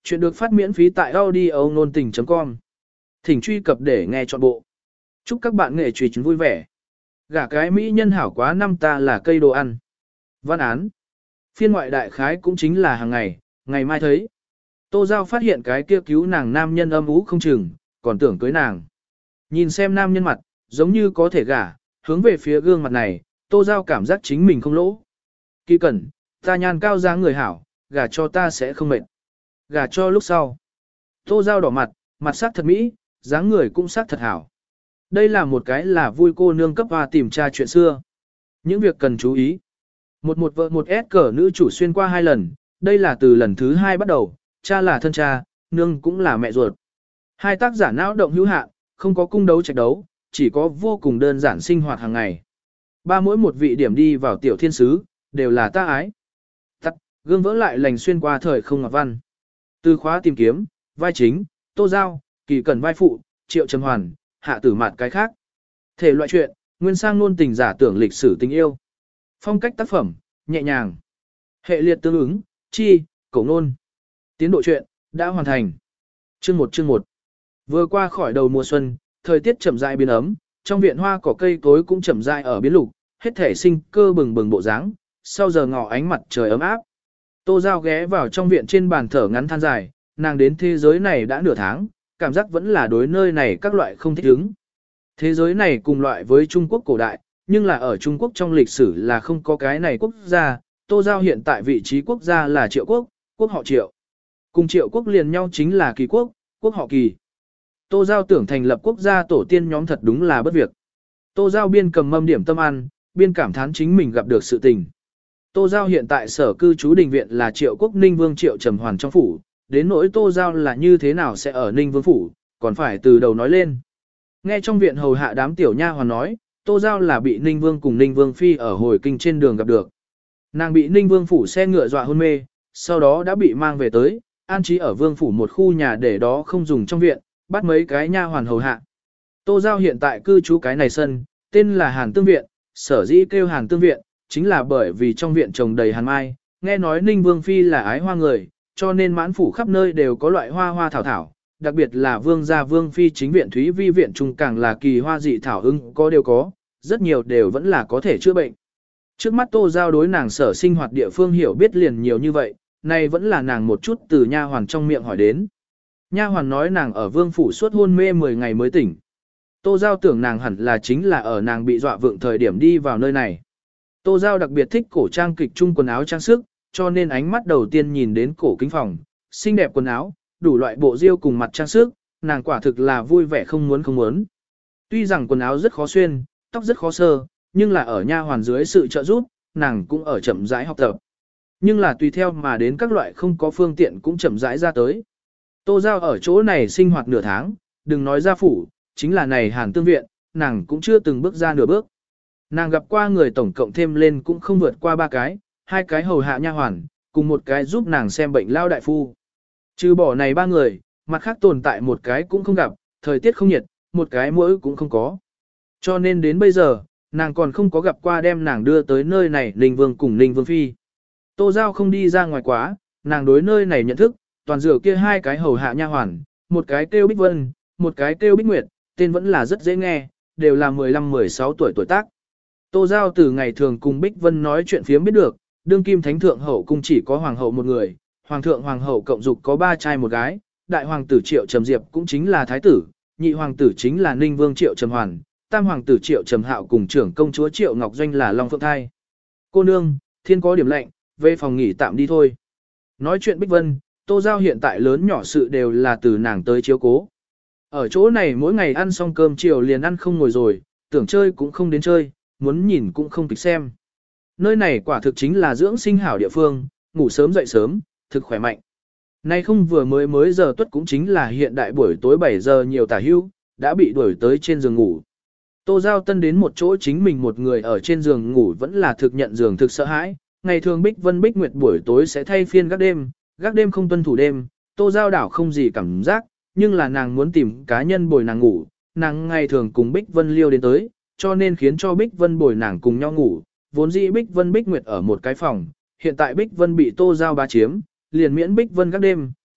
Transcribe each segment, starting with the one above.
Chuyện được phát miễn phí tại audio nôn tình.com. Thỉnh truy cập để nghe trọn bộ. Chúc các bạn nghệ trùy chúng vui vẻ. Gả cái mỹ nhân hảo quá năm ta là cây đồ ăn. Văn án. Phiên ngoại đại khái cũng chính là hàng ngày, ngày mai thấy. Tô Giao phát hiện cái kia cứu nàng nam nhân âm ú không chừng, còn tưởng cưới nàng. Nhìn xem nam nhân mặt, giống như có thể gả, hướng về phía gương mặt này, Tô Giao cảm giác chính mình không lỗ. Kỳ cẩn, ta nhan cao dáng người hảo, gả cho ta sẽ không mệt. Gả cho lúc sau. Tô Giao đỏ mặt, mặt sắc thật mỹ, dáng người cũng sắc thật hảo. Đây là một cái là vui cô nương cấp hoa tìm tra chuyện xưa. Những việc cần chú ý. Một vợ một S cờ nữ chủ xuyên qua 2 lần, đây là từ lần thứ 2 bắt đầu, cha là thân cha, nương cũng là mẹ ruột. 2 tác giả não động hữu hạn, không có cung đấu trạch đấu, chỉ có vô cùng đơn giản sinh hoạt hàng ngày. 3 mỗi một vị điểm đi vào tiểu thiên sứ, đều là ta ái. Tắt, gương vỡ lại lành xuyên qua thời không ngọc văn. Từ khóa tìm kiếm, vai chính, Tô Giao, Kỳ Cẩn vai phụ, Triệu Trầm Hoàn, Hạ Tử Mạt cái khác. Thể loại truyện, nguyên sang ngôn tình giả tưởng lịch sử tình yêu. Phong cách tác phẩm, nhẹ nhàng. Hệ liệt tương ứng, chi, cổ ngôn. Tiến độ truyện, đã hoàn thành. Chương 1. Vừa qua khỏi đầu mùa xuân, thời tiết chậm rãi biến ấm, trong viện hoa cỏ cây cối cũng chậm rãi ở biến lục, hết thể sinh cơ bừng bừng bộ dáng. Sau giờ ngọ ánh mặt trời ấm áp. Tô Giao ghé vào trong viện trên bàn thở ngắn than dài, nàng đến thế giới này đã nửa tháng, cảm giác vẫn là đối nơi này các loại không thích ứng. Thế giới này cùng loại với Trung Quốc cổ đại, nhưng là ở Trung Quốc trong lịch sử là không có cái này quốc gia. Tô Giao hiện tại vị trí quốc gia là Triệu Quốc, quốc họ Triệu. Cùng Triệu Quốc liền nhau chính là Kỳ Quốc, quốc họ Kỳ. Tô Giao tưởng thành lập quốc gia tổ tiên nhóm thật đúng là bất việc. Tô Giao biên cầm mâm điểm tâm ăn, biên cảm thán chính mình gặp được sự tình. Tô Giao hiện tại sở cư trú đình viện là Triệu Quốc Ninh Vương Triệu Trầm Hoàn trong phủ, đến nỗi Tô Giao là như thế nào sẽ ở Ninh Vương phủ, còn phải từ đầu nói lên. Nghe trong viện hầu hạ đám tiểu nha hoàn nói, Tô Giao là bị Ninh Vương cùng Ninh Vương phi ở hồi kinh trên đường gặp được. Nàng bị Ninh Vương phủ xe ngựa dọa hôn mê, sau đó đã bị mang về tới, an trí ở Vương phủ một khu nhà để đó không dùng trong viện, bắt mấy cái nha hoàn hầu hạ. Tô Giao hiện tại cư trú cái này sân, tên là Hàn Tương Viện, sở dĩ kêu Hàn Tương Viện, chính là bởi vì trong viện trồng đầy hàn mai, nghe nói Ninh Vương phi là ái hoa người, cho nên mãn phủ khắp nơi đều có loại hoa hoa thảo thảo, đặc biệt là vương gia vương phi chính viện Thúy Vi viện trung càng là kỳ hoa dị thảo ưng có đều có, rất nhiều đều vẫn là có thể chữa bệnh. Trước mắt Tô Giao đối nàng sở sinh hoạt địa phương hiểu biết liền nhiều như vậy, này vẫn là nàng một chút từ nha hoàn trong miệng hỏi đến. Nha hoàn nói nàng ở vương phủ suốt hôn mê 10 ngày mới tỉnh. Tô Giao tưởng nàng hẳn là chính là ở nàng bị dọa vượng thời điểm đi vào nơi này. Tô Giao đặc biệt thích cổ trang kịch trung quần áo trang sức, cho nên ánh mắt đầu tiên nhìn đến cổ kính phòng, xinh đẹp quần áo, đủ loại bộ diêu cùng mặt trang sức, nàng quả thực là vui vẻ không muốn. Tuy rằng quần áo rất khó xuyên, tóc rất khó sơ, nhưng là ở nha hoàn dưới sự trợ giúp, nàng cũng ở chậm rãi học tập. Nhưng là tùy theo mà đến các loại không có phương tiện cũng chậm rãi ra tới. Tô Giao ở chỗ này sinh hoạt nửa tháng, đừng nói ra phủ, chính là này Hàn Tương Viện, nàng cũng chưa từng bước ra nửa bước. Nàng gặp qua người tổng cộng thêm lên cũng không vượt qua 3 cái, 2 cái hầu hạ nha hoàn, cùng một cái giúp nàng xem bệnh lao đại phu. Trừ bỏ này 3 người, mặt khác tồn tại một cái cũng không gặp, thời tiết không nhiệt, một cái mỗi cũng không có. Cho nên đến bây giờ, nàng còn không có gặp qua đem nàng đưa tới nơi này Ninh Vương cùng Ninh Vương Phi. Tô Giao không đi ra ngoài quá, nàng đối nơi này nhận thức, toàn dựa kia 2 cái hầu hạ nha hoàn, một cái kêu Bích Vân, một cái kêu Bích Nguyệt, tên vẫn là rất dễ nghe, đều là 15-16 tuổi tác. Tô Giao từ ngày thường cùng Bích Vân nói chuyện phiếm biết được, đương kim thánh thượng hậu cung chỉ có hoàng hậu một người, hoàng thượng hoàng hậu cộng dục có 3 trai một gái, đại hoàng tử Triệu Trầm Diệp cũng chính là thái tử, nhị hoàng tử chính là Ninh Vương Triệu Trầm Hoàn, tam hoàng tử Triệu Trầm Hạo cùng trưởng công chúa Triệu Ngọc Doanh là Long Phượng Thai. Cô nương, thiên có điểm lệnh, về phòng nghỉ tạm đi thôi. Nói chuyện Bích Vân, Tô Giao hiện tại lớn nhỏ sự đều là từ nàng tới chiếu cố. Ở chỗ này mỗi ngày ăn xong cơm chiều liền ăn không ngồi rồi, tưởng chơi cũng không đến chơi, muốn nhìn cũng không kịch xem. Nơi này quả thực chính là dưỡng sinh hảo địa phương, ngủ sớm dậy sớm, thực khỏe mạnh. Nay không vừa mới giờ tuất cũng chính là hiện đại buổi tối 7 giờ nhiều tả hưu, đã bị đuổi tới trên giường ngủ. Tô Giao Tân đến một chỗ chính mình một người ở trên giường ngủ vẫn là thực nhận giường thực sợ hãi. Ngày thường Bích Vân Bích Nguyệt buổi tối sẽ thay phiên gác đêm không tuân thủ đêm, Tô Giao đảo không gì cảm giác, nhưng là nàng muốn tìm cá nhân bồi nàng ngủ, nàng ngày thường cùng Bích Vân liêu đến tới, cho nên khiến cho Bích Vân bồi nàng cùng nhau ngủ, vốn dĩ Bích Vân Bích Nguyệt ở một cái phòng, hiện tại Bích Vân bị Tô Giao bá chiếm, liền miễn Bích Vân các đêm,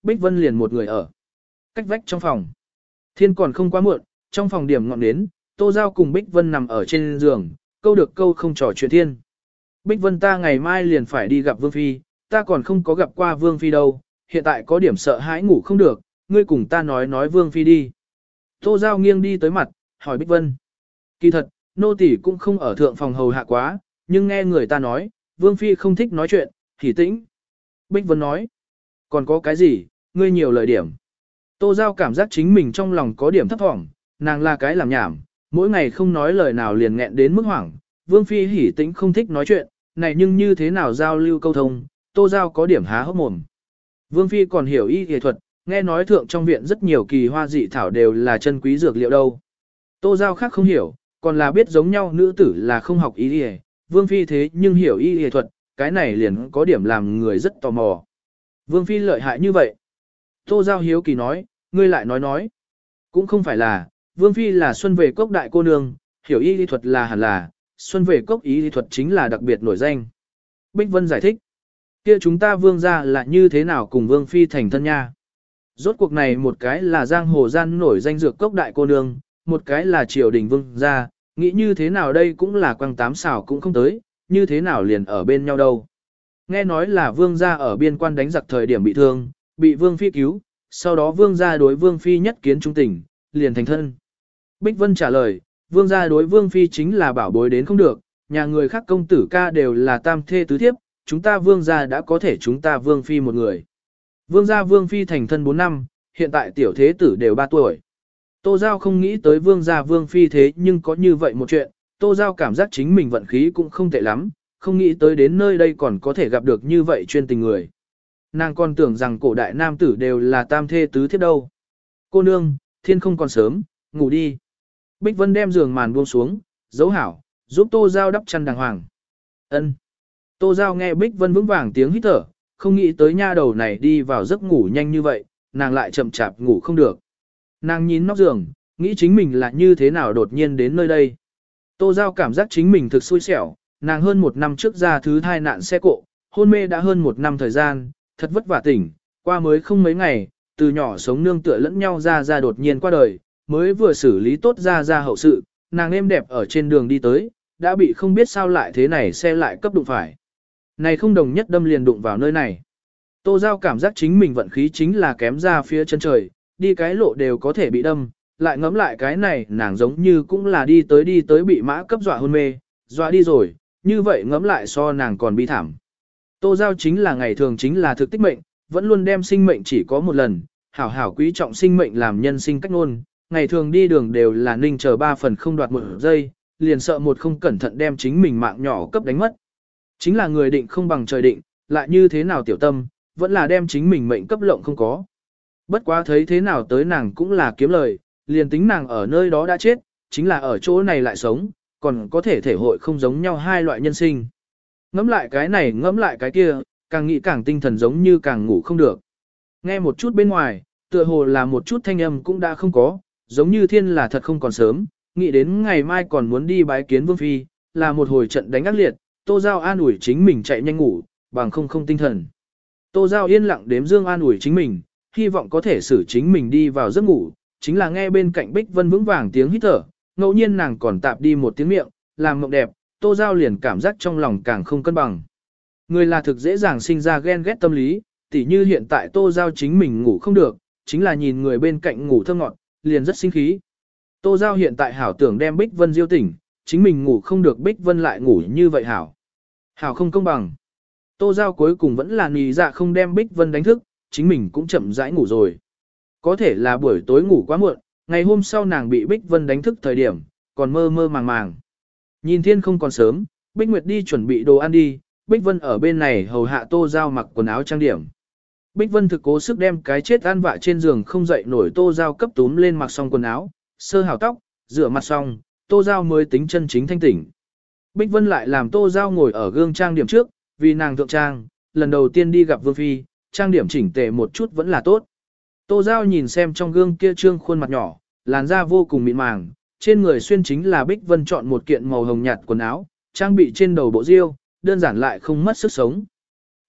Bích Vân liền một người ở. Cách vách trong phòng. Thiên còn không quá muộn, trong phòng điểm ngọn nến, Tô Giao cùng Bích Vân nằm ở trên giường, câu được câu không trò chuyện thiên. Bích Vân ta ngày mai liền phải đi gặp Vương Phi, ta còn không có gặp qua Vương Phi đâu, hiện tại có điểm sợ hãi ngủ không được, ngươi cùng ta nói Vương Phi đi. Tô Giao nghiêng đi tới mặt, hỏi Bích Vân. Kỳ thật, nô tỳ cũng không ở thượng phòng hầu hạ quá, nhưng nghe người ta nói, Vương Phi không thích nói chuyện, thì tĩnh. Bích Vân nói, còn có cái gì, ngươi nhiều lời điểm. Tô Giao cảm giác chính mình trong lòng có điểm thấp thỏm, nàng là cái làm nhảm, mỗi ngày không nói lời nào liền nghẹn đến mức hoảng. Vương Phi hỉ tĩnh không thích nói chuyện, này nhưng như thế nào giao lưu câu thông, Tô Giao có điểm há hốc mồm. Vương Phi còn hiểu y y thuật, nghe nói thượng trong viện rất nhiều kỳ hoa dị thảo đều là chân quý dược liệu đâu. Tô Giao khác không hiểu, còn là biết giống nhau nữ tử là không học y y, Vương Phi thế nhưng hiểu y y thuật, cái này liền có điểm làm người rất tò mò. Vương Phi lợi hại như vậy. Tô Giao hiếu kỳ nói, ngươi lại nói. Cũng không phải là, Vương Phi là xuân về cốc đại cô nương, hiểu y lý thuật là hẳn là, xuân về cốc y lý thuật chính là đặc biệt nổi danh. Bích Vân giải thích, kia chúng ta Vương gia là như thế nào cùng Vương Phi thành thân nha. Rốt cuộc này một cái là giang hồ gian nổi danh dược cốc đại cô nương, một cái là triều đình Vương gia, nghĩ như thế nào đây cũng là quăng tám xảo cũng không tới, như thế nào liền ở bên nhau đâu. Nghe nói là Vương gia ở biên quan đánh giặc thời điểm bị thương, bị Vương Phi cứu, sau đó Vương gia đối Vương Phi nhất kiến trung tình, liền thành thân. Bích Vân trả lời, Vương gia đối Vương Phi chính là bảo bối đến không được, nhà người khác công tử ca đều là tam thê tứ thiếp, chúng ta Vương gia đã có thể chúng ta Vương Phi một người. Vương gia Vương Phi thành thân 4 năm, hiện tại tiểu thế tử đều 3 tuổi. Tô Giao không nghĩ tới Vương gia Vương Phi thế nhưng có như vậy một chuyện, Tô Giao cảm giác chính mình vận khí cũng không tệ lắm, không nghĩ tới đến nơi đây còn có thể gặp được như vậy chuyên tình người. Nàng còn tưởng rằng cổ đại nam tử đều là tam thê tứ thiếp đâu. Cô nương, thiên không còn sớm, ngủ đi. Bích Vân đem giường màn buông xuống, dấu hảo, giúp Tô Giao đắp chăn đàng hoàng. Ân. Tô Giao nghe Bích Vân vững vàng tiếng hít thở, không nghĩ tới nha đầu này đi vào giấc ngủ nhanh như vậy, nàng lại chậm chạp ngủ không được. Nàng nhìn nóc giường, nghĩ chính mình là như thế nào đột nhiên đến nơi đây. Tô Giao cảm giác chính mình thực xui xẻo, nàng hơn 1 năm trước ra thứ thai nạn xe cộ, hôn mê đã hơn 1 năm thời gian, thật vất vả tỉnh, qua mới không mấy ngày, từ nhỏ sống nương tựa lẫn nhau ra đột nhiên qua đời, mới vừa xử lý tốt ra hậu sự, nàng êm đẹp ở trên đường đi tới, đã bị không biết sao lại thế này xe lại cấp đụng phải. Này không đồng nhất đâm liền đụng vào nơi này. Tô Giao cảm giác chính mình vận khí chính là kém ra phía chân trời, đi cái lộ đều có thể bị đâm, lại ngẫm lại cái này nàng giống như cũng là đi tới bị mã cấp dọa hôn mê, dọa đi rồi, như vậy ngẫm lại so nàng còn bi thảm. Tô Giao chính là ngày thường chính là thực tích mệnh, vẫn luôn đem sinh mệnh chỉ có một lần, hảo hảo quý trọng sinh mệnh làm nhân sinh cách ngôn, ngày thường đi đường đều là ninh chờ 3 phần không đoạt 1 giây, liền sợ một không cẩn thận đem chính mình mạng nhỏ cấp đánh mất. Chính là người định không bằng trời định, lại như thế nào tiểu tâm, vẫn là đem chính mình mệnh cấp lộng không có. Bất quá thấy thế nào tới nàng cũng là kiếm lời, liền tính nàng ở nơi đó đã chết, chính là ở chỗ này lại sống, còn có thể thể hội không giống nhau hai loại nhân sinh. Ngẫm lại cái này ngẫm lại cái kia, càng nghĩ càng tinh thần giống như càng ngủ không được. Nghe một chút bên ngoài, tựa hồ là một chút thanh âm cũng đã không có, giống như thiên là thật không còn sớm, nghĩ đến ngày mai còn muốn đi bái kiến Vương Phi, là một hồi trận đánh ác liệt, Tô Giao an ủi chính mình chạy nhanh ngủ, bằng không tinh thần. Tô Giao yên lặng đếm dương an ủi chính mình, hy vọng có thể xử chính mình đi vào giấc ngủ, chính là nghe bên cạnh Bích Vân vững vàng tiếng hít thở, ngẫu nhiên nàng còn tạp đi một tiếng miệng, làm mộng đẹp, Tô Giao liền cảm giác trong lòng càng không cân bằng. Người là thực dễ dàng sinh ra ghen ghét tâm lý, tỉ như hiện tại Tô Giao chính mình ngủ không được, chính là nhìn người bên cạnh ngủ thơm ngọt, liền rất sinh khí. Tô Giao hiện tại hảo tưởng đem Bích Vân diêu tỉnh, chính mình ngủ không được Bích Vân lại ngủ như vậy hảo. Hảo không công bằng. Tô Giao cuối cùng vẫn là nì dạ không đem Bích Vân đánh thức, chính mình cũng chậm rãi ngủ rồi. Có thể là buổi tối ngủ quá muộn, ngày hôm sau nàng bị Bích Vân đánh thức thời điểm, còn mơ mơ màng màng. Nhìn thiên không còn sớm, Bích Nguyệt đi chuẩn bị đồ ăn đi, Bích Vân ở bên này hầu hạ Tô Giao mặc quần áo trang điểm. Bích Vân thực cố sức đem cái chết ăn vạ trên giường không dậy nổi Tô Giao cấp túm lên mặc xong quần áo, sơ hào tóc, rửa mặt xong, Tô Giao mới tính chân chính thanh tỉnh. Bích Vân lại làm Tô Giao ngồi ở gương trang điểm trước, vì nàng thượng trang, lần đầu tiên đi gặp Vương Phi, trang điểm chỉnh tề một chút vẫn là tốt. Tô Giao nhìn xem trong gương kia trương khuôn mặt nhỏ, làn da vô cùng mịn màng, trên người xuyên chính là Bích Vân chọn một kiện màu hồng nhạt quần áo, trang bị trên đầu bộ diêu, đơn giản lại không mất sức sống.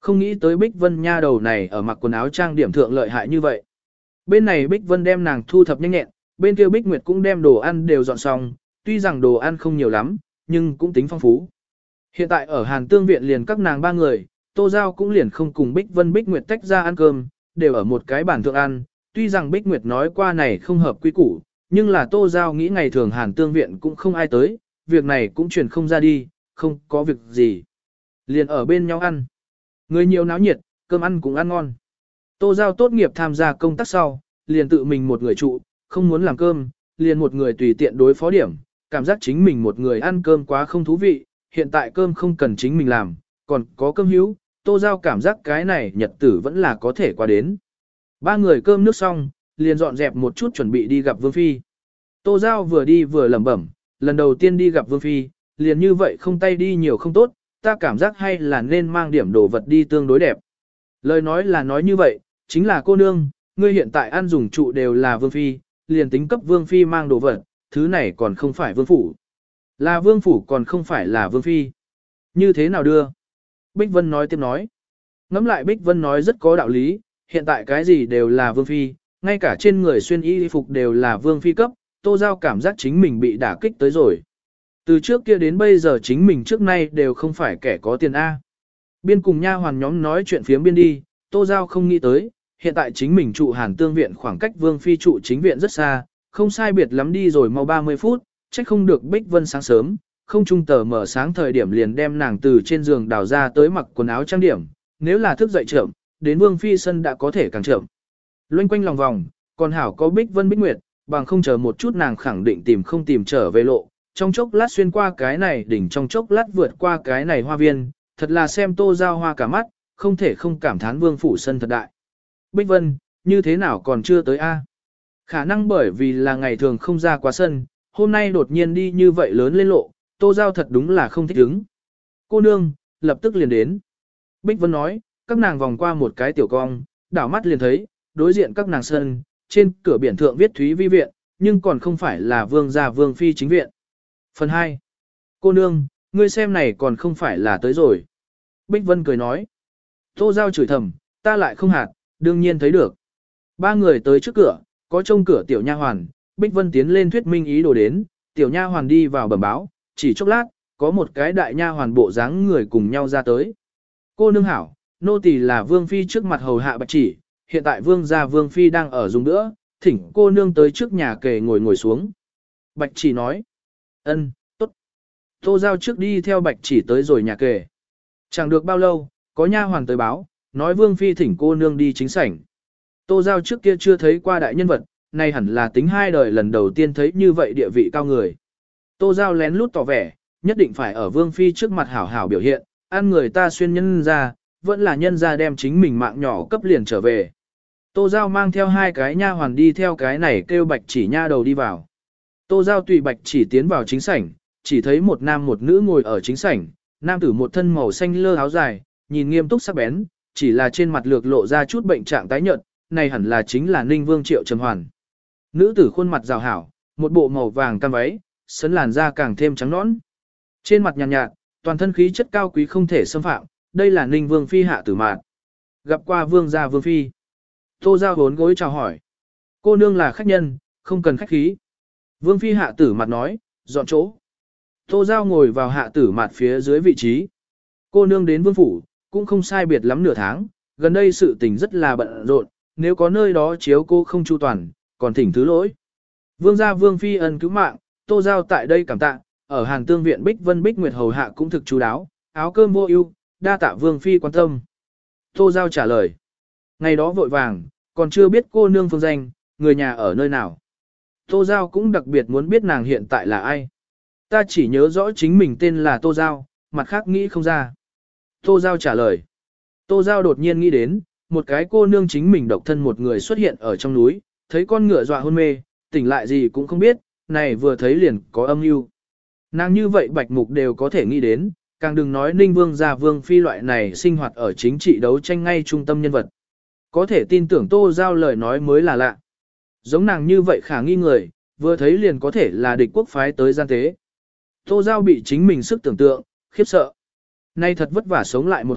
không nghĩ tới Bích Vân nha đầu này ở mặc quần áo trang điểm thượng lợi hại như vậy. Bên này Bích Vân đem nàng thu thập nhanh nhẹn, bên kia Bích Nguyệt cũng đem đồ ăn đều dọn xong, tuy rằng đồ ăn không nhiều lắm, nhưng cũng tính phong phú. Hiện tại ở Hàn Tương viện liền các nàng ba người, Tô Giao cũng liền không cùng Bích Vân Bích Nguyệt tách ra ăn cơm, đều ở một cái bàn thượng ăn, tuy rằng Bích Nguyệt nói qua này không hợp quy củ, nhưng là Tô Giao nghĩ ngày thường Hàn Tương viện cũng không ai tới, việc này cũng truyền không ra đi, không có việc gì. Liền ở bên nhau ăn. Người nhiều náo nhiệt, cơm ăn cũng ăn ngon. Tô Giao tốt nghiệp tham gia công tác sau, liền tự mình một người trụ, không muốn làm cơm, liền một người tùy tiện đối phó điểm, cảm giác chính mình một người ăn cơm quá không thú vị, hiện tại cơm không cần chính mình làm, còn có cơm hữu, Tô Giao cảm giác cái này nhật tử vẫn là có thể qua đến. Ba người cơm nước xong, liền dọn dẹp một chút chuẩn bị đi gặp Vương Phi. Tô Giao vừa đi vừa lẩm bẩm, lần đầu tiên đi gặp Vương Phi, liền như vậy không tay đi nhiều không tốt, ta cảm giác hay là nên mang điểm đồ vật đi tương đối đẹp. Lời nói là nói như vậy, chính là cô nương, ngươi hiện tại ăn dùng trụ đều là Vương Phi, liền tính cấp Vương Phi mang đồ vật, thứ này còn không phải Vương Phủ. Là Vương Phủ còn không phải là Vương Phi. Như thế nào đưa? Bích Vân nói tiếp nói. Ngẫm lại Bích Vân nói rất có đạo lý, hiện tại cái gì đều là Vương Phi, ngay cả trên người xuyên y phục đều là Vương Phi cấp, Tô Giao cảm giác chính mình bị đả kích tới rồi. Từ trước kia đến bây giờ chính mình trước nay đều không phải kẻ có tiền A. Biên cùng nha hoàn nhóm nói chuyện phiếm biên đi, Tô Giao không nghĩ tới, hiện tại chính mình trụ Hàn Tương viện khoảng cách Vương Phi trụ chính viện rất xa, không sai biệt lắm đi rồi mau 30 phút, trách không được Bích Vân sáng sớm, không trung tờ mở sáng thời điểm liền đem nàng từ trên giường đào ra tới mặc quần áo trang điểm, nếu là thức dậy chậm, đến Vương Phi sân đã có thể càng chậm. Loanh quanh lòng vòng, còn hảo có Bích Vân Bích Nguyệt, bằng không chờ một chút nàng khẳng định tìm không tìm trở về lộ, trong chốc lát xuyên qua cái này đỉnh trong chốc lát vượt qua cái này hoa viên, thật là xem Tô Giao hoa cả mắt, không thể không cảm thán Vương phủ sân thật đại. Bích Vân, như thế nào còn chưa tới a? Khả năng bởi vì là ngày thường không ra quá sân, hôm nay đột nhiên đi như vậy lớn lên lộ, Tô Giao thật đúng là không thích ứng. Cô nương, lập tức liền đến. Bích Vân nói, các nàng vòng qua một cái tiểu cong, đảo mắt liền thấy, đối diện các nàng sân, trên cửa biển thượng viết Thúy Vi viện, nhưng còn không phải là Vương gia Vương Phi chính viện. Phần 2. Cô nương, ngươi xem này còn không phải là tới rồi. Bích Vân cười nói. Tô Giao chửi thầm, ta lại không hạt, đương nhiên thấy được. Ba người tới trước cửa, có trông cửa tiểu nha hoàn, Bích Vân tiến lên thuyết minh ý đồ đến, tiểu nha hoàn đi vào bẩm báo, chỉ chốc lát, có một cái đại nha hoàn bộ dáng người cùng nhau ra tới. Cô nương hảo, nô tỳ là Vương Phi trước mặt hầu hạ Bạch Chỉ, hiện tại Vương gia Vương Phi đang ở dùng nữa, thỉnh cô nương tới trước nhà kề ngồi xuống. Bạch Chỉ nói. Ân, tốt. Tô Giao trước đi theo Bạch Chỉ tới rồi nhà kề. Chẳng được bao lâu, có nha hoàn tới báo, nói Vương Phi thỉnh cô nương đi chính sảnh. Tô Giao trước kia chưa thấy qua đại nhân vật, nay hẳn là tính hai đời lần đầu tiên thấy như vậy địa vị cao người. Tô Giao lén lút tỏ vẻ, nhất định phải ở Vương Phi trước mặt hảo hảo biểu hiện, ăn người ta xuyên nhân ra, vẫn là nhân ra đem chính mình mạng nhỏ cấp liền trở về. Tô Giao mang theo hai cái nha hoàn đi theo cái này kêu Bạch Chỉ nha đầu đi vào. Tô Giao tùy Bạch Chỉ tiến vào chính sảnh, chỉ thấy một nam một nữ ngồi ở chính sảnh, nam tử một thân màu xanh lơ áo dài, nhìn nghiêm túc sắc bén, chỉ là trên mặt lược lộ ra chút bệnh trạng tái nhợt, này hẳn là chính là Ninh Vương Triệu Trầm Hoàn. Nữ tử khuôn mặt rào hảo, một bộ màu vàng cam váy, sấn làn da càng thêm trắng nõn. Trên mặt nhàn nhạt, toàn thân khí chất cao quý không thể xâm phạm, đây là Ninh Vương Phi hạ tử mạn. Gặp qua Vương gia Vương Phi. Tô Giao vốn gối chào hỏi. Cô nương là khách nhân, không cần khách khí. Vương Phi hạ tử mặt nói, dọn chỗ. Tô Giao ngồi vào hạ tử mặt phía dưới vị trí. Cô nương đến Vương Phủ, cũng không sai biệt lắm nửa tháng, gần đây sự tình rất là bận rộn, nếu có nơi đó chiếu cô không chu toàn, còn thỉnh thứ lỗi. Vương gia Vương Phi ân cứu mạng, Tô Giao tại đây cảm tạ, ở Hàn Tương viện Bích Vân Bích Nguyệt hầu hạ cũng thực chú đáo, áo cơm vô ưu, đa tạ Vương Phi quan tâm. Tô Giao trả lời. Ngày đó vội vàng, còn chưa biết cô nương phương danh, người nhà ở nơi nào. Tô Giao cũng đặc biệt muốn biết nàng hiện tại là ai. Ta chỉ nhớ rõ chính mình tên là Tô Giao, mặt khác nghĩ không ra. Tô Giao trả lời. Tô Giao đột nhiên nghĩ đến, một cái cô nương chính mình độc thân một người xuất hiện ở trong núi, thấy con ngựa dọa hôn mê, tỉnh lại gì cũng không biết, này vừa thấy liền có âm mưu. Nàng như vậy Bạch Mục đều có thể nghĩ đến, càng đừng nói Ninh Vương gia Vương Phi loại này sinh hoạt ở chính trị đấu tranh ngay trung tâm nhân vật. Có thể tin tưởng Tô Giao lời nói mới là lạ. Giống nàng như vậy khả nghi người, vừa thấy liền có thể là địch quốc phái tới gian tế. Tô Giao bị chính mình sức tưởng tượng, khiếp sợ. Nay thật vất vả sống lại một hồi,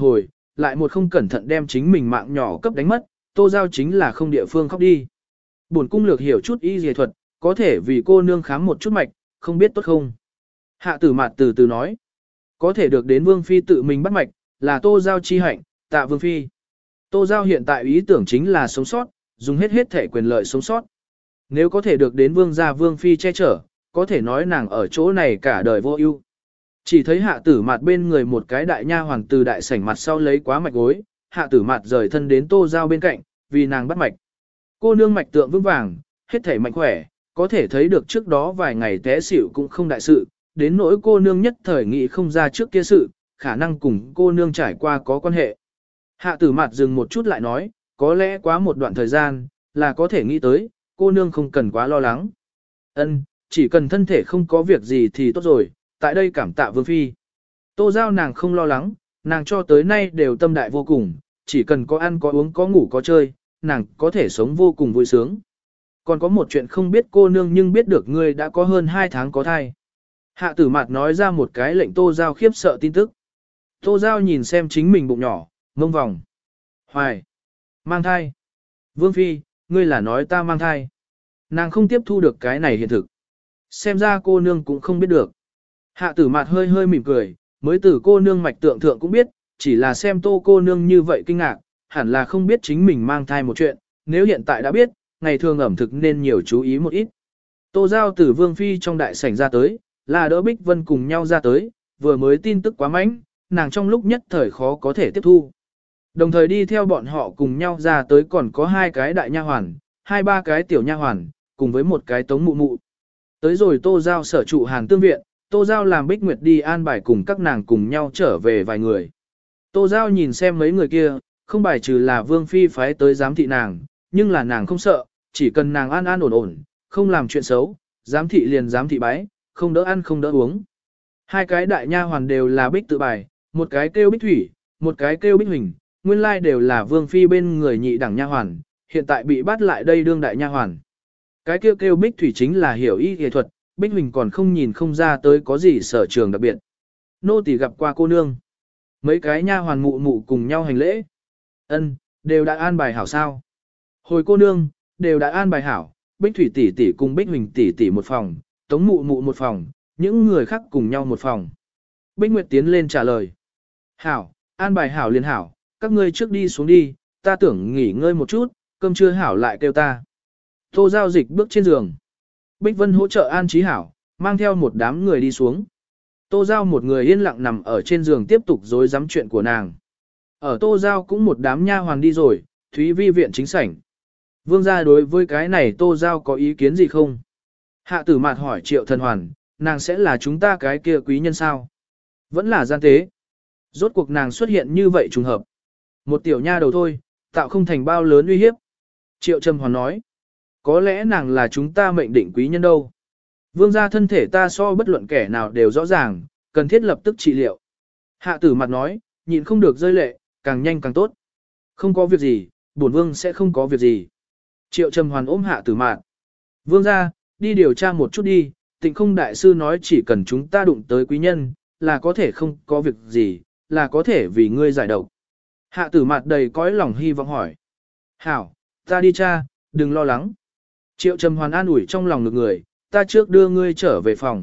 lại một không cẩn thận đem chính mình mạng nhỏ cấp đánh mất, Tô Giao chính là không địa phương khóc đi. Bổn cung lược hiểu chút y y thuật, có thể vì cô nương khám một chút mạch, không biết tốt không. Hạ Tử Mạt từ từ nói, có thể được đến Vương Phi tự mình bắt mạch, là Tô Giao chi hạnh, tạ Vương Phi. Tô Giao hiện tại ý tưởng chính là sống sót, dùng hết thể quyền lợi sống sót. Nếu có thể được đến Vương gia Vương Phi che chở, có thể nói nàng ở chỗ này cả đời vô ưu. Chỉ thấy Hạ Tử Mạt bên người một cái đại nha hoàng từ đại sảnh mặt sau lấy quá mạch gối, Hạ Tử Mạt rời thân đến Tô Giao bên cạnh, vì nàng bắt mạch. Cô nương mạch tượng vững vàng, hết thể mạnh khỏe, có thể thấy được trước đó vài ngày té xỉu cũng không đại sự, đến nỗi cô nương nhất thời nghĩ không ra trước kia sự, khả năng cùng cô nương trải qua có quan hệ. Hạ Tử Mạt dừng một chút lại nói, có lẽ quá một đoạn thời gian, là có thể nghĩ tới, cô nương không cần quá lo lắng. Ân, chỉ cần thân thể không có việc gì thì tốt rồi, tại đây cảm tạ Vương Phi. Tô Giao nàng không lo lắng, nàng cho tới nay đều tâm đại vô cùng, chỉ cần có ăn có uống có ngủ có chơi, nàng có thể sống vô cùng vui sướng. Còn có một chuyện không biết cô nương nhưng biết được ngươi đã có hơn 2 tháng có thai. Hạ Tử Mạt nói ra một cái lệnh Tô Giao khiếp sợ tin tức. Tô Giao nhìn xem chính mình bụng nhỏ, mông vòng. Hoài! Mang thai! Vương Phi, ngươi là nói ta mang thai. Nàng không tiếp thu được cái này hiện thực. Xem ra cô nương cũng không biết được. Hạ Tử Mạt hơi hơi mỉm cười, mới từ cô nương mạch tượng thượng cũng biết, chỉ là xem Tô cô nương như vậy kinh ngạc, hẳn là không biết chính mình mang thai một chuyện, nếu hiện tại đã biết, ngày thường ẩm thực nên nhiều chú ý một ít. Tô Giao từ Vương Phi trong đại sảnh ra tới, là đỡ Bích Vân cùng nhau ra tới, vừa mới tin tức quá mãnh, nàng trong lúc nhất thời khó có thể tiếp thu. Đồng thời đi theo bọn họ cùng nhau ra tới còn có 2 cái đại nha hoàn, 2-3 cái tiểu nha hoàn, cùng với một cái tống mụ mụ. Tới rồi Tô Giao sở trụ Hàn Tương Viện, Tô Giao làm Bích Nguyệt đi an bài cùng các nàng cùng nhau trở về vài người. Tô Giao nhìn xem mấy người kia, không bài trừ là Vương Phi phái tới giám thị nàng, nhưng là nàng không sợ, chỉ cần nàng an an ổn ổn, không làm chuyện xấu, giám thị liền giám thị bái, không đỡ ăn không đỡ uống. 2 cái đại nha hoàn đều là Bích tự bài, một cái kêu Bích Thủy, một cái kêu Bích Huỳnh, nguyên lai đều là Vương Phi bên người nhị đẳng nha hoàn, hiện tại bị bắt lại đây đương đại nha hoàn. Cái kêu Bích Thủy chính là hiểu y y thuật, Bích Huỳnh còn không nhìn không ra tới có gì sở trường đặc biệt. Nô tỳ gặp qua cô nương. Mấy cái nha hoàn mụ mụ cùng nhau hành lễ. Ân, đều đã an bài hảo sao? Hồi cô nương, đều đã an bài hảo, Bích Thủy tỷ tỷ cùng Bích Huỳnh tỷ tỷ một phòng, Tống mụ mụ một phòng, những người khác cùng nhau một phòng. Bích Nguyệt tiến lên trả lời. Hảo, an bài hảo liền hảo, các ngươi trước đi xuống đi, ta tưởng nghỉ ngơi một chút, cơm trưa hảo lại kêu ta. Tô Giao Dịch bước trên giường. Bích Vân hỗ trợ an trí hảo, mang theo một đám người đi xuống. Tô Giao một người yên lặng nằm ở trên giường tiếp tục dối dám chuyện của nàng. Ở Tô Giao cũng một đám nha hoàn đi rồi, Thúy Vi viện chính sảnh. Vương gia đối với cái này Tô Giao có ý kiến gì không? Hạ Tử Mạt hỏi Triệu Thần Hoàn, nàng sẽ là chúng ta cái kia quý nhân sao? Vẫn là gian tế. Rốt cuộc nàng xuất hiện như vậy trùng hợp. Một tiểu nha đầu thôi, tạo không thành bao lớn uy hiếp. Triệu Trầm Hoàn nói, có lẽ nàng là chúng ta mệnh định quý nhân đâu. Vương gia thân thể ta so bất luận kẻ nào đều rõ ràng, cần thiết lập tức trị liệu. Hạ Tử Mạt nói, nhịn không được rơi lệ, càng nhanh càng tốt. Không có việc gì, bổn vương sẽ không có việc gì. Triệu Trầm Hoàn ôm Hạ Tử Mạt. Vương gia, đi điều tra một chút đi, Tịnh Không đại sư nói chỉ cần chúng ta đụng tới quý nhân, là có thể không có việc gì, là có thể vì ngươi giải độc. Hạ Tử Mạt đầy cõi lòng hy vọng hỏi. Hảo, ta đi tra, đừng lo lắng. Triệu Trầm Hoàn an ủi trong lòng ngực người, ta trước đưa ngươi trở về phòng.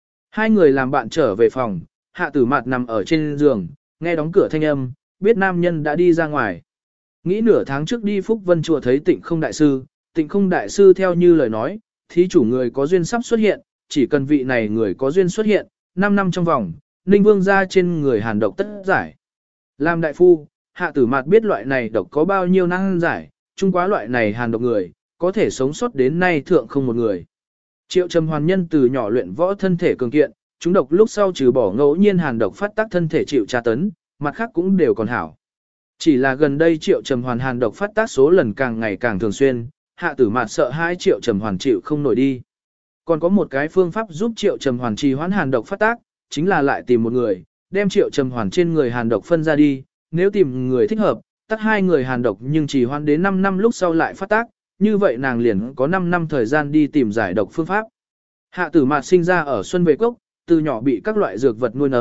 2 người làm bạn trở về phòng, Hạ Tử Mạt nằm ở trên giường, nghe đóng cửa thanh âm, biết nam nhân đã đi ra ngoài. Nghĩ nửa tháng trước đi Phúc Vân chùa thấy Tịnh Không đại sư theo như lời nói, thí chủ người có duyên sắp xuất hiện, chỉ cần vị này người có duyên xuất hiện, 5 năm trong vòng, Ninh Vương ra trên người hàn độc tất giải. Làm đại phu, Hạ Tử Mạt biết loại này độc có bao nhiêu năng giải, chung quá loại này hàn độc người, có thể sống sót đến nay thượng không một người. Triệu Trầm Hoàn nhân từ nhỏ luyện võ thân thể cường kiện, chúng độc lúc sau trừ bỏ ngẫu nhiên hàn độc phát tác thân thể chịu tra tấn, mặt khác cũng đều còn hảo. Chỉ là gần đây Triệu Trầm Hoàn hàn độc phát tác số lần càng ngày càng thường xuyên, Hạ Tử Mạt sợ 2 Triệu Trầm Hoàn chịu không nổi đi. Còn có một cái phương pháp giúp Triệu Trầm Hoàn trì hoãn hàn độc phát tác, chính là lại tìm một người, đem Triệu Trầm Hoàn trên người hàn độc phân ra đi, nếu tìm người thích hợp, tắc 2 người hàn độc nhưng trì hoãn đến 5 năm lúc sau lại phát tác, như vậy nàng liền có 5 năm thời gian đi tìm giải độc phương pháp. Hạ Tử Mạt sinh ra ở Xuân Về Cốc, từ nhỏ bị các loại dược vật nuôi nấng,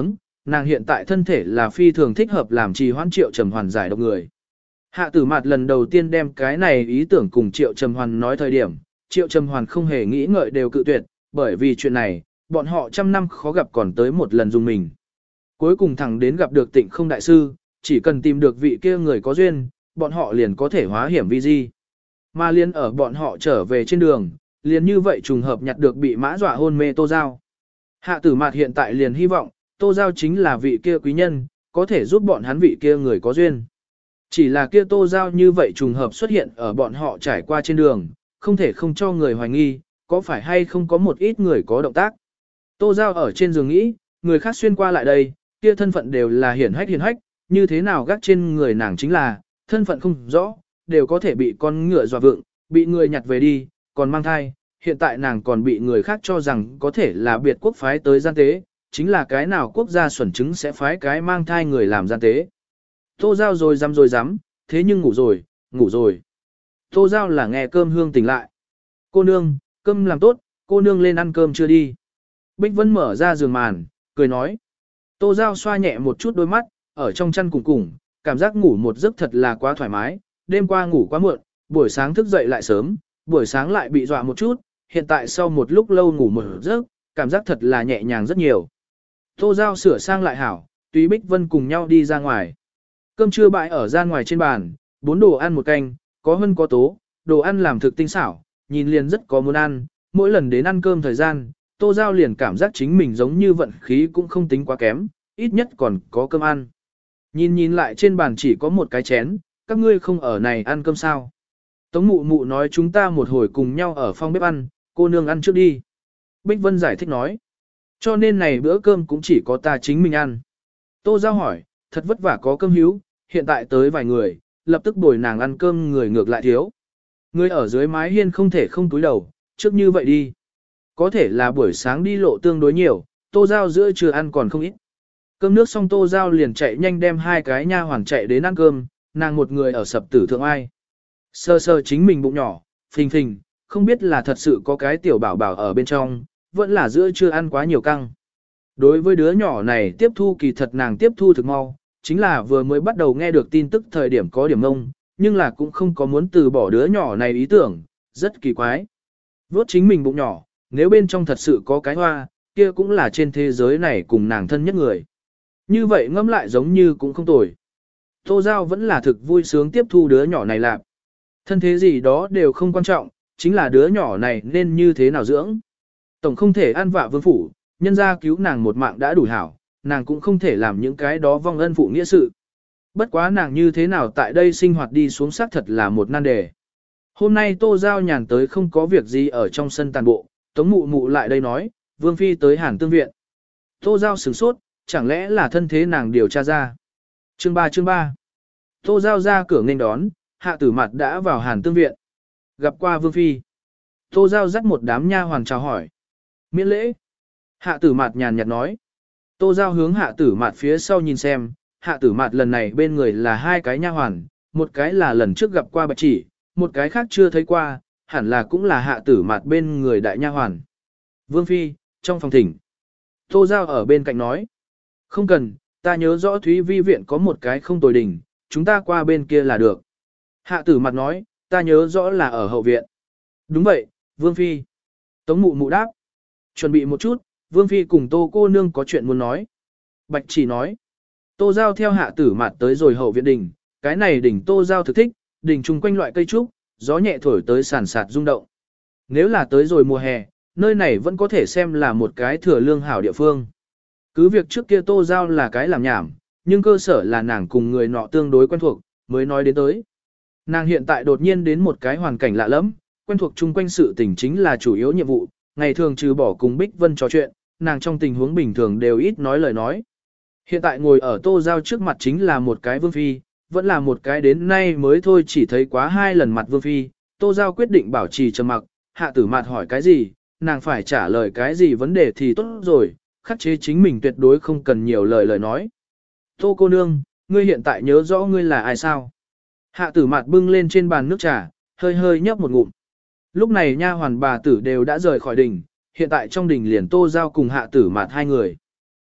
nàng hiện tại thân thể là phi thường thích hợp làm trì hoãn Triệu Trầm Hoàn giải độc người. Hạ Tử Mạt lần đầu tiên đem cái này ý tưởng cùng Triệu Trầm Hoàn nói thời điểm, Triệu Trầm Hoàn không hề nghĩ ngợi đều cự tuyệt, bởi vì chuyện này, bọn họ trăm năm khó gặp còn tới một lần dùng mình. Cuối cùng thẳng đến gặp được Tịnh Không đại sư, chỉ cần tìm được vị kia người có duyên, bọn họ liền có thể hóa hiểm vi di. Mà liên ở bọn họ trở về trên đường, liền như vậy trùng hợp nhặt được bị mã dọa hôn mê Tô Giao. Hạ Tử Mạt hiện tại liền hy vọng, Tô Giao chính là vị kia quý nhân, có thể giúp bọn hắn vị kia người có duyên. Chỉ là kia Tô Giao như vậy trùng hợp xuất hiện ở bọn họ trải qua trên đường, không thể không cho người hoài nghi, có phải hay không có một ít người có động tác. Tô Giao ở trên giường nghĩ, người khác xuyên qua lại đây, kia thân phận đều là hiển hách, như thế nào gác trên người nàng chính là, thân phận không rõ, đều có thể bị con ngựa dọa vượng, bị người nhặt về đi, còn mang thai, hiện tại nàng còn bị người khác cho rằng có thể là biệt quốc phái tới gian tế, chính là cái nào quốc gia xuẩn chứng sẽ phái cái mang thai người làm gian tế. Tô Giao rồi dám, thế nhưng ngủ rồi. Tô Giao là nghe cơm hương tỉnh lại. Cô nương, cơm làm tốt, cô nương lên ăn cơm chưa đi. Bích Vân mở ra giường màn, cười nói. Tô Giao xoa nhẹ một chút đôi mắt, ở trong chăn cùng, cảm giác ngủ một giấc thật là quá thoải mái, đêm qua ngủ quá muộn, buổi sáng thức dậy lại sớm, buổi sáng lại bị dọa một chút, hiện tại sau một lúc lâu ngủ một giấc, cảm giác thật là nhẹ nhàng rất nhiều. Tô Giao sửa sang lại hảo, tùy Bích Vân cùng nhau đi ra ngoài. Cơm trưa bãi ở ra ngoài trên bàn, 4 đồ ăn một canh, có hân có tố, đồ ăn làm thực tinh xảo, nhìn liền rất có muốn ăn, mỗi lần đến ăn cơm thời gian, Tô Giao liền cảm giác chính mình giống như vận khí cũng không tính quá kém, ít nhất còn có cơm ăn. Nhìn lại trên bàn chỉ có một cái chén, các ngươi không ở này ăn cơm sao. Tống mụ mụ nói chúng ta một hồi cùng nhau ở phòng bếp ăn, cô nương ăn trước đi. Bích Vân giải thích nói. Cho nên này bữa cơm cũng chỉ có ta chính mình ăn. Tô Giao hỏi, thật vất vả có cơm hiếu, hiện tại tới vài người, lập tức bồi nàng ăn cơm người ngược lại thiếu. Người ở dưới mái hiên không thể không túi đầu, trước như vậy đi. Có thể là buổi sáng đi lộ tương đối nhiều, Tô Giao giữa trưa ăn còn không ít. Cơm nước xong Tô Giao liền chạy nhanh đem 2 cái nha hoàn chạy đến ăn cơm, nàng một người ở sập tử thượng ai. Sơ chính mình bụng nhỏ, phình, không biết là thật sự có cái tiểu bảo bảo ở bên trong, vẫn là giữa trưa ăn quá nhiều căng. Đối với đứa nhỏ này tiếp thu kỳ thật nàng tiếp thu thực mau, chính là vừa mới bắt đầu nghe được tin tức thời điểm có điểm ngông, nhưng là cũng không có muốn từ bỏ đứa nhỏ này ý tưởng, rất kỳ quái. Vốt chính mình bụng nhỏ, nếu bên trong thật sự có cái hoa, kia cũng là trên thế giới này cùng nàng thân nhất người. Như vậy ngẫm lại giống như cũng không tồi. Tô Giao vẫn là thực vui sướng tiếp thu đứa nhỏ này lạc. Thân thế gì đó đều không quan trọng, chính là đứa nhỏ này nên như thế nào dưỡng. Tổng không thể ăn vạ vương phủ, nhân ra cứu nàng một mạng đã đủ hảo, nàng cũng không thể làm những cái đó vong ân phụ nghĩa sự. Bất quá nàng như thế nào tại đây sinh hoạt đi xuống xác thật là một nan đề. Hôm nay Tô Giao nhàn tới không có việc gì ở trong sân tàn bộ, Tống mụ mụ lại đây nói, Vương Phi tới Hàn Tương Viện. Tô Giao sửng sốt, chẳng lẽ là thân thế nàng điều tra ra. Chương 3 Tô Giao ra cửa nghênh đón, Hạ Tử Mạt đã vào Hàn Tương Viện. Gặp qua Vương Phi. Tô Giao dắt một đám nha hoàn chào hỏi. Miễn lễ. Hạ Tử Mạt nhàn nhạt nói. Tô Giao hướng Hạ Tử Mạt phía sau nhìn xem, Hạ Tử Mạt lần này bên người là 2 cái nha hoàn, một cái là lần trước gặp qua Bạch Chỉ, một cái khác chưa thấy qua, hẳn là cũng là Hạ Tử Mạt bên người đại nha hoàn. Vương Phi, trong phòng thỉnh. Tô Giao ở bên cạnh nói. Không cần, ta nhớ rõ Thúy Vi viện có một cái không tồi đỉnh, chúng ta qua bên kia là được. Hạ Tử Mạt nói, ta nhớ rõ là ở hậu viện. Đúng vậy, Vương Phi. Tống mụ mụ đáp. Chuẩn bị một chút, Vương Phi cùng Tô cô nương có chuyện muốn nói. Bạch Chỉ nói. Tô Giao theo Hạ Tử Mạt tới rồi hậu viện đỉnh, cái này đỉnh Tô Giao thực thích, đỉnh chung quanh loại cây trúc, gió nhẹ thổi tới sàn sạt rung động. Nếu là tới rồi mùa hè, nơi này vẫn có thể xem là một cái thừa lương hảo địa phương. Cứ việc trước kia Tô Giao là cái làm nhảm, nhưng cơ sở là nàng cùng người nọ tương đối quen thuộc, mới nói đến tới. Nàng hiện tại đột nhiên đến một cái hoàn cảnh lạ lẫm, quen thuộc chung quanh sự tình chính là chủ yếu nhiệm vụ, ngày thường trừ bỏ cùng Bích Vân trò chuyện, nàng trong tình huống bình thường đều ít nói lời nói. Hiện tại ngồi ở Tô Giao trước mặt chính là một cái Vương Phi, vẫn là một cái đến nay mới thôi chỉ thấy quá 2 lần mặt Vương Phi, Tô Giao quyết định bảo trì trầm mặc, Hạ Tử Mạt hỏi cái gì, nàng phải trả lời cái gì vấn đề thì tốt rồi, khắc chế chính mình tuyệt đối không cần nhiều lời nói. Tô cô nương, ngươi hiện tại nhớ rõ ngươi là ai sao? Hạ Tử Mạt bưng lên trên bàn nước trà, hơi nhấp một ngụm. Lúc này nha hoàn bà tử đều đã rời khỏi đình, hiện tại trong đình liền Tô Giao cùng Hạ Tử Mạt 2 người.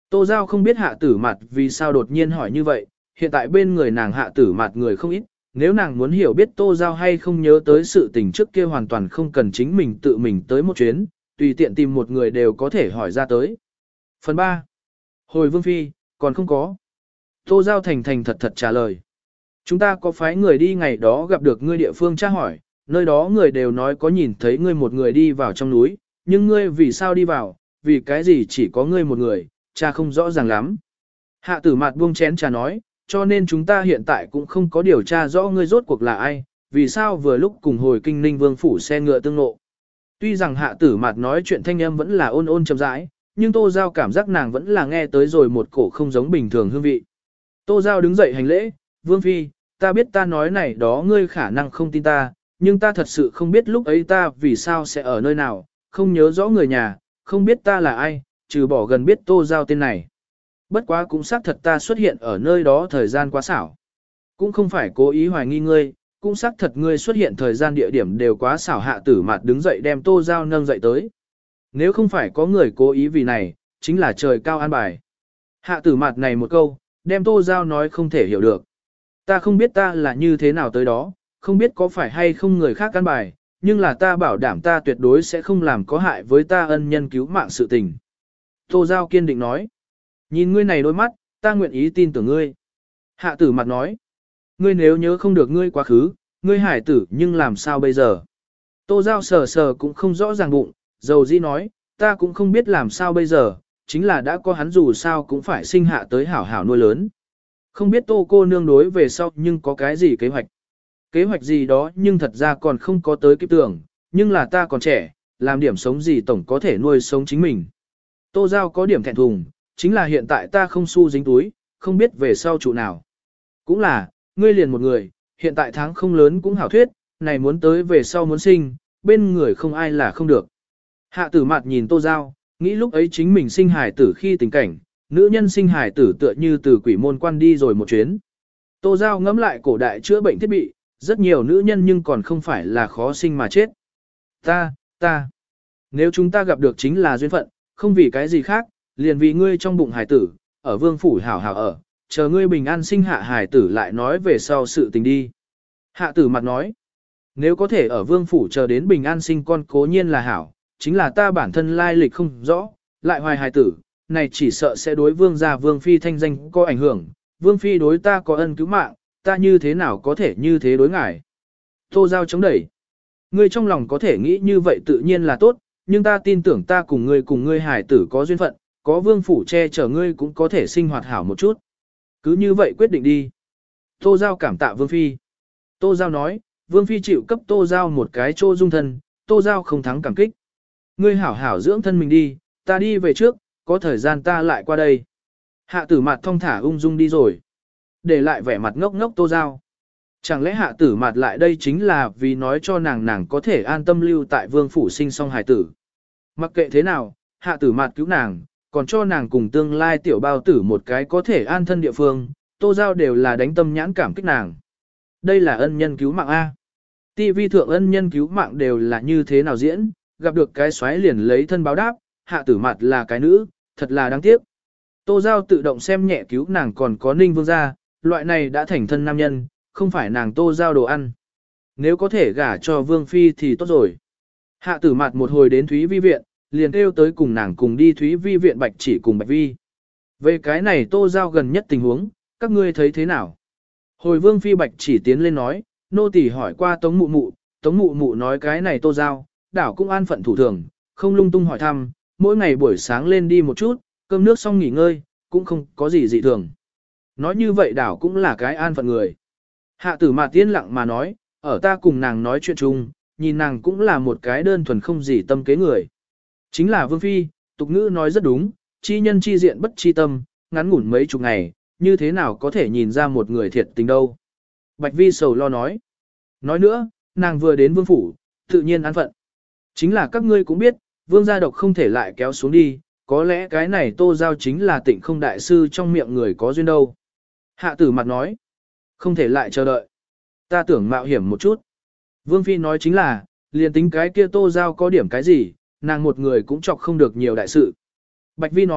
Tô Giao không biết hạ tử mặt vì sao đột nhiên hỏi như vậy, hiện tại bên người nàng hạ tử mặt người không ít, nếu nàng muốn hiểu biết Tô Giao hay không nhớ tới sự tình trước kia hoàn toàn không cần chính mình tự mình tới một chuyến, tùy tiện tìm một người đều có thể hỏi ra tới. Phần 3. Hồi Vương Phi, còn không có. Tô Giao thành thành thật thật trả lời. Chúng ta có phái người đi ngày đó gặp được ngươi địa phương tra hỏi, nơi đó người đều nói có nhìn thấy ngươi một người đi vào trong núi, nhưng ngươi vì sao đi vào, vì cái gì chỉ có ngươi một người, cha không rõ ràng lắm. Hạ tử mặt buông chén trà nói, cho nên chúng ta hiện tại cũng không có điều tra rõ ngươi rốt cuộc là ai, vì sao vừa lúc cùng hồi kinh ninh vương phủ xe ngựa tương ngộ. Tuy rằng hạ tử mặt nói chuyện thanh âm vẫn là ôn ôn chậm rãi, nhưng Tô Giao cảm giác nàng vẫn là nghe tới rồi một cổ không giống bình thường hương vị. Tô Giao đứng dậy hành lễ, Vương Phi, ta biết ta nói này đó ngươi khả năng không tin ta, nhưng ta thật sự không biết lúc ấy ta vì sao sẽ ở nơi nào, không nhớ rõ người nhà, không biết ta là ai, trừ bỏ gần biết Tô Giao tên này. Bất quá cũng xác thật ta xuất hiện ở nơi đó thời gian quá xảo. Cũng không phải cố ý hoài nghi ngươi, cũng xác thật ngươi xuất hiện thời gian địa điểm đều quá xảo. Hạ tử mặt đứng dậy đem Tô Giao nâng dậy tới. Nếu không phải có người cố ý vì này, chính là trời cao an bài. Hạ tử mặt này một câu, đem Tô Giao nói không thể hiểu được. Ta không biết ta là như thế nào tới đó, không biết có phải hay không người khác an bài, nhưng là ta bảo đảm ta tuyệt đối sẽ không làm có hại với ta ân nhân cứu mạng sự tình. Tô Giao kiên định nói. Nhìn ngươi này đôi mắt, ta nguyện ý tin tưởng ngươi. Hạ tử mặt nói. Ngươi nếu nhớ không được ngươi quá khứ, ngươi hải tử nhưng làm sao bây giờ? Tô Giao sờ sờ cũng không rõ ràng bụng, dầu dĩ nói, ta cũng không biết làm sao bây giờ, chính là đã có hắn dù sao cũng phải sinh hạ tới hảo hảo nuôi lớn. Không biết Tô cô nương đối về sau nhưng có cái gì kế hoạch. Kế hoạch gì đó nhưng thật ra còn không có tới kịp tưởng, nhưng là ta còn trẻ, làm điểm sống gì tổng có thể nuôi sống chính mình. Tô Giao có điểm thẹn thùng, chính là hiện tại ta không xu dính túi, không biết về sau trụ nào. Cũng là, ngươi liền một người, hiện tại tháng không lớn cũng hảo thuyết, này muốn tới về sau muốn sinh, bên người không ai là không được. Hạ tử mặt nhìn Tô Giao, nghĩ lúc ấy chính mình sinh hài tử khi tình cảnh, nữ nhân sinh hài tử tựa như từ quỷ môn quan đi rồi một chuyến. Tô Giao ngẫm lại cổ đại chữa bệnh thiết bị, rất nhiều nữ nhân nhưng còn không phải là khó sinh mà chết. Ta, nếu chúng ta gặp được chính là duyên phận, không vì cái gì khác, liền vì ngươi trong bụng hài tử, ở vương phủ hảo hảo ở, chờ ngươi bình an sinh hạ hài tử lại nói về sau sự tình đi. Hạ tử mặt nói, nếu có thể ở vương phủ chờ đến bình an sinh con cố nhiên là hảo, chính là ta bản thân lai lịch không rõ, lại hoài hài tử, này chỉ sợ sẽ đối vương gia vương phi thanh danh có ảnh hưởng, vương phi đối ta có ân cứu mạng, ta như thế nào có thể như thế đối ngại. Tô Giao chống đẩy. Ngươi trong lòng có thể nghĩ như vậy tự nhiên là tốt, nhưng ta tin tưởng ta cùng ngươi hài tử có duyên phận, có vương phủ che chở ngươi cũng có thể sinh hoạt hảo một chút. Cứ như vậy quyết định đi. Tô Giao cảm tạ vương phi. Tô Giao nói, vương phi chịu cấp Tô Giao một cái chô dung thân, Tô Giao không thắng cảm kích. Ngươi hảo hảo dưỡng thân mình đi, ta đi về trước, có thời gian ta lại qua đây. Hạ tử mặt thong thả ung dung đi rồi. Để lại vẻ mặt ngốc ngốc Tô Giao. Chẳng lẽ hạ tử mặt lại đây chính là vì nói cho nàng có thể an tâm lưu tại vương phủ sinh song hài tử. Mặc kệ thế nào, hạ tử mặt cứu nàng, còn cho nàng cùng tương lai tiểu bao tử một cái có thể an thân địa phương, Tô Giao đều là đánh tâm nhãn cảm kích nàng. Đây là ân nhân cứu mạng A. TV thượng ân nhân cứu mạng đều là như thế nào diễn, gặp được cái xoáy liền lấy thân báo đáp, hạ tử mặt là cái nữ, thật là đáng tiếc. Tô Giao tự động xem nhẹ cứu nàng còn có Ninh Vương gia, loại này đã thành thân nam nhân, không phải nàng Tô Giao đồ ăn. Nếu có thể gả cho Vương Phi thì tốt rồi. Hạ tử mặt một hồi đến Thúy Vi viện, liền kêu tới cùng nàng cùng đi Thúy Vi viện Bạch Chỉ cùng Bạch Vi. Về cái này Tô Giao gần nhất tình huống, các ngươi thấy thế nào? Hồi Vương Phi Bạch Chỉ tiến lên nói, nô tỳ hỏi qua Tống Mụ Mụ nói cái này Tô Giao, đảo cũng an phận thủ thường, không lung tung hỏi thăm, mỗi ngày buổi sáng lên đi một chút, cơm nước xong nghỉ ngơi, cũng không có gì dị thường. Nói như vậy đảo cũng là cái an phận người. Hạ tử mà tiên lặng mà nói, ở ta cùng nàng nói chuyện chung, nhìn nàng cũng là một cái đơn thuần không gì tâm kế người. Chính là Vương Phi, tục ngữ nói rất đúng, chi nhân chi diện bất chi tâm, ngắn ngủn mấy chục ngày, như thế nào có thể nhìn ra một người thiệt tình đâu. Bạch Vi sầu lo nói. Nói nữa, nàng vừa đến vương phủ, tự nhiên an phận. Chính là các ngươi cũng biết, vương gia độc không thể lại kéo xuống đi, có lẽ cái này Tô Giao chính là Tịnh Không đại sư trong miệng người có duyên đâu. Hạ tử mặt nói, không thể lại chờ đợi. Ta tưởng mạo hiểm một chút. Vương Phi nói chính là, liền tính cái kia Tô Giao có điểm cái gì, nàng một người cũng chọc không được nhiều đại sự. Bạch Vi nói,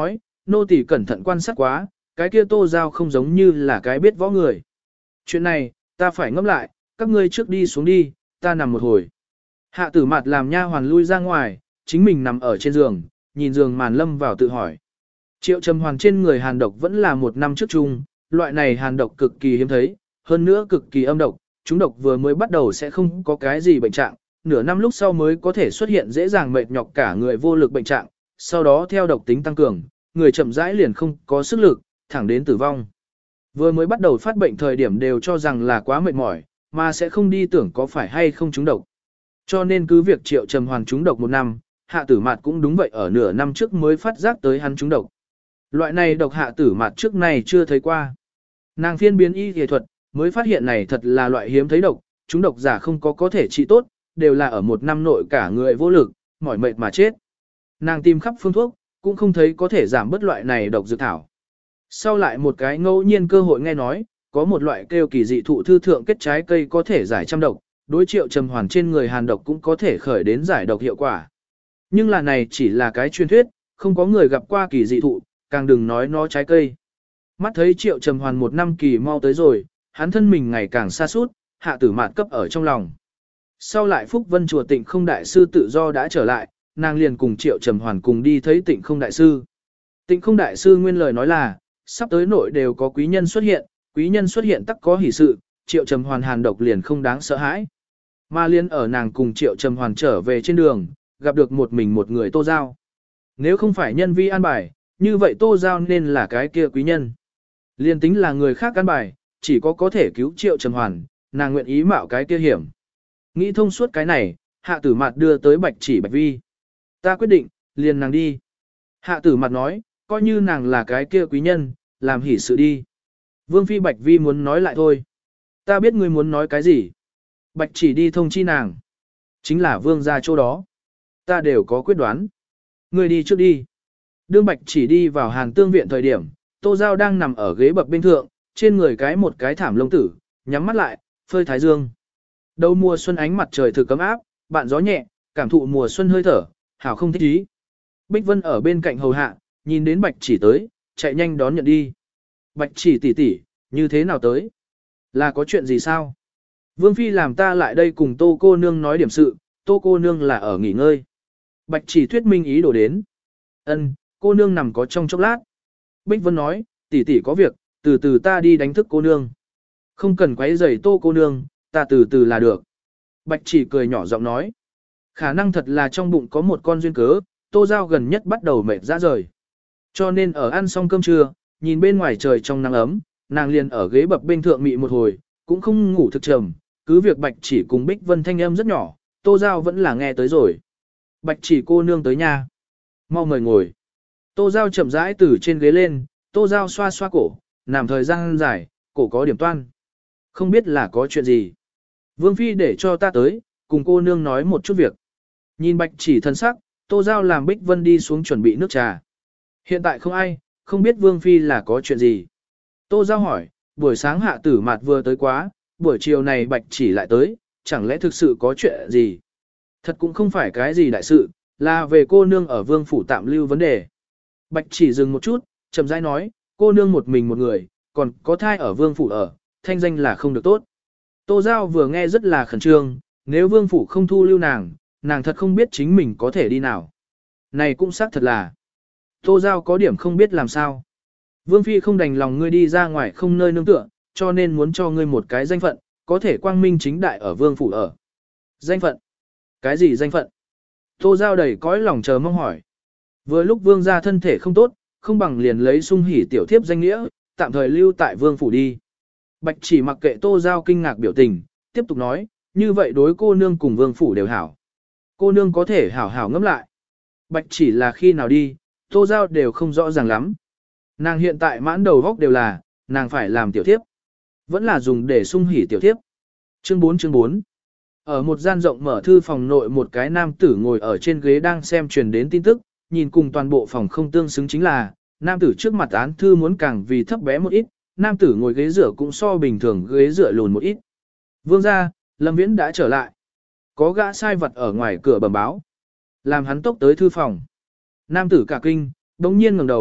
nô tỳ cẩn thận quan sát quá, cái kia Tô Giao không giống như là cái biết võ người. Chuyện này, ta phải ngẫm lại, các ngươi trước đi xuống đi, ta nằm một hồi. Hạ tử mặt làm nha hoàn lui ra ngoài, chính mình nằm ở trên giường, nhìn giường màn lâm vào tự hỏi. Triệu Trầm Hoàn trên người hàn độc vẫn là một năm trước chung, loại này hàn độc cực kỳ hiếm thấy, hơn nữa cực kỳ âm độc, chúng độc vừa mới bắt đầu sẽ không có cái gì bệnh trạng, nửa năm lúc sau mới có thể xuất hiện dễ dàng mệt nhọc cả người vô lực bệnh trạng, sau đó theo độc tính tăng cường, người chậm rãi liền không có sức lực, thẳng đến tử vong. Vừa mới bắt đầu phát bệnh thời điểm đều cho rằng là quá mệt mỏi, mà sẽ không đi tưởng có phải hay không trúng độc. Cho nên cứ việc Triệu Trầm Hoàn trúng độc một năm, Hạ Tử Mạt cũng đúng vậy ở nửa năm trước mới phát giác tới hắn trúng độc. Loại này độc Hạ Tử Mạt trước này chưa thấy qua. Nàng phiên biến y y thuật, mới phát hiện này thật là loại hiếm thấy độc, trúng độc giả không có thể trị tốt, đều là ở một năm nội cả người vô lực, mỏi mệt mà chết. Nàng tìm khắp phương thuốc, cũng không thấy có thể giảm bớt loại này độc dược thảo. Sau lại một cái ngẫu nhiên cơ hội nghe nói, có một loại kêu kỳ dị thụ thư thượng kết trái cây có thể giải trăm độc, đối Triệu Trầm Hoàn trên người hàn độc cũng có thể khởi đến giải độc hiệu quả. Nhưng là này chỉ là cái truyền thuyết, không có người gặp qua kỳ dị thụ, càng đừng nói nó trái cây. Mắt thấy Triệu Trầm Hoàn một năm kỳ mau tới rồi, hắn thân mình ngày càng xa suốt, Hạ Tử Mạt cấp ở trong lòng. Sau lại Phúc Vân chùa Tịnh Không đại sư tự do đã trở lại, nàng liền cùng Triệu Trầm Hoàn cùng đi thấy Tịnh Không đại sư. Tịnh Không đại sư nguyên lời nói là, sắp tới nội đều có quý nhân xuất hiện tắc có hỷ sự, Triệu Trầm Hoàn hàn độc liền không đáng sợ hãi. Mà liên ở nàng cùng Triệu Trầm Hoàn trở về trên đường, gặp được một người Tô Giao. Nếu không phải nhân vi an bài, như vậy Tô Giao nên là cái kia quý nhân. Liên tính là người khác an bài, chỉ có thể cứu Triệu Trầm Hoàn, nàng nguyện ý mạo cái kia hiểm. Nghĩ thông suốt cái này, Hạ Tử Mạt đưa tới Bạch Chỉ Bạch Vi. Ta quyết định, liền nàng đi. Hạ Tử Mạt nói, coi như nàng là cái kia quý nhân, làm hỷ sự đi. Vương Phi Bạch Vi muốn nói lại thôi. Ta biết ngươi muốn nói cái gì. Bạch Chỉ đi thông chi nàng. Chính là vương gia chỗ đó. Ta đều có quyết đoán. Ngươi đi trước đi. Đương Bạch Chỉ đi vào Hàn Tương viện thời điểm, Tô Giao đang nằm ở ghế bập bên thượng, trên người một cái thảm lông tử, nhắm mắt lại, phơi thái dương. Đầu mùa xuân ánh mặt trời thực cấm áp, bạn gió nhẹ, cảm thụ mùa xuân hơi thở, hảo không thích ý. Bích Vân ở bên cạnh hầu hạ, nhìn đến Bạch Chỉ tới, chạy nhanh đón nhận đi. Bạch Chỉ tỷ tỷ, như thế nào tới? Là có chuyện gì sao? Vương Phi làm ta lại đây cùng Tô cô nương nói điểm sự, Tô cô nương là ở nghỉ ngơi. Bạch Chỉ thuyết minh ý đồ đến. Ân, cô nương nằm có trong chốc lát. Bích Vân nói, tỷ tỷ có việc, từ từ ta đi đánh thức cô nương. Không cần quấy rầy Tô cô nương, ta từ từ là được. Bạch Chỉ cười nhỏ giọng nói. Khả năng thật là trong bụng có một con duyên cớ, Tô Giao gần nhất bắt đầu mệt ra rời. Cho nên ở ăn xong cơm trưa, nhìn bên ngoài trời trong nắng ấm, nàng liền ở ghế bập bên thượng mị một hồi, cũng không ngủ thực trầm, cứ việc Bạch Chỉ cùng Bích Vân thanh âm rất nhỏ, Tô Giao vẫn là nghe tới rồi. Bạch Chỉ cô nương tới nhà. Mau mời ngồi. Tô Giao chậm rãi từ trên ghế lên, Tô Giao xoa xoa cổ, nằm thời gian dài, cổ có điểm toan. Không biết là có chuyện gì. Vương Phi để cho ta tới, cùng cô nương nói một chút việc. Nhìn Bạch Chỉ thân sắc, Tô Giao làm Bích Vân đi xuống chuẩn bị nước trà. Hiện tại không ai, không biết Vương Phi là có chuyện gì. Tô Giao hỏi, buổi sáng Hạ Tử Mạt vừa tới quá, buổi chiều này Bạch Chỉ lại tới, chẳng lẽ thực sự có chuyện gì? Thật cũng không phải cái gì đại sự, là về cô nương ở Vương Phủ tạm lưu vấn đề. Bạch Chỉ dừng một chút, chậm rãi nói, cô nương một mình một người, còn có thai ở Vương Phủ ở, thanh danh là không được tốt. Tô Giao vừa nghe rất là khẩn trương, nếu Vương Phủ không thu lưu nàng, nàng thật không biết chính mình có thể đi nào. Này cũng xác thật là. Tô Giao có điểm không biết làm sao. Vương Phi không đành lòng ngươi đi ra ngoài không nơi nương tựa, cho nên muốn cho ngươi một cái danh phận, có thể quang minh chính đại ở Vương Phủ ở. Danh phận? Cái gì danh phận? Tô Giao đầy cõi lòng chờ mong hỏi. Vừa lúc Vương gia thân thể không tốt, không bằng liền lấy sung hỉ tiểu thiếp danh nghĩa, tạm thời lưu tại Vương Phủ đi. Bạch Chỉ mặc kệ Tô Giao kinh ngạc biểu tình, tiếp tục nói, như vậy đối cô nương cùng Vương Phủ đều hảo. Cô nương có thể hảo hảo ngẫm lại. Bạch Chỉ là khi nào đi, Tô Giao đều không rõ ràng lắm. Nàng hiện tại mãn đầu góc đều là, nàng phải làm tiểu thiếp. Vẫn là dùng để sung hỉ tiểu thiếp. Chương 4. Ở một gian rộng mở thư phòng nội một cái nam tử ngồi ở trên ghế đang xem truyền đến tin tức, nhìn cùng toàn bộ phòng không tương xứng chính là, nam tử trước mặt án thư muốn càng vì thấp bé một ít, nam tử ngồi ghế dựa cũng so bình thường ghế dựa lùn một ít. Vương gia, Lâm Viễn đã trở lại. Có gã sai vật ở ngoài cửa bẩm báo. Làm hắn tốc tới thư phòng. Nam tử cả kinh, đống nhiên ngẩng đầu,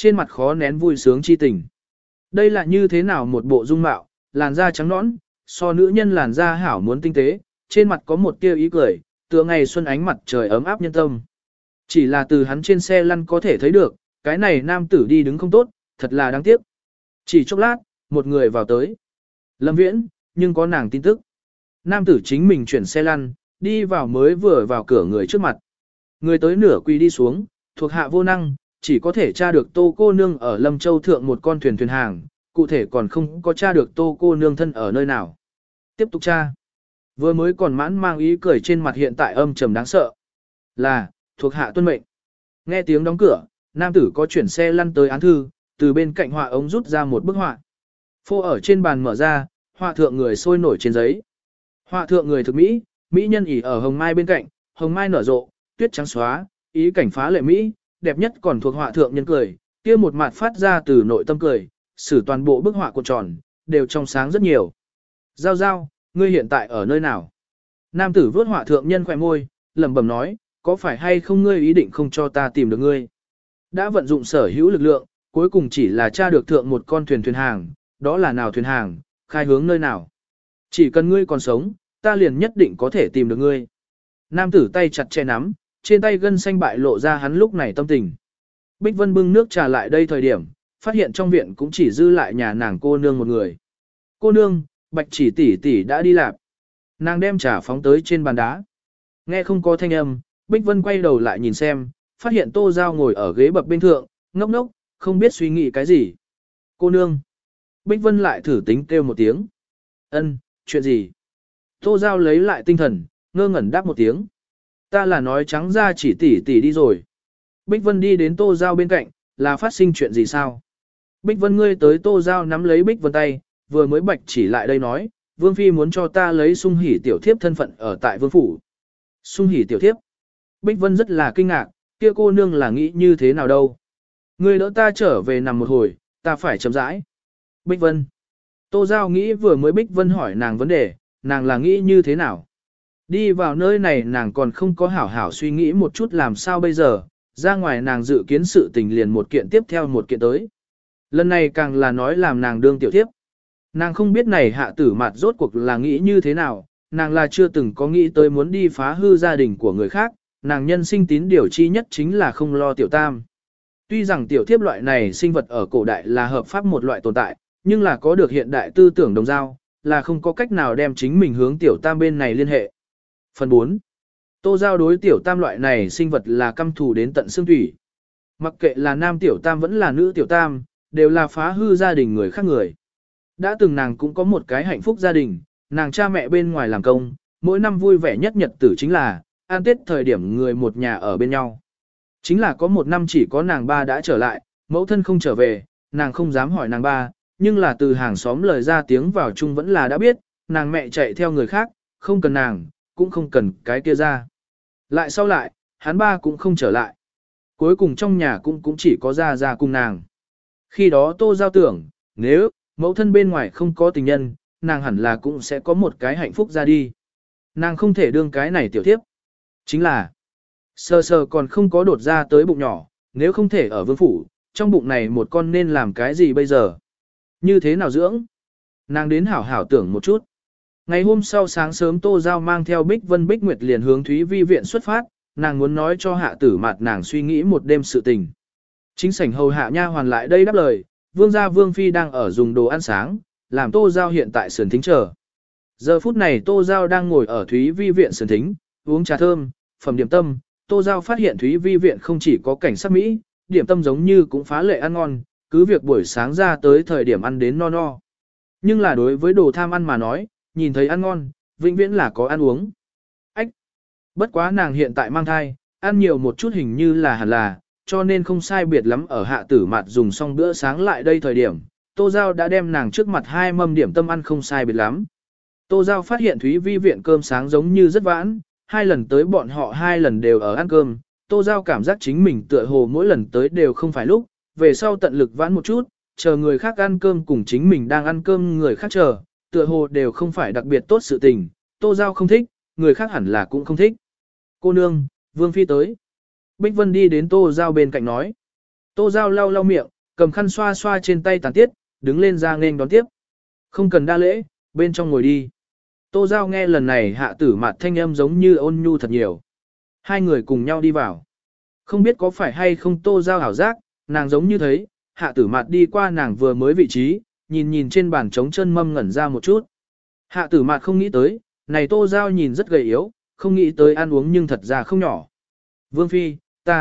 trên mặt khó nén vui sướng chi tình. Đây là như thế nào một bộ dung mạo, làn da trắng nõn, so nữ nhân làn da hảo muốn tinh tế, trên mặt có một tia ý cười, tựa ngày xuân ánh mặt trời ấm áp nhân tâm. Chỉ là từ hắn trên xe lăn có thể thấy được, cái này nam tử đi đứng không tốt, thật là đáng tiếc. Chỉ chốc lát, một người vào tới. Lâm Viễn, nhưng có nàng tin tức. Nam tử chính mình chuyển xe lăn, đi vào mới vừa vào cửa người trước mặt. Người tới nửa quỳ đi xuống, thuộc hạ vô năng, chỉ có thể tra được Tô cô nương ở Lâm Châu thượng một con thuyền hàng, cụ thể còn không có tra được Tô cô nương thân ở nơi nào. Tiếp tục tra. Vừa mới còn mãn mang ý cười trên mặt hiện tại âm trầm đáng sợ. Là, thuộc hạ tuân mệnh. Nghe tiếng đóng cửa, nam tử có chuyển xe lăn tới án thư, từ bên cạnh họa ống rút ra một bức họa. Phô ở trên bàn mở ra, họa thượng người sôi nổi trên giấy. Họa thượng người thực mỹ, mỹ nhân ỉ ở hồng mai bên cạnh, hồng mai nở rộ, tuyết trắng xóa, ý cảnh phá lệ mỹ, đẹp nhất còn thuộc họa thượng nhân cười, kia một mặt phát ra từ nội tâm cười, sử toàn bộ bức họa cuộn tròn, đều trong sáng rất nhiều. Giao giao, ngươi hiện tại ở nơi nào? Nam tử vớt họa thượng nhân khỏe môi, lẩm bẩm nói, có phải hay không ngươi ý định không cho ta tìm được ngươi? Đã vận dụng sở hữu lực lượng, cuối cùng chỉ là tra được thượng một con thuyền hàng, đó là nào thuyền hàng, khai hướng nơi nào? Chỉ cần ngươi còn sống, ta liền nhất định có thể tìm được ngươi. Nam tử tay chặt che nắm, trên tay gân xanh bại lộ ra hắn lúc này tâm tình. Bích Vân bưng nước trà lại đây thời điểm, phát hiện trong viện cũng chỉ dư lại nhà nàng cô nương một người. Cô nương, Bạch Chỉ tỷ tỷ đã đi làm. Nàng đem trà phóng tới trên bàn đá. Nghe không có thanh âm, Bích Vân quay đầu lại nhìn xem, phát hiện Tô Giao ngồi ở ghế bập bên thượng, ngốc ngốc, không biết suy nghĩ cái gì. Cô nương. Bích Vân lại thử tính kêu một tiếng. Ân, chuyện gì? Tô Giao lấy lại tinh thần, ngơ ngẩn đáp một tiếng. Ta là nói trắng ra Chỉ tỷ tỷ đi rồi. Bích Vân đi đến Tô Giao bên cạnh, là phát sinh chuyện gì sao? Bích Vân ngươi tới Tô Giao nắm lấy Bích Vân tay, vừa mới Bạch Chỉ lại đây nói, Vương Phi muốn cho ta lấy Sung Hỉ tiểu thiếp thân phận ở tại Vương Phủ. Sung Hỉ tiểu thiếp. Bích Vân rất là kinh ngạc, kia cô nương là nghĩ như thế nào đâu. Ngươi đỡ ta trở về nằm một hồi, ta phải chậm rãi. Bích Vân. Tô Giao nghĩ vừa mới Bích Vân hỏi nàng vấn đề, nàng là nghĩ như thế nào. Đi vào nơi này nàng còn không có hảo hảo suy nghĩ một chút làm sao bây giờ, ra ngoài nàng dự kiến sự tình liền một kiện tiếp theo một kiện tới. Lần này càng là nói làm nàng đương tiểu thiếp. Nàng không biết này hạ tử mặt rốt cuộc là nghĩ như thế nào, nàng là chưa từng có nghĩ tới muốn đi phá hư gia đình của người khác, nàng nhân sinh tín điều chi nhất chính là không lo tiểu tam. Tuy rằng tiểu thiếp loại này sinh vật ở cổ đại là hợp pháp một loại tồn tại, nhưng là có được hiện đại tư tưởng đồng giao, là không có cách nào đem chính mình hướng tiểu tam bên này liên hệ. Phần 4. Tô Giao đối tiểu tam loại này sinh vật là căm thù đến tận xương thủy. Mặc kệ là nam tiểu tam vẫn là nữ tiểu tam, đều là phá hư gia đình người khác người. Đã từng nàng cũng có một cái hạnh phúc gia đình, nàng cha mẹ bên ngoài làm công, mỗi năm vui vẻ nhất nhật tử chính là, an tết thời điểm người một nhà ở bên nhau. Chính là có một năm chỉ có nàng ba đã trở lại, mẫu thân không trở về, nàng không dám hỏi nàng ba, nhưng là từ hàng xóm lời ra tiếng vào chung vẫn là đã biết, nàng mẹ chạy theo người khác, không cần nàng, cũng không cần cái kia ra. Lại sau lại, hắn ba cũng không trở lại. Cuối cùng trong nhà cũng chỉ có ra cùng nàng. Khi đó Tô Giao tưởng, nếu mẫu thân bên ngoài không có tình nhân, nàng hẳn là cũng sẽ có một cái hạnh phúc ra đi. Nàng không thể đương cái này tiểu thiếp. Chính là, sờ sờ còn không có đột ra tới bụng nhỏ, nếu không thể ở vương phủ, trong bụng này một con nên làm cái gì bây giờ? Như thế nào dưỡng? Nàng đến hảo hảo tưởng một chút. Ngày hôm sau sáng sớm Tô Giao mang theo Bích Vân Bích Nguyệt liền hướng Thúy Vi viện xuất phát, nàng muốn nói cho hạ tử mặt nàng suy nghĩ một đêm sự tình. Chính sảnh hầu hạ nha hoàn lại đây đáp lời, vương gia vương phi đang ở dùng đồ ăn sáng, làm Tô Giao hiện tại sườn thính chờ. Giờ phút này Tô Giao đang ngồi ở Thúy Vi viện sườn thính, uống trà thơm, phẩm điểm tâm, Tô Giao phát hiện Thúy Vi viện không chỉ có cảnh sắc mỹ, điểm tâm giống như cũng phá lệ ăn ngon, cứ việc buổi sáng ra tới thời điểm ăn đến no no. Nhưng là đối với đồ tham ăn mà nói, nhìn thấy ăn ngon, vĩnh viễn là có ăn uống. Ách! Bất quá nàng hiện tại mang thai, ăn nhiều một chút hình như là hẳn là, cho nên không sai biệt lắm ở hạ tử mặt dùng xong bữa sáng lại đây thời điểm, Tô Giao đã đem nàng trước mặt hai mâm điểm tâm ăn không sai biệt lắm. Tô Giao phát hiện Thúy Vi viện cơm sáng giống như rất vãn, hai lần tới bọn họ hai lần đều ở ăn cơm, Tô Giao cảm giác chính mình tựa hồ mỗi lần tới đều không phải lúc, về sau tận lực vãn một chút, chờ người khác ăn cơm cùng chính mình đang ăn cơm người khác chờ, tựa hồ đều không phải đặc biệt tốt sự tình, Tô Giao không thích, người khác hẳn là cũng không thích. Cô nương, Vương Phi tới. Bích Vân đi đến Tô Giao bên cạnh nói. Tô Giao lau lau miệng, cầm khăn xoa xoa trên tay tàn tiết, đứng lên ra nghênh đón tiếp. Không cần đa lễ, bên trong ngồi đi. Tô Giao nghe lần này Hạ Tử Mạt thanh âm giống như ôn nhu thật nhiều. Hai người cùng nhau đi vào. Không biết có phải hay không Tô Giao ảo giác, nàng giống như thấy, Hạ Tử Mạt đi qua nàng vừa mới vị trí, nhìn trên bàn trống chân mâm ngẩn ra một chút. Hạ Tử Mạt không nghĩ tới, này Tô Giao nhìn rất gầy yếu, không nghĩ tới ăn uống nhưng thật ra không nhỏ. Vương Phi,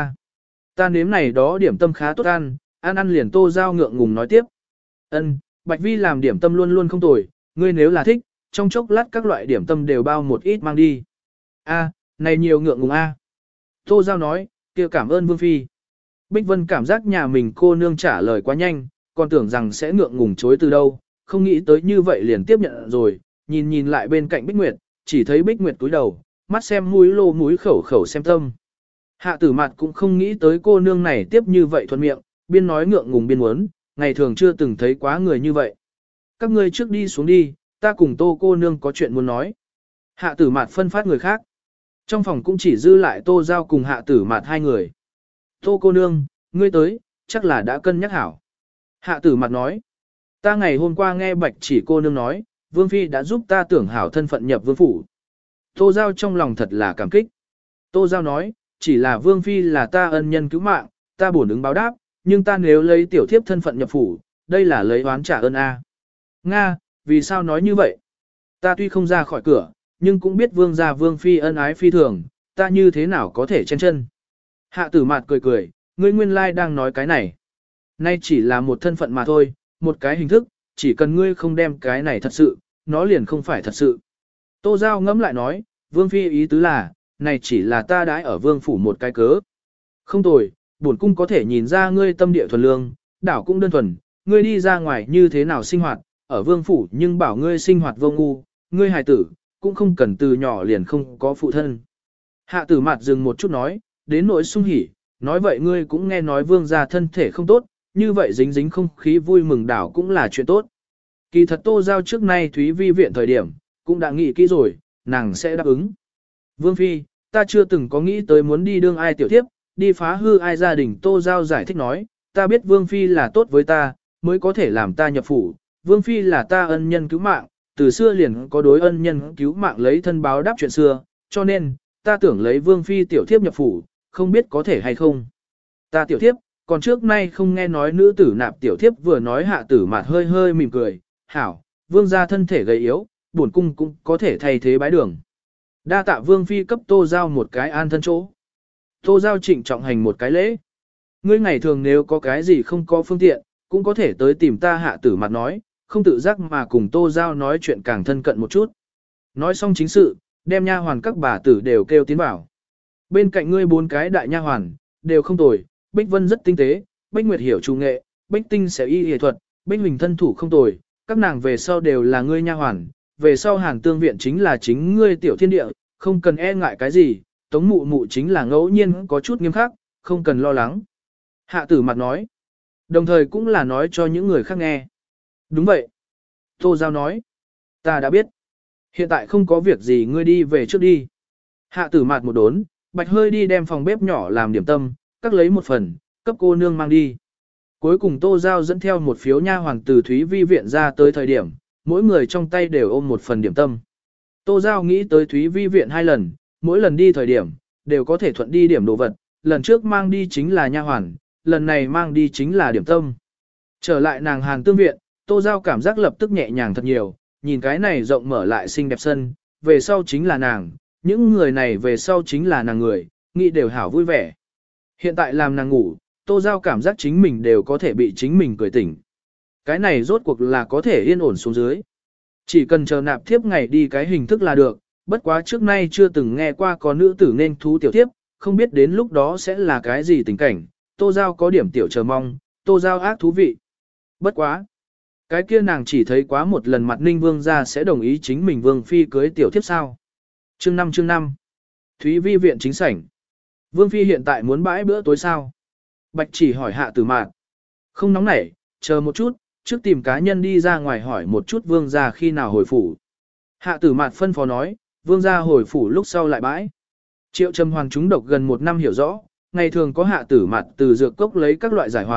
ta nếm này đó điểm tâm khá tốt ăn liền Tô Giao ngượng ngùng nói tiếp. Ân, Bạch Vi làm điểm tâm luôn luôn không tồi, ngươi nếu là thích, trong chốc lát các loại điểm tâm đều bao một ít mang đi. A, này nhiều ngượng ngùng a. Tô Giao nói, kia cảm ơn Vương Phi. Bích Vân cảm giác nhà mình cô nương trả lời quá nhanh, còn tưởng rằng sẽ ngượng ngùng chối từ đâu, không nghĩ tới như vậy liền tiếp nhận rồi, nhìn lại bên cạnh Bích Nguyệt, chỉ thấy Bích Nguyệt cúi đầu, mắt xem mũi lô mũi khẩu xem tâm. Hạ Tử Mạt cũng không nghĩ tới cô nương này tiếp như vậy thuận miệng, biên nói ngượng ngùng biên muốn, ngày thường chưa từng thấy quá người như vậy. Các ngươi trước đi xuống đi, ta cùng Tô cô nương có chuyện muốn nói. Hạ Tử Mạt phân phát người khác. Trong phòng cũng chỉ dư lại Tô Giao cùng Hạ Tử Mạt hai người. Tô cô nương, ngươi tới, chắc là đã cân nhắc hảo. Hạ Tử Mạt nói, ta ngày hôm qua nghe Bạch Chỉ cô nương nói, Vương Phi đã giúp ta tưởng hảo thân phận nhập vương phủ. Tô Giao trong lòng thật là cảm kích. Tô Giao nói, chỉ là Vương Phi là ta ân nhân cứu mạng, ta bổn ứng báo đáp, nhưng ta nếu lấy tiểu thiếp thân phận nhập phủ, đây là lấy oán trả ơn a. Nga, vì sao nói như vậy? Ta tuy không ra khỏi cửa, nhưng cũng biết Vương gia Vương Phi ân ái phi thường, ta như thế nào có thể chen chân. Hạ Tử Mạt cười, ngươi nguyên lai đang nói cái này. Nay chỉ là một thân phận mà thôi, một cái hình thức, chỉ cần ngươi không đem cái này thật sự, nó liền không phải thật sự. Tô Giao ngẫm lại nói, Vương Phi ý tứ là, này chỉ là ta đãi ở Vương phủ một cái cớ. Không tồi, bổn cung có thể nhìn ra ngươi tâm địa thuần lương, đảo cũng đơn thuần, ngươi đi ra ngoài như thế nào sinh hoạt, ở Vương phủ nhưng bảo ngươi sinh hoạt vô ngu, ngươi hài tử, cũng không cần từ nhỏ liền không có phụ thân. Hạ Tử Mạt dừng một chút nói, đến nỗi sung hỉ, nói vậy ngươi cũng nghe nói Vương gia thân thể không tốt, như vậy dính không khí vui mừng đảo cũng là chuyện tốt. Kỳ thật Tô Giao trước nay Thúy Vi viện thời điểm, cũng đã nghĩ kỹ rồi, nàng sẽ đáp ứng. Vương Phi, ta chưa từng có nghĩ tới muốn đi đương ai tiểu thiếp, đi phá hư ai gia đình. Tô Giao giải thích nói, ta biết Vương Phi là tốt với ta, mới có thể làm ta nhập phủ. Vương Phi là ta ân nhân cứu mạng, từ xưa liền có đối ân nhân cứu mạng lấy thân báo đáp chuyện xưa, cho nên, ta tưởng lấy Vương Phi tiểu thiếp nhập phủ, không biết có thể hay không. Ta tiểu thiếp, còn trước nay không nghe nói nữ tử nạp tiểu thiếp. Vừa nói Hạ Tử Mạt hơi mỉm cười, hảo, Vương gia thân thể gầy yếu, bổn cung cũng có thể thay thế bái đường. Đa tạ Vương Phi cấp Tô Giao một cái an thân chỗ. Tô Giao trịnh trọng hành một cái lễ. Ngươi ngày thường nếu có cái gì không có phương tiện, cũng có thể tới tìm ta. Hạ Tử Mạt nói, không tự giác mà cùng Tô Giao nói chuyện càng thân cận một chút. Nói xong chính sự, đem nha hoàn các bà tử đều kêu tiến vào. Bên cạnh ngươi 4 cái đại nha hoàn, đều không tồi, Bích Vân rất tinh tế, Bích Nguyệt hiểu chủ nghệ, Bích Tinh sẽ y y thuật, Bích Huỳnh thân thủ không tồi, các nàng về sau đều là ngươi nha hoàn, về sau Hàn Tương viện chính là chính ngươi tiểu thiên địa, không cần e ngại cái gì, Tống mụ mụ chính là ngẫu nhiên có chút nghiêm khắc, không cần lo lắng. Hạ Tử Mạt nói, đồng thời cũng là nói cho những người khác nghe. Đúng vậy. Tô Giao nói, ta đã biết. Hiện tại không có việc gì, ngươi đi về trước đi. Hạ Tử Mạt một đốn, Bạch Hơi đi đem phòng bếp nhỏ làm điểm tâm, cắt lấy một phần, cấp cô nương mang đi. Cuối cùng Tô Giao dẫn theo một phiếu nha hoàng từ Thúy Vi viện ra tới thời điểm, mỗi người trong tay đều ôm một phần điểm tâm. Tô Giao nghĩ tới Thúy Vi viện 2 lần, mỗi lần đi thời điểm, đều có thể thuận đi điểm đồ vật, lần trước mang đi chính là nha hoàn, lần này mang đi chính là điểm tâm. Trở lại nàng Hàn Tương viện, Tô Giao cảm giác lập tức nhẹ nhàng thật nhiều, nhìn cái này rộng mở lại xinh đẹp sân, về sau chính là nàng, những người này về sau chính là nàng người, nghĩ đều hảo vui vẻ. Hiện tại làm nàng ngủ, Tô Giao cảm giác chính mình đều có thể bị chính mình cười tỉnh. Cái này rốt cuộc là có thể yên ổn xuống dưới. Chỉ cần chờ nạp thiếp ngày đi cái hình thức là được, bất quá trước nay chưa từng nghe qua có nữ tử nên thú tiểu thiếp, không biết đến lúc đó sẽ là cái gì tình cảnh. Tô Giao có điểm tiểu chờ mong, Tô Giao ác thú vị. Bất quá. Cái kia nàng chỉ thấy quá một lần mặt Ninh Vương ra sẽ đồng ý chính mình Vương Phi cưới tiểu thiếp sao. Chương 5 Thúy Vi viện chính sảnh. Vương Phi hiện tại muốn bãi bữa tối sao? Bạch Chỉ hỏi Hạ Tử Mạt. Không nóng nảy, chờ một chút, trước tìm cá nhân đi ra ngoài hỏi một chút Vương gia khi nào hồi phủ. Hạ Tử Mạt phân phó nói, Vương gia hồi phủ lúc sau lại bãi. Triệu Trầm Hoàn trúng độc gần 1 năm hiểu rõ, ngày thường có Hạ Tử Mạt từ dược cốc lấy các loại giải hoàn,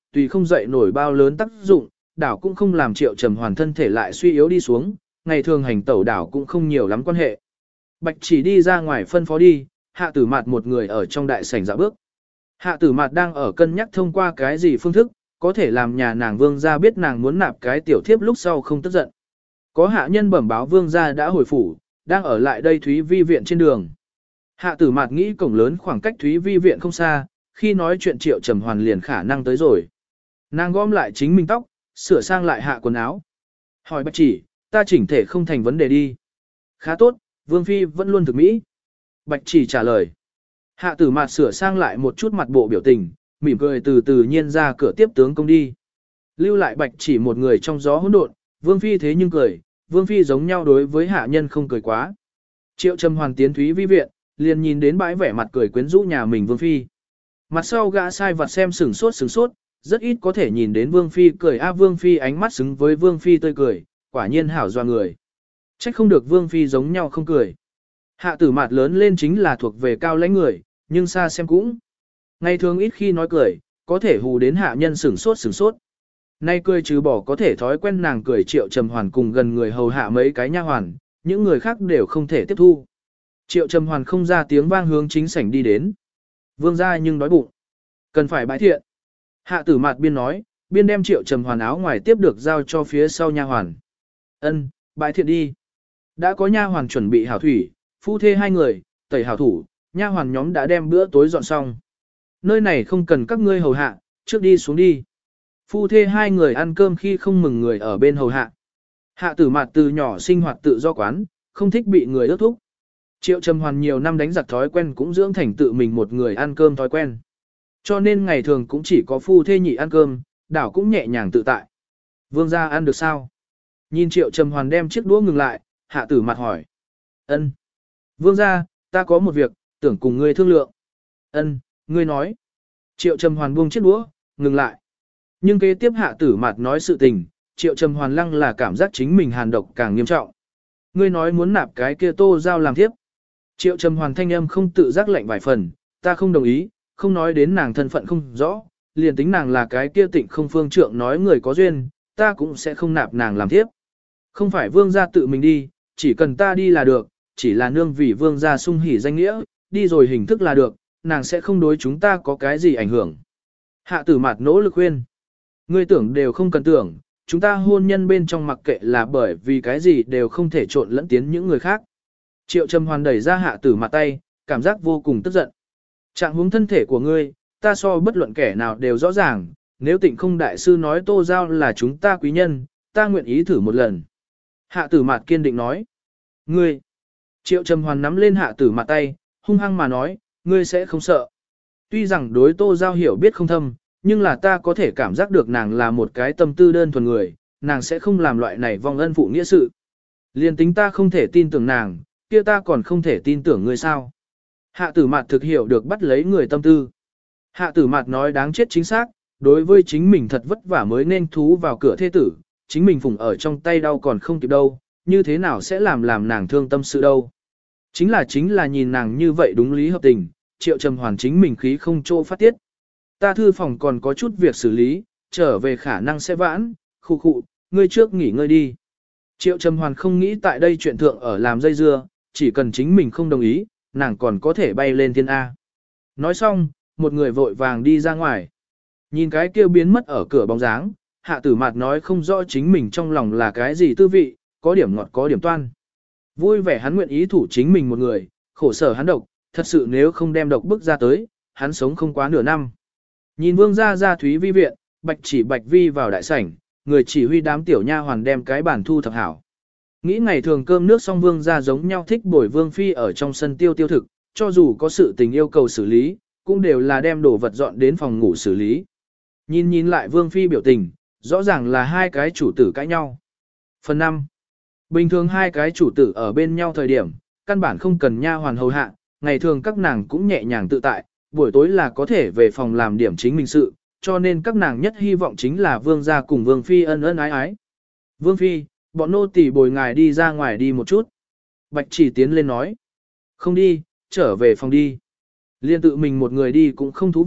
tùy không dậy nổi bao lớn tác dụng, đảo cũng không làm Triệu Trầm Hoàn thân thể lại suy yếu đi xuống, ngày thường hành tẩu đảo cũng không nhiều lắm quan hệ. Bạch chỉ đi ra ngoài phân phó đi, Hạ Tử Mạt một người ở trong đại sảnh dạo bước. Hạ Tử Mạt đang ở cân nhắc thông qua cái gì phương thức, có thể làm nhà nàng Vương gia biết nàng muốn nạp cái tiểu thiếp lúc sau không tức giận. Có hạ nhân bẩm báo Vương gia đã hồi phủ, đang ở lại đây Thúy Vi viện trên đường. Hạ Tử Mạt nghĩ cổng lớn khoảng cách Thúy Vi viện không xa, khi nói chuyện Triệu Trầm Hoàn liền khả năng tới rồi. Nàng gom lại chính mình tóc, sửa sang lại hạ quần áo. Hỏi Bạch chỉ, ta chỉnh thể không thành vấn đề đi. Khá tốt, Vương Phi vẫn luôn thực mỹ. Bạch chỉ trả lời. Hạ Tử Mạt sửa sang lại một chút mặt bộ biểu tình, mỉm cười từ từ nhiên ra cửa tiếp tướng công đi. Lưu lại Bạch chỉ một người trong gió hỗn độn, Vương Phi thế nhưng cười, Vương Phi giống nhau đối với hạ nhân không cười quá. Triệu Trầm Hoàn tiến Thúy Vi viện, liền nhìn đến bãi vẻ mặt cười quyến rũ nhà mình Vương Phi. Mặt sau gã sai vặt xem sửng sốt, rất ít có thể nhìn đến Vương Phi cười Vương Phi ánh mắt xứng với Vương Phi tươi cười, quả nhiên hảo doa người. Trách không được Vương Phi giống nhau không cười. Hạ Tử Mạt lớn lên chính là thuộc về cao lãnh người, nhưng xa xem cũng. Ngày thường ít khi nói cười, có thể hù đến hạ nhân sửng sốt. Nay cười trừ bỏ có thể thói quen nàng cười Triệu Trầm Hoàn cùng gần người hầu hạ mấy cái nha hoàn, những người khác đều không thể tiếp thu. Triệu Trầm Hoàn không ra tiếng vang hướng chính sảnh đi đến. Vương gia nhưng đói bụng, cần phải bãi thiện. Hạ Tử Mạt biên nói, biên đem Triệu Trầm Hoàn áo ngoài tiếp được giao cho phía sau nha hoàn. Ân, bãi thiện đi. Đã có nha hoàn chuẩn bị hảo thủy, phu thê hai người, tẩy hảo thủ, nha hoàn nhóm đã đem bữa tối dọn xong. Nơi này không cần các ngươi hầu hạ, trước đi xuống đi. Phu thê hai người ăn cơm khi không mừng người ở bên hầu hạ. Hạ Tử Mạt từ nhỏ sinh hoạt tự do quán, không thích bị người ước thúc. Triệu Trầm Hoàn nhiều năm đánh giặc thói quen cũng dưỡng thành tự mình một người ăn cơm thói quen. Cho nên ngày thường cũng chỉ có phu thê nhị ăn cơm, đảo cũng nhẹ nhàng tự tại. Vương gia ăn được sao? Nhìn Triệu Trầm Hoàn đem chiếc đũa ngừng lại, Hạ Tử Mạt hỏi. Ân. Vương gia, ta có một việc, tưởng cùng ngươi thương lượng. Ân, ngươi nói. Triệu Trầm Hoàn buông chiếc đũa, ngừng lại. Nhưng kế tiếp Hạ Tử Mạt nói sự tình, Triệu Trầm Hoàn lăng là cảm giác chính mình hàn độc càng nghiêm trọng. Ngươi nói muốn nạp cái kia Tô Giao làm thiếp. Triệu Trầm Hoàn thanh âm không tự giác lạnh vài phần, ta không đồng ý, không nói đến nàng thân phận không rõ, liền tính nàng là cái kia Tịnh Không Phương trượng nói người có duyên, ta cũng sẽ không nạp nàng làm thiếp. Không phải vương gia tự mình đi, chỉ cần ta đi là được, chỉ là nương vì vương gia sung hỉ danh nghĩa, đi rồi hình thức là được, nàng sẽ không đối chúng ta có cái gì ảnh hưởng. Hạ Tử Mạt nỗ lực khuyên. Ngươi tưởng đều không cần tưởng, chúng ta hôn nhân bên trong mặc kệ là bởi vì cái gì đều không thể trộn lẫn tiến những người khác. Triệu Trầm Hoàn đẩy ra Hạ Tử Mạt tay, cảm giác vô cùng tức giận. Trạng huống thân thể của ngươi, ta so bất luận kẻ nào đều rõ ràng, nếu Tịnh Không đại sư nói Tô Giao là chúng ta quý nhân, ta nguyện ý thử một lần. Hạ Tử Mạt kiên định nói. Ngươi. Triệu Trầm Hoàn nắm lên Hạ Tử Mạt tay, hung hăng mà nói, ngươi sẽ không sợ. Tuy rằng đối Tô Giao hiểu biết không thâm, nhưng là ta có thể cảm giác được nàng là một cái tâm tư đơn thuần người, nàng sẽ không làm loại này vong ân phụ nghĩa sự. Liên tính ta không thể tin tưởng nàng, kia ta còn không thể tin tưởng ngươi sao. Hạ Tử Mạt thực hiểu được bắt lấy người tâm tư. Hạ Tử Mạt nói đáng chết chính xác, đối với chính mình thật vất vả mới nên thú vào cửa thế tử, chính mình phụng ở trong tay đau còn không kịp đâu, như thế nào sẽ làm nàng thương tâm sự đâu. Chính là nhìn nàng như vậy đúng lý hợp tình, Triệu Trầm Hoàn chính mình khí không chỗ phát tiết. Ta thư phòng còn có chút việc xử lý, trở về khả năng sẽ vãn, khụ, ngươi trước nghỉ ngơi đi. Triệu Trầm Hoàn không nghĩ tại đây chuyện thượng ở làm dây dưa, chỉ cần chính mình không đồng ý, nàng còn có thể bay lên thiên A. Nói xong, một người vội vàng đi ra ngoài. Nhìn cái kia biến mất ở cửa bóng dáng, Hạ Tử Mạt nói không rõ chính mình trong lòng là cái gì tư vị, có điểm ngọt có điểm toan. Vui vẻ hắn nguyện ý thủ chính mình một người, khổ sở hắn độc, thật sự nếu không đem độc bức ra tới, hắn sống không quá nửa năm. Nhìn vương gia ra Thúy Vi viện, Bạch Vi vào đại sảnh, người chỉ huy đám tiểu nha hoàn đem cái bàn thu thập hảo. Nghĩ ngày thường cơm nước xong vương gia giống nhau thích bồi vương phi ở trong sân tiêu thực, cho dù có sự tình yêu cầu xử lý, cũng đều là đem đồ vật dọn đến phòng ngủ xử lý. Nhìn lại vương phi biểu tình, rõ ràng là hai cái chủ tử cãi nhau. Phần 5. Bình thường hai cái chủ tử ở bên nhau thời điểm, căn bản không cần nha hoàn hầu hạ, ngày thường các nàng cũng nhẹ nhàng tự tại, buổi tối là có thể về phòng làm điểm chính mình sự, cho nên các nàng nhất hy vọng chính là vương gia cùng vương phi ân ân ái ái. Vương phi, bọn nô tỳ bồi ngài đi ra ngoài đi một chút. Bạch chỉ tiến lên nói. Không đi, trở về phòng đi. Liên tự mình một người đi cũng không thú vị,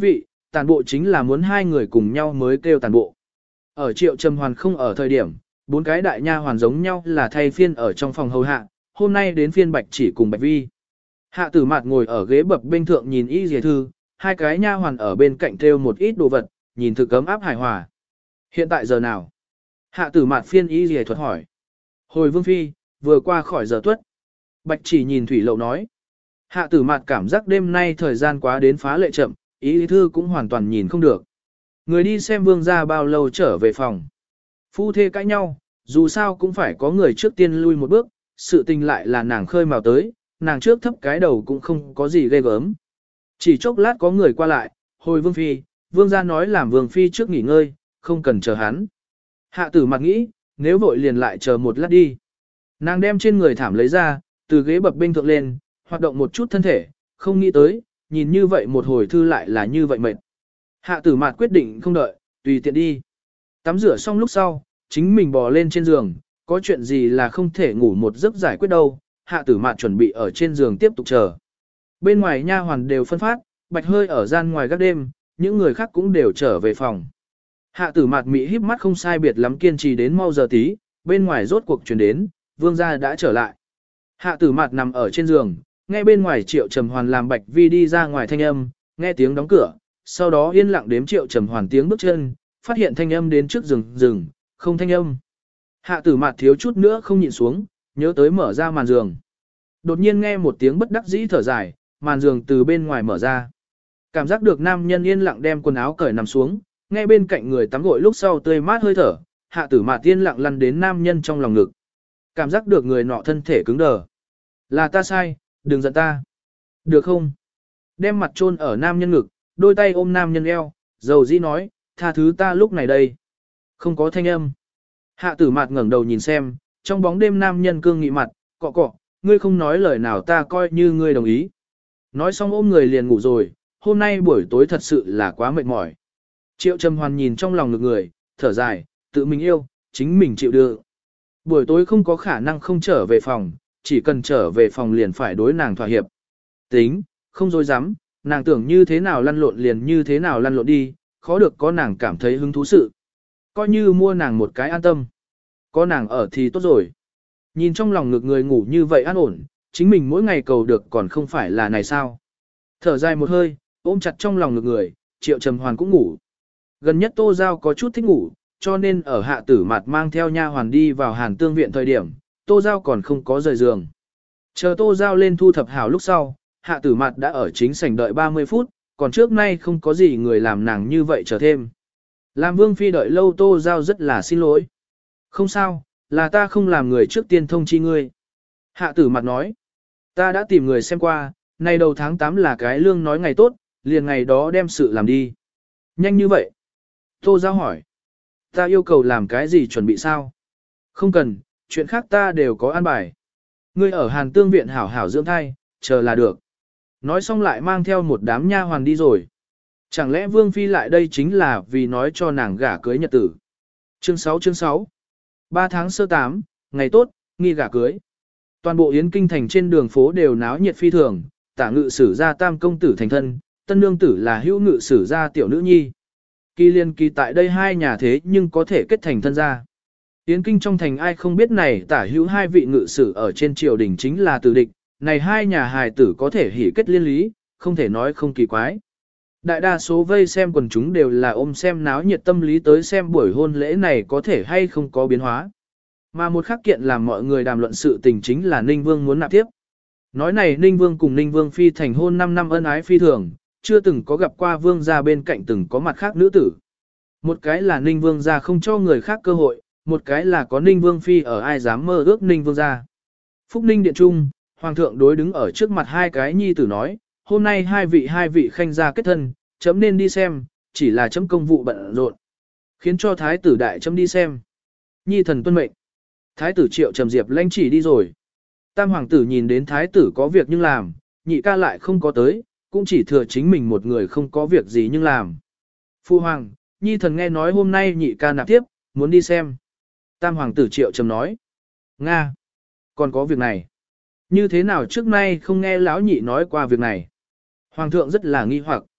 tàn bộ chính là muốn hai người cùng nhau mới kêu tàn bộ. Ở Triệu Trầm Hoàn không ở thời điểm, bốn cái đại nha hoàn giống nhau là thay phiên ở trong phòng hầu hạ, hôm nay đến phiên Bạch Chỉ cùng Bạch Vi. Hạ Tử Mạt ngồi ở ghế bập bên thượng nhìn y dìa thư, hai cái nha hoàn ở bên cạnh treo một ít đồ vật, nhìn thực cấm áp hài hòa. Hiện tại giờ nào? Hạ Tử Mạt phiên y dìa thuật hỏi. Hồi Vương Phi, vừa qua khỏi giờ tuất. Bạch Chỉ nhìn Thủy Lậu nói. Hạ Tử Mạt cảm giác đêm nay thời gian quá đến phá lệ chậm, y thư cũng hoàn toàn nhìn không được. Người đi xem Vương gia bao lâu trở về phòng. Phu thê cãi nhau, dù sao cũng phải có người trước tiên lui một bước, sự tình lại là nàng khơi mào tới, nàng trước thấp cái đầu cũng không có gì ghê gớm. Chỉ chốc lát có người qua lại, hồi Vương Phi, Vương gia nói làm Vương Phi trước nghỉ ngơi, không cần chờ hắn. Hạ Tử Mạt nghĩ, nếu vội liền lại chờ một lát đi. Nàng đem trên người thảm lấy ra, từ ghế bập bênh thượng lên, hoạt động một chút thân thể, không nghĩ tới, nhìn như vậy một hồi thư lại là như vậy mệt. Hạ Tử Mạt quyết định không đợi, tùy tiện đi. Tắm rửa xong lúc sau, chính mình bò lên trên giường, có chuyện gì là không thể ngủ một giấc giải quyết đâu. Hạ Tử Mạt chuẩn bị ở trên giường tiếp tục chờ. Bên ngoài nha hoàn đều phân phát, Bạch Hơi ở gian ngoài gác đêm, những người khác cũng đều trở về phòng. Hạ Tử Mạt mị híp mắt không sai biệt lắm kiên trì đến mau giờ tí, bên ngoài rốt cuộc truyền đến, Vương gia đã trở lại. Hạ Tử Mạt nằm ở trên giường, nghe bên ngoài Triệu Trầm Hoàn làm Bạch Vi đi ra ngoài thanh âm, nghe tiếng đóng cửa, sau đó yên lặng đếm Triệu Trầm Hoàn tiếng bước chân, phát hiện thanh âm đến trước rừng, không thanh âm. Hạ Tử Mạt thiếu chút nữa không nhịn xuống, nhớ tới mở ra màn giường. Đột nhiên nghe một tiếng bất đắc dĩ thở dài, màn giường từ bên ngoài mở ra. Cảm giác được nam nhân yên lặng đem quần áo cởi nằm xuống, nghe bên cạnh người tắm gội lúc sau tươi mát hơi thở, Hạ Tử Mạt yên lặng lăn đến nam nhân trong lòng ngực. Cảm giác được người nọ thân thể cứng đờ. Là ta sai, đừng giận ta. Được không? Đem mặt chôn ở nam nhân ngực, đôi tay ôm nam nhân eo, dầu dĩ nói, tha thứ ta lúc này đây. Không có thanh âm. Hạ Tử Mạt ngẩng đầu nhìn xem, trong bóng đêm nam nhân cương nghị mặt, cọ cọ, ngươi không nói lời nào ta coi như ngươi đồng ý. Nói xong ôm người liền ngủ rồi, hôm nay buổi tối thật sự là quá mệt mỏi. Triệu Trầm Hoàn nhìn trong lòng ngực người, thở dài, tự mình yêu, chính mình chịu được. Buổi tối không có khả năng không trở về phòng, chỉ cần trở về phòng liền phải đối nàng thỏa hiệp. Tính, không dối dám, nàng tưởng như thế nào lăn lộn liền như thế nào lăn lộn đi, khó được có nàng cảm thấy hứng thú sự. Coi như mua nàng một cái an tâm. Có nàng ở thì tốt rồi. Nhìn trong lòng ngực người ngủ như vậy an ổn, chính mình mỗi ngày cầu được còn không phải là này sao. Thở dài một hơi, ôm chặt trong lòng ngực người, Triệu Trầm Hoàn cũng ngủ. Gần nhất Tô Giao có chút thích ngủ, cho nên ở Hạ Tử Mạt mang theo nha hoàn đi vào Hàn Tương viện thời điểm, Tô Giao còn không có rời giường. Chờ Tô Giao lên thu thập hảo lúc sau, Hạ Tử Mạt đã ở chính sảnh đợi 30 phút, còn trước nay không có gì người làm nàng như vậy chờ thêm. Làm Vương Phi đợi lâu Tô Giao rất là xin lỗi. Không sao, là ta không làm người trước tiên thông chi ngươi. Hạ Tử Mạt nói, ta đã tìm người xem qua, nay đầu tháng 8 là cái lương nói ngày tốt, liền ngày đó đem sự làm đi. Nhanh như vậy. Tô Giao hỏi, ta yêu cầu làm cái gì chuẩn bị sao? Không cần, chuyện khác ta đều có an bài. Ngươi ở Hàn Tương viện hảo hảo dưỡng thai, chờ là được. Nói xong lại mang theo một đám nha hoàn đi rồi. Chẳng lẽ Vương Phi lại đây chính là vì nói cho nàng gả cưới nhật tử. Chương 6 3 tháng sơ 8, ngày tốt, nghi gả cưới. Toàn bộ Yến Kinh thành trên đường phố đều náo nhiệt phi thường, tả ngự sử ra tam công tử thành thân, tân nương tử là hữu ngự sử ra tiểu nữ nhi. Kỳ liên kỳ tại đây hai nhà thế nhưng có thể kết thành thân gia. Yến Kinh trong thành ai không biết này tả hữu hai vị ngự sử ở trên triều đình chính là tử địch, này hai nhà hài tử có thể hỉ kết liên lý, không thể nói không kỳ quái. Đại đa số vây xem quần chúng đều là ôm xem náo nhiệt tâm lý tới xem buổi hôn lễ này có thể hay không có biến hóa. Mà một khắc kiện làm mọi người đàm luận sự tình chính là Ninh Vương muốn nạp tiếp. Nói này Ninh Vương cùng Ninh Vương Phi thành hôn 5 năm ân ái phi thường, chưa từng có gặp qua Vương gia bên cạnh từng có mặt khác nữ tử. Một cái là Ninh Vương gia không cho người khác cơ hội, một cái là có Ninh Vương Phi ở ai dám mơ ước Ninh Vương gia. Phúc Ninh Điện Trung, Hoàng thượng đối đứng ở trước mặt hai cái nhi tử nói, hôm nay hai vị khanh gia kết thân, chấm nên đi xem, chỉ là chấm công vụ bận rộn. Khiến cho thái tử đại chấm đi xem. Nhi thần tuân mệnh. Thái tử Triệu Trầm Diệp lãnh chỉ đi rồi. Tam hoàng tử nhìn đến thái tử có việc nhưng làm, nhị ca lại không có tới, cũng chỉ thừa chính mình một người không có việc gì nhưng làm. Phu hoàng, nhi thần nghe nói hôm nay nhị ca nạp tiếp, muốn đi xem. Tam hoàng tử Triệu Trầm nói. Nga, còn có việc này. Như thế nào trước nay không nghe lão nhị nói qua việc này. Hoàng thượng rất là nghi hoặc.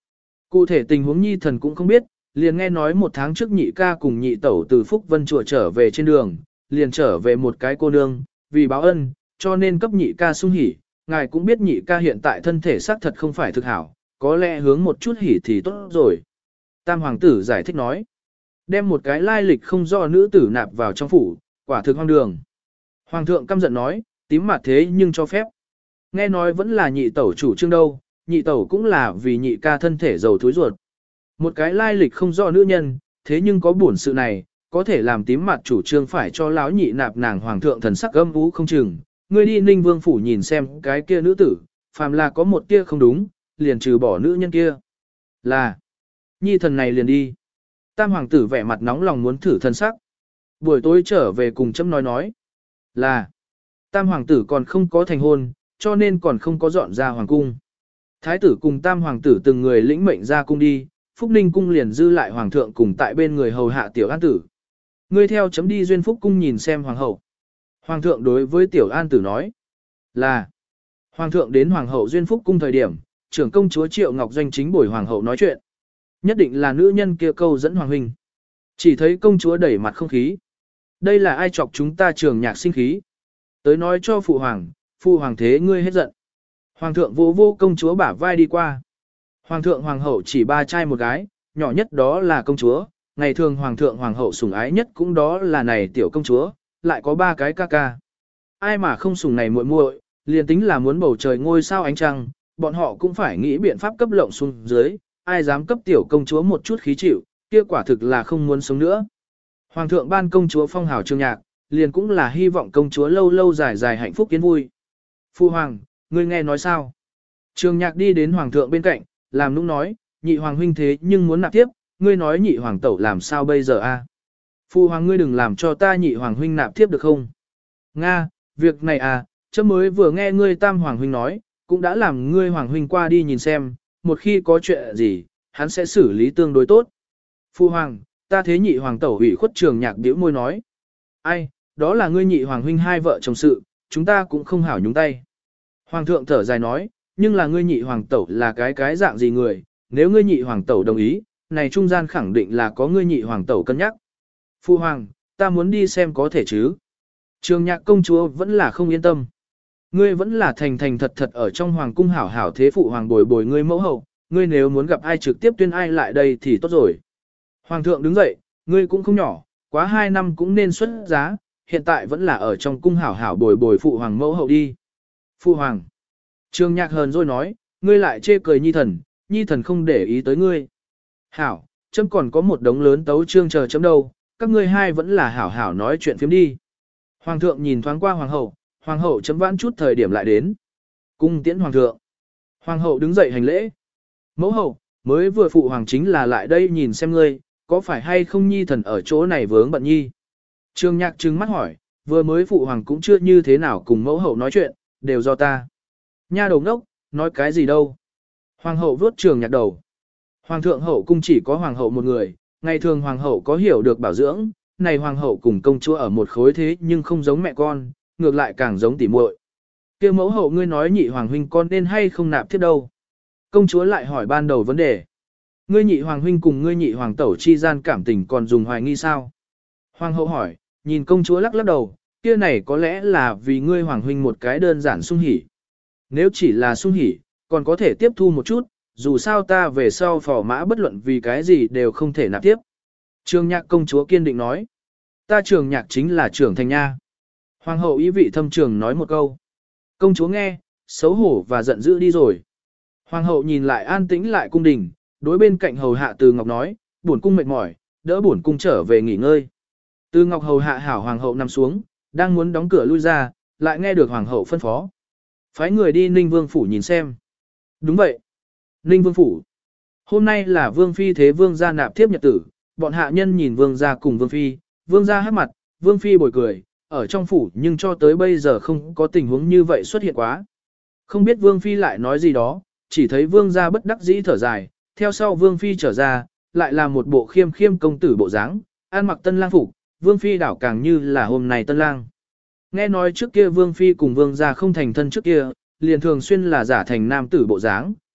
Cụ thể tình huống nhi thần cũng không biết, liền nghe nói một tháng trước nhị ca cùng nhị tẩu từ Phúc Vân chùa trở về trên đường, liền trở về một cái cô nương, vì báo ân, cho nên cấp nhị ca sung hỉ, ngài cũng biết nhị ca hiện tại thân thể xác thật không phải thực hảo, có lẽ hướng một chút hỉ thì tốt rồi. Tam hoàng tử giải thích nói, đem một cái lai lịch không rõ nữ tử nạp vào trong phủ, quả thực hoang đường. Hoàng thượng căm giận nói, tím mặt thế nhưng cho phép. Nghe nói vẫn là nhị tẩu chủ trương đâu, nhị tẩu cũng là vì nhị ca thân thể giàu thối ruột. Một cái lai lịch không rõ nữ nhân, thế nhưng có buồn sự này, có thể làm tím mặt chủ trương phải cho lão nhị nạp nàng hoàng thượng thần sắc âm ú không chừng. Ngươi đi Ninh Vương phủ nhìn xem cái kia nữ tử, phàm là có một tia không đúng, liền trừ bỏ nữ nhân kia. Là, nhi thần này liền đi. Tam hoàng tử vẻ mặt nóng lòng muốn thử thân sắc. Buổi tối trở về cùng chấm nói. Là, tam hoàng tử còn không có thành hôn, cho nên còn không có dọn ra hoàng cung. Thái tử cùng tam hoàng tử từng người lĩnh mệnh ra cung đi, Phúc Ninh cung liền dư lại hoàng thượng cùng tại bên người hầu hạ tiểu an tử. Ngươi theo chấm đi duyên Phúc cung nhìn xem hoàng hậu. Hoàng thượng đối với tiểu an tử nói là, hoàng thượng đến hoàng hậu duyên Phúc cung thời điểm, trưởng công chúa Triệu Ngọc Doanh chính bồi hoàng hậu nói chuyện. Nhất định là nữ nhân kia câu dẫn hoàng huynh. Chỉ thấy công chúa đẩy mặt không khí. Đây là ai chọc chúng ta trường nhạc sinh khí. Tới nói cho phụ hoàng thế ngươi hết giận. Hoàng thượng vô vô công chúa bả vai đi qua. Hoàng thượng hoàng hậu chỉ ba trai một gái, nhỏ nhất đó là công chúa, ngày thường hoàng thượng hoàng hậu sủng ái nhất cũng đó là này tiểu công chúa, lại có ba cái ca ca. Ai mà không sủng này muội muội, liền tính là muốn bầu trời ngôi sao ánh trăng, bọn họ cũng phải nghĩ biện pháp cấp lộng xuống dưới, ai dám cấp tiểu công chúa một chút khí chịu, kia quả thực là không muốn sống nữa. Hoàng thượng ban công chúa phong hào trương nhạc, liền cũng là hy vọng công chúa lâu lâu dài dài hạnh phúc kiến vui. Phu hoàng, ngươi nghe nói sao? Trương nhạc đi đến hoàng thượng bên cạnh, làm nũng nói, nhị hoàng huynh thế nhưng muốn nạp tiếp, ngươi nói nhị hoàng tẩu làm sao bây giờ a? Phu hoàng ngươi đừng làm cho ta nhị hoàng huynh nạp tiếp được không? Nga, việc này à, chấm mới vừa nghe ngươi tam hoàng huynh nói, cũng đã làm ngươi hoàng huynh qua đi nhìn xem, một khi có chuyện gì, hắn sẽ xử lý tương đối tốt. Phu hoàng, ta thế nhị hoàng tẩu ủy khuất Trường nhạc bĩu môi nói. Ai, đó là ngươi nhị hoàng huynh hai vợ chồng sự, chúng ta cũng không hảo nhúng tay. Hoàng thượng thở dài nói, nhưng là ngươi nhị hoàng tẩu là cái dạng gì người, nếu ngươi nhị hoàng tẩu đồng ý, này trung gian khẳng định là có ngươi nhị hoàng tẩu cân nhắc. Phu hoàng, ta muốn đi xem có thể chứ. Trường nhạc công chúa vẫn là không yên tâm. Ngươi vẫn là thành thành thật thật ở trong hoàng cung hảo hảo thế phụ hoàng bồi bồi ngươi mẫu hậu, ngươi nếu muốn gặp ai trực tiếp tuyên ai lại đây thì tốt rồi. Hoàng thượng đứng dậy, ngươi cũng không nhỏ, quá 2 năm cũng nên xuất giá, hiện tại vẫn là ở trong cung hảo hảo bồi bồi phụ hoàng mẫu hậu đi. Phụ hoàng. Trường nhạc hờn rồi nói, ngươi lại chê cười nhi thần không để ý tới ngươi. Hảo, chấm còn có một đống lớn tấu chương chờ chấm đâu, các ngươi hai vẫn là hảo hảo nói chuyện phiếm đi. Hoàng thượng nhìn thoáng qua hoàng hậu chấm vãn chút thời điểm lại đến. Cung tiễn hoàng thượng. Hoàng hậu đứng dậy hành lễ. Mẫu hậu, mới vừa phụ hoàng chính là lại đây nhìn xem ngươi, có phải hay không nhi thần ở chỗ này vướng bận nhi. Trường nhạc trừng mắt hỏi, vừa mới phụ hoàng cũng chưa như thế nào cùng mẫu hậu nói chuyện, đều do ta. Nha đầu ngốc, nói cái gì đâu. Hoàng hậu vuốt trường nhạc đầu. Hoàng thượng hậu cung chỉ có hoàng hậu một người, ngày thường hoàng hậu có hiểu được bảo dưỡng, này hoàng hậu cùng công chúa ở một khối thế nhưng không giống mẹ con, ngược lại càng giống tỉ muội. Kia mẫu hậu ngươi nói nhị hoàng huynh con nên hay không nạp thiết đâu. Công chúa lại hỏi ban đầu vấn đề. Ngươi nhị hoàng huynh cùng ngươi nhị hoàng tẩu chi gian cảm tình còn dùng hoài nghi sao? Hoàng hậu hỏi, nhìn công chúa lắc lắc đầu, kia này có lẽ là vì ngươi hoàng huynh một cái đơn giản sung hỉ. Nếu chỉ là sung hỉ, còn có thể tiếp thu một chút, dù sao ta về sau phò mã bất luận vì cái gì đều không thể nạp tiếp. Trường nhạc công chúa kiên định nói, ta trường nhạc chính là trưởng thành nha. Hoàng hậu ý vị thâm trường nói một câu. Công chúa nghe, xấu hổ và giận dữ đi rồi. Hoàng hậu nhìn lại an tĩnh lại cung đình, đối bên cạnh hầu hạ Từ Ngọc nói, bổn cung mệt mỏi, đỡ bổn cung trở về nghỉ ngơi. Từ Ngọc hầu hạ hảo hoàng hậu nằm xuống, đang muốn đóng cửa lui ra, lại nghe được hoàng hậu phân phó. Phái người đi Ninh Vương phủ nhìn xem. Đúng vậy. Ninh Vương phủ. Hôm nay là Vương phi thế vương gia nạp thiếp nhật tử, bọn hạ nhân nhìn vương gia cùng vương gia hát mặt, vương phi bồi cười, ở trong phủ nhưng cho tới bây giờ không có tình huống như vậy xuất hiện quá. Không biết vương phi lại nói gì đó, chỉ thấy vương gia bất đắc dĩ thở dài, theo sau vương phi trở ra, lại là một bộ khiêm khiêm công tử bộ dáng, ăn mặc tân lang phục, vương phi đảo càng như là hôm nay tân lang. Nghe nói trước kia vương phi cùng vương gia không thành thân trước kia, liền thường xuyên là giả thành nam tử bộ dáng,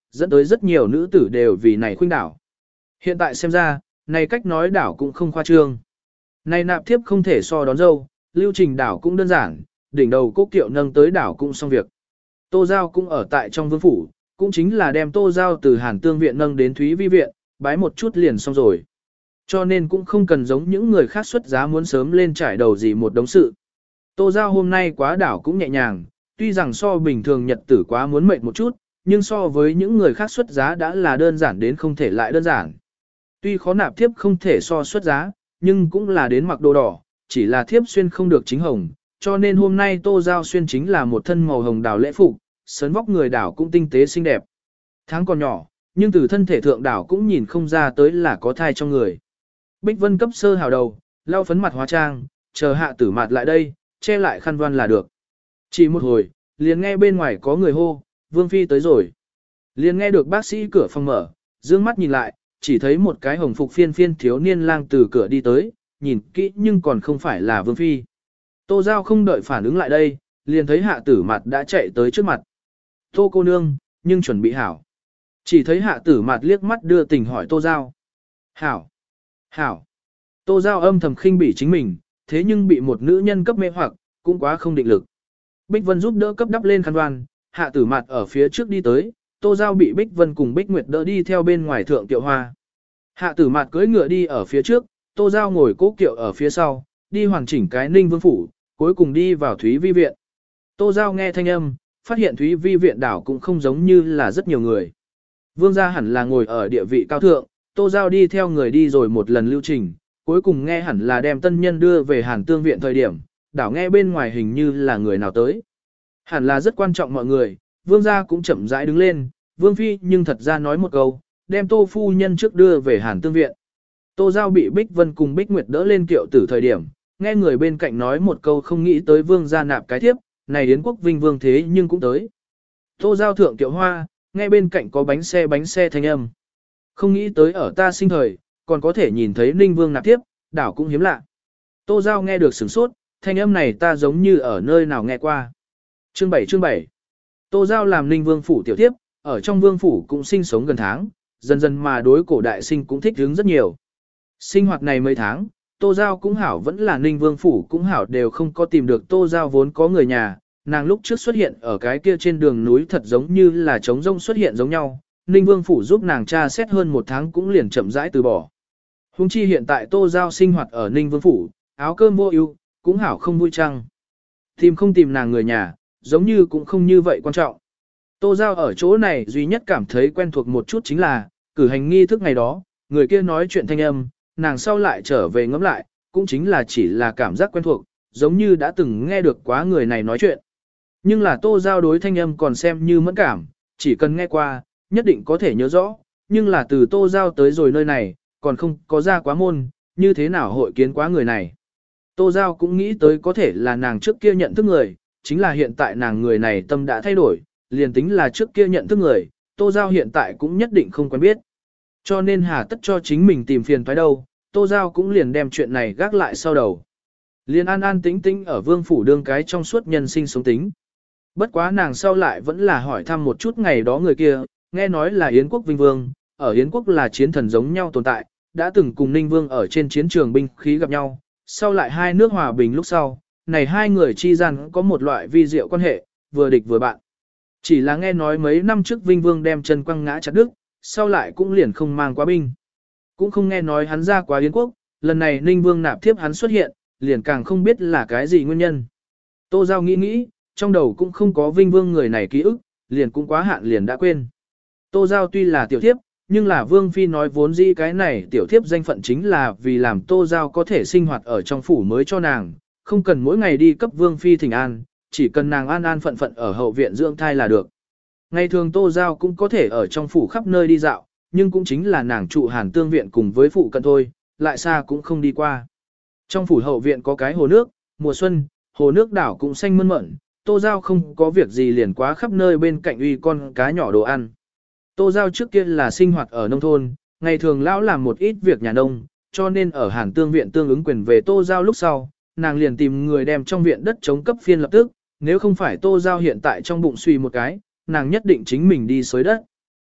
dẫn tới rất nhiều nữ tử đều vì này khuynh đảo. Hiện tại xem ra, này cách nói đảo cũng không khoa trương. Này nạp thiếp không thể so đón dâu, lưu trình đảo cũng đơn giản, đỉnh đầu Cố Kiệu nâng tới đảo cũng xong việc. Tô Giao cũng ở tại trong vương phủ, cũng chính là đem Tô Giao từ Hàn Tương viện nâng đến Thúy Vi viện, bái một chút liền xong rồi. Cho nên cũng không cần giống những người khác xuất giá muốn sớm lên trải đầu gì một đống sự. Tô Giao hôm nay quá đảo cũng nhẹ nhàng, tuy rằng so bình thường nhật tử quá muốn mệt một chút, nhưng so với những người khác xuất giá đã là đơn giản đến không thể lại đơn giản. Tuy khó nạp thiếp không thể so xuất giá, nhưng cũng là đến mặc đồ đỏ, chỉ là thiếp xuyên không được chính hồng, cho nên hôm nay Tô Giao xuyên chính là một thân màu hồng đào lễ phục, sấn vóc người đảo cũng tinh tế xinh đẹp. Tháng còn nhỏ, nhưng từ thân thể thượng đảo cũng nhìn không ra tới là có thai trong người. Bích Vân cấp sơ hào đầu, lau phấn mặt hóa trang, chờ Hạ Tử Mạt lại đây, che lại khăn voan là được. Chỉ một hồi, liền nghe bên ngoài có người hô, Vương Phi tới rồi. Liền nghe được bác sĩ cửa phòng mở, dương mắt nhìn lại, chỉ thấy một cái hồng phục phiên phiên thiếu niên lang từ cửa đi tới, nhìn kỹ nhưng còn không phải là Vương Phi. Tô Giao không đợi phản ứng lại đây, liền thấy Hạ Tử Mạt đã chạy tới trước mặt. Tô cô nương, nhưng chuẩn bị hảo. Chỉ thấy Hạ Tử Mạt liếc mắt đưa tình hỏi Tô Giao. Hảo. Hảo. Tô Giao âm thầm khinh bỉ chính mình, thế nhưng bị một nữ nhân cấp mê hoặc, cũng quá không định lực. Bích Vân giúp đỡ cấp đắp lên khăn đoan, Hạ Tử Mạt ở phía trước đi tới, Tô Giao bị Bích Vân cùng Bích Nguyệt đỡ đi theo bên ngoài thượng tiệu hoa. Hạ Tử Mạt cưỡi ngựa đi ở phía trước, Tô Giao ngồi cố kiệu ở phía sau, đi hoàn chỉnh cái Ninh Vương phủ, cuối cùng đi vào Thúy Vi viện. Tô Giao nghe thanh âm, phát hiện Thúy Vi viện đảo cũng không giống như là rất nhiều người. Vương gia hẳn là ngồi ở địa vị cao thượng, Tô Giao đi theo người đi rồi một lần lưu trình, cuối cùng nghe hẳn là đem tân nhân đưa về Hàn Tương viện thời điểm, đảo nghe bên ngoài hình như là người nào tới. Hẳn là rất quan trọng mọi người, Vương gia cũng chậm rãi đứng lên, Vương Phi nhưng thật ra nói một câu, đem Tô phu nhân trước đưa về Hàn Tương viện. Tô Giao bị Bích Vân cùng Bích Nguyệt đỡ lên kiệu từ thời điểm, nghe người bên cạnh nói một câu không nghĩ tới Vương gia nạp cái thiếp, này Yến quốc vinh vương thế nhưng cũng tới. Tô Giao thượng kiệu hoa, nghe bên cạnh có bánh xe thanh âm. Không nghĩ tới ở ta sinh thời, còn có thể nhìn thấy Ninh Vương nạp tiếp, đảo cũng hiếm lạ. Tô Giao nghe được sửng sốt, thanh âm này ta giống như ở nơi nào nghe qua. Chương 7 Tô Giao làm Ninh Vương phủ tiểu tiếp, ở trong Vương phủ cũng sinh sống gần tháng, dần dần mà đối cổ đại sinh cũng thích hứng rất nhiều. Sinh hoạt này mấy tháng, Tô Giao cũng hảo vẫn là Ninh Vương phủ cũng hảo đều không có tìm được Tô Giao vốn có người nhà, nàng lúc trước xuất hiện ở cái kia trên đường núi thật giống như là trống rông xuất hiện giống nhau. Ninh Vương phủ giúp nàng tra xét hơn một tháng cũng liền chậm rãi từ bỏ. Hùng chi hiện tại Tô Giao sinh hoạt ở Ninh Vương phủ, áo cơm vô ưu, cũng hảo không vui trăng. Tìm không tìm nàng người nhà, giống như cũng không như vậy quan trọng. Tô Giao ở chỗ này duy nhất cảm thấy quen thuộc một chút chính là, cử hành nghi thức ngày đó, người kia nói chuyện thanh âm, nàng sau lại trở về ngẫm lại, cũng chính là chỉ là cảm giác quen thuộc, giống như đã từng nghe được quá người này nói chuyện. Nhưng là Tô Giao đối thanh âm còn xem như mẫn cảm, chỉ cần nghe qua, nhất định có thể nhớ rõ, nhưng là từ Tô Giao tới rồi nơi này, còn không có ra quá môn, như thế nào hội kiến quá người này. Tô Giao cũng nghĩ tới có thể là nàng trước kia nhận thức người, chính là hiện tại nàng người này tâm đã thay đổi, liền tính là trước kia nhận thức người, Tô Giao hiện tại cũng nhất định không quen biết. Cho nên hà tất cho chính mình tìm phiền toái đâu, Tô Giao cũng liền đem chuyện này gác lại sau đầu. Liền an an tĩnh tĩnh ở vương phủ đương cái trong suốt nhân sinh sống tính. Bất quá nàng sau lại vẫn là hỏi thăm một chút ngày đó người kia, nghe nói là Yến quốc vinh vương, ở Yến quốc là chiến thần giống nhau tồn tại, đã từng cùng Ninh Vương ở trên chiến trường binh khí gặp nhau, sau lại hai nước hòa bình lúc sau, này hai người chi gian có một loại vi diệu quan hệ, vừa địch vừa bạn. Chỉ là nghe nói mấy năm trước Vinh Vương đem chân quăng ngã chặt đứt, sau lại cũng liền không mang quá binh. Cũng không nghe nói hắn ra quá Yến quốc, lần này Ninh Vương nạp thiếp hắn xuất hiện, liền càng không biết là cái gì nguyên nhân. Tô Giao nghĩ, trong đầu cũng không có Vinh Vương người này ký ức, liền cũng quá hạn liền đã quên. Tô Giao tuy là tiểu thiếp, nhưng là Vương Phi nói vốn dĩ cái này tiểu thiếp danh phận chính là vì làm Tô Giao có thể sinh hoạt ở trong phủ mới cho nàng, không cần mỗi ngày đi cấp Vương Phi thỉnh an, chỉ cần nàng an an phận phận ở hậu viện dưỡng thai là được. Ngày thường Tô Giao cũng có thể ở trong phủ khắp nơi đi dạo, nhưng cũng chính là nàng trụ Hàn Tương viện cùng với phụ cận thôi, lại xa cũng không đi qua. Trong phủ hậu viện có cái hồ nước, mùa xuân, hồ nước đảo cũng xanh mơn mởn, Tô Giao không có việc gì liền quá khắp nơi bên cạnh uy con cá nhỏ đồ ăn. Tô Giao trước kia là sinh hoạt ở nông thôn, ngày thường lão làm một ít việc nhà nông, cho nên ở Hàn Tương viện tương ứng quyền về Tô Giao lúc sau, nàng liền tìm người đem trong viện đất chống cấp phiên lập tức, nếu không phải Tô Giao hiện tại trong bụng suy một cái, nàng nhất định chính mình đi xới đất.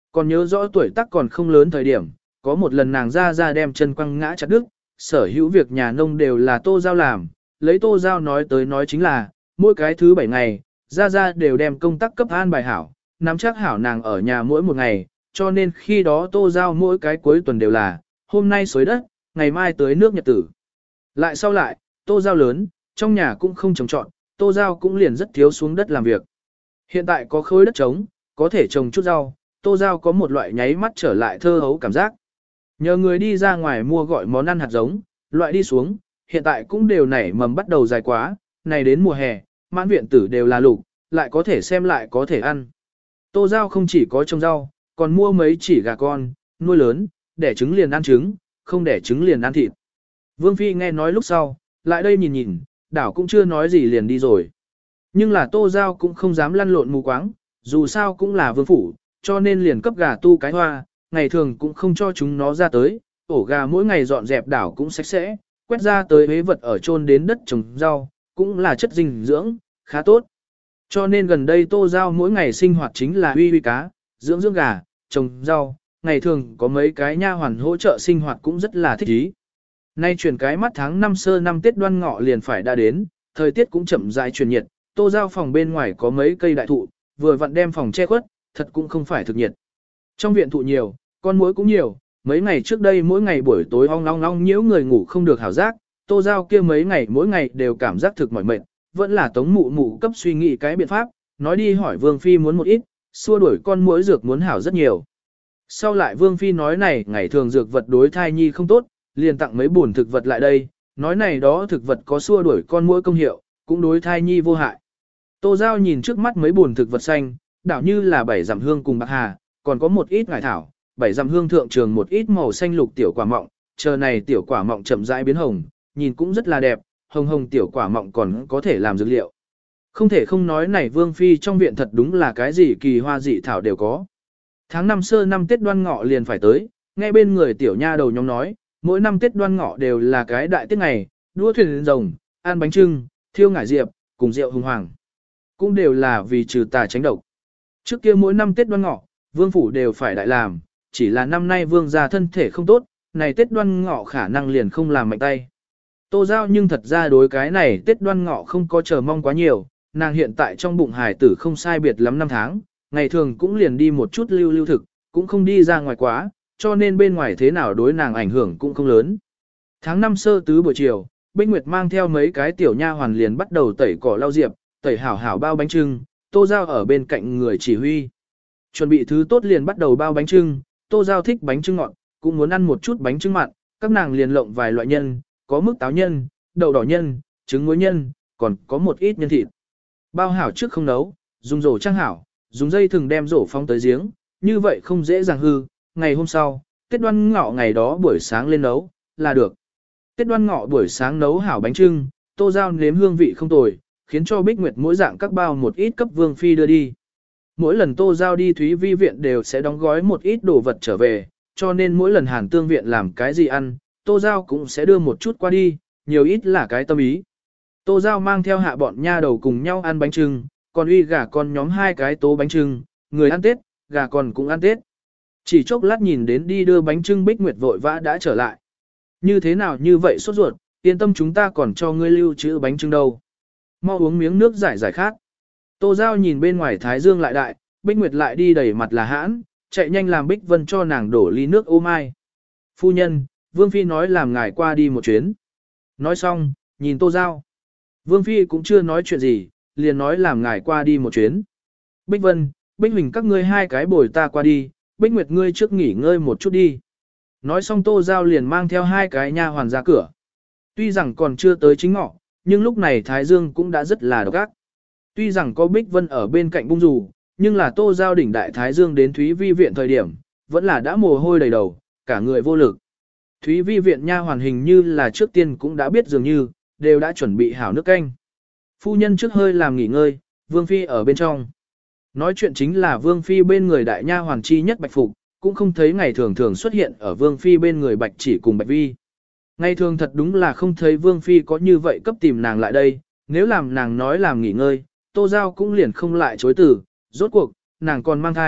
Còn nhớ rõ tuổi tác còn không lớn thời điểm, có một lần nàng ra đem chân quăng ngã chặt đứt, sở hữu việc nhà nông đều là Tô Giao làm, lấy Tô Giao nói tới nói chính là, mỗi cái thứ 7 ngày, ra đều đem công tác cấp an bài hảo, nắm chắc hảo nàng ở nhà mỗi một ngày, cho nên khi đó Tô Giao mỗi cái cuối tuần đều là, hôm nay xới đất, ngày mai tới nước nhật tử. Lại sau lại, Tô Giao lớn, trong nhà cũng không trồng trọt, Tô Giao cũng liền rất thiếu xuống đất làm việc. Hiện tại có khối đất trống, có thể trồng chút rau, Tô Giao có một loại nháy mắt trở lại thơ hấu cảm giác. Nhờ người đi ra ngoài mua gọi món ăn hạt giống, loại đi xuống, hiện tại cũng đều nảy mầm bắt đầu dài quá, này đến mùa hè, mãn viện tử đều là lục, lại có thể xem lại có thể ăn. Tô Giao không chỉ có trồng rau, còn mua mấy chỉ gà con, nuôi lớn, đẻ trứng liền ăn trứng, không đẻ trứng liền ăn thịt. Vương Phi nghe nói lúc sau, lại đây nhìn nhìn, đảo cũng chưa nói gì liền đi rồi. Nhưng là Tô Giao cũng không dám lăn lộn mù quáng, dù sao cũng là vương phủ, cho nên liền cấp gà tu cái hoa, ngày thường cũng không cho chúng nó ra tới, ổ gà mỗi ngày dọn dẹp đảo cũng sạch sẽ, quét ra tới hế vật ở chôn đến đất trồng rau, cũng là chất dinh dưỡng, khá tốt. Cho nên gần đây Tô Giao mỗi ngày sinh hoạt chính là huy cá, dưỡng gà, trồng rau, ngày thường có mấy cái nha hoàn hỗ trợ sinh hoạt cũng rất là thích ý. Nay chuyển cái mắt tháng 5 sơ năm Tết Đoan Ngọ liền phải đã đến, thời tiết cũng chậm rãi chuyển nhiệt, Tô Giao phòng bên ngoài có mấy cây đại thụ, vừa vặn đem phòng che khuất, thật cũng không phải thực nhiệt. Trong viện thụ nhiều, con muỗi cũng nhiều, mấy ngày trước đây mỗi ngày buổi tối ong long nhiễu người ngủ không được hảo giác, Tô Giao kia mấy ngày mỗi ngày đều cảm giác thực mỏi mệt, vẫn là Tống Mụ Mụ cấp suy nghĩ cái biện pháp, nói đi hỏi Vương Phi muốn một ít, xua đuổi con muỗi dược muốn hảo rất nhiều. Sau lại Vương Phi nói này ngày thường dược vật đối thai nhi không tốt, liền tặng mấy buồn thực vật lại đây, nói này đó thực vật có xua đuổi con muỗi công hiệu, cũng đối thai nhi vô hại. Tô Giao nhìn trước mắt mấy buồn thực vật xanh, đảo như là 7 dặm hương cùng bạc hà, còn có một ít ngải thảo, 7 dặm hương thượng trường một ít màu xanh lục tiểu quả mọng, chờ này tiểu quả mọng chậm rãi biến hồng, nhìn cũng rất là đẹp, hồng hồng tiểu quả mọng còn có thể làm dược liệu. Không thể không nói này Vương Phi trong viện thật đúng là cái gì kỳ hoa dị thảo đều có. Tháng 5 sơ năm Tết Đoan Ngọ liền phải tới, nghe bên người tiểu nha đầu nhóm nói, mỗi năm Tết Đoan Ngọ đều là cái đại tiết ngày, đua thuyền rồng, ăn bánh trưng, thiêu ngải diệp, cùng rượu hùng hoàng. Cũng đều là vì trừ tà tránh độc. Trước kia mỗi năm Tết Đoan Ngọ, Vương phủ đều phải đại làm, chỉ là năm nay Vương gia thân thể không tốt, này Tết Đoan Ngọ khả năng liền không làm mạnh tay. Tô Giao nhưng thật ra đối cái này Tết Đoan Ngọ không có chờ mong quá nhiều, nàng hiện tại trong bụng hài tử không sai biệt lắm 5 tháng, ngày thường cũng liền đi một chút lưu thực, cũng không đi ra ngoài quá, cho nên bên ngoài thế nào đối nàng ảnh hưởng cũng không lớn. Tháng 5 sơ tứ buổi chiều, Bích Nguyệt mang theo mấy cái tiểu nha hoàn liền bắt đầu tẩy cỏ lau diệp, tẩy hảo hảo bao bánh trưng, Tô Giao ở bên cạnh người chỉ huy. Chuẩn bị thứ tốt liền bắt đầu bao bánh trưng, Tô Giao thích bánh trưng ngọt, cũng muốn ăn một chút bánh trưng mặn, các nàng liền lộng vài loại nhân, có mức táo nhân, đậu đỏ nhân, trứng muối nhân, còn có một ít nhân thịt. Bao hảo trước không nấu, dùng rổ trang hảo, dùng dây thừng đem rổ phong tới giếng, như vậy không dễ dàng hư, ngày hôm sau, Tết Đoan Ngọ ngày đó buổi sáng lên nấu, là được. Tết Đoan Ngọ buổi sáng nấu hảo bánh trưng, Tô Giao nếm hương vị không tồi, khiến cho Bích Nguyệt mỗi dạng các bao một ít cấp Vương Phi đưa đi. Mỗi lần Tô Giao đi Thúy Vi viện đều sẽ đóng gói một ít đồ vật trở về, cho nên mỗi lần Hàn Tương viện làm cái gì ăn, Tô Giao cũng sẽ đưa một chút qua đi, nhiều ít là cái tâm ý. Tô Giao mang theo hạ bọn nha đầu cùng nhau ăn bánh trưng, còn uy gà con nhóm 2 cái tố bánh trưng, người ăn Tết, gà con cũng ăn Tết. Chỉ chốc lát nhìn đến đi đưa bánh trưng Bích Nguyệt vội vã đã trở lại. Như thế nào như vậy sốt ruột, yên tâm chúng ta còn cho ngươi lưu trữ bánh trưng đâu. Mau uống miếng nước giải khát. Tô Giao nhìn bên ngoài Thái Dương lại đại, Bích Nguyệt lại đi đầy mặt là hãn, chạy nhanh làm Bích Vân cho nàng đổ ly nước ô mai. Phu nhân, Vương Phi nói làm ngài qua đi một chuyến. Nói xong, nhìn Tô Giao. Vương Phi cũng chưa nói chuyện gì, liền nói làm ngài qua đi một chuyến. Bích Vân, Bích Huỳnh các ngươi 2 cái bồi ta qua đi, Bích Nguyệt ngươi trước nghỉ ngơi một chút đi. Nói xong Tô Giao liền mang theo 2 cái nha hoàn ra cửa. Tuy rằng còn chưa tới chính ngọ, nhưng lúc này Thái Dương cũng đã rất là độc ác. Tuy rằng có Bích Vân ở bên cạnh bung dù, nhưng là Tô Giao đỉnh đại Thái Dương đến Thúy Vi viện thời điểm, vẫn là đã mồ hôi đầy đầu, cả người vô lực. Thúy Vi viện nha hoàn hình như là trước tiên cũng đã biết dường như, đều đã chuẩn bị hảo nước canh. Phu nhân trước hơi làm nghỉ ngơi, Vương Phi ở bên trong. Nói chuyện chính là Vương Phi bên người đại nha hoàn chi nhất Bạch Phục, cũng không thấy ngày thường thường xuất hiện ở Vương Phi bên người Bạch Chỉ cùng Bạch Vi. Ngày thường thật đúng là không thấy Vương Phi có như vậy cấp tìm nàng lại đây, nếu làm nàng nói làm nghỉ ngơi, Tô Giao cũng liền không lại chối từ, rốt cuộc, nàng còn mang thai,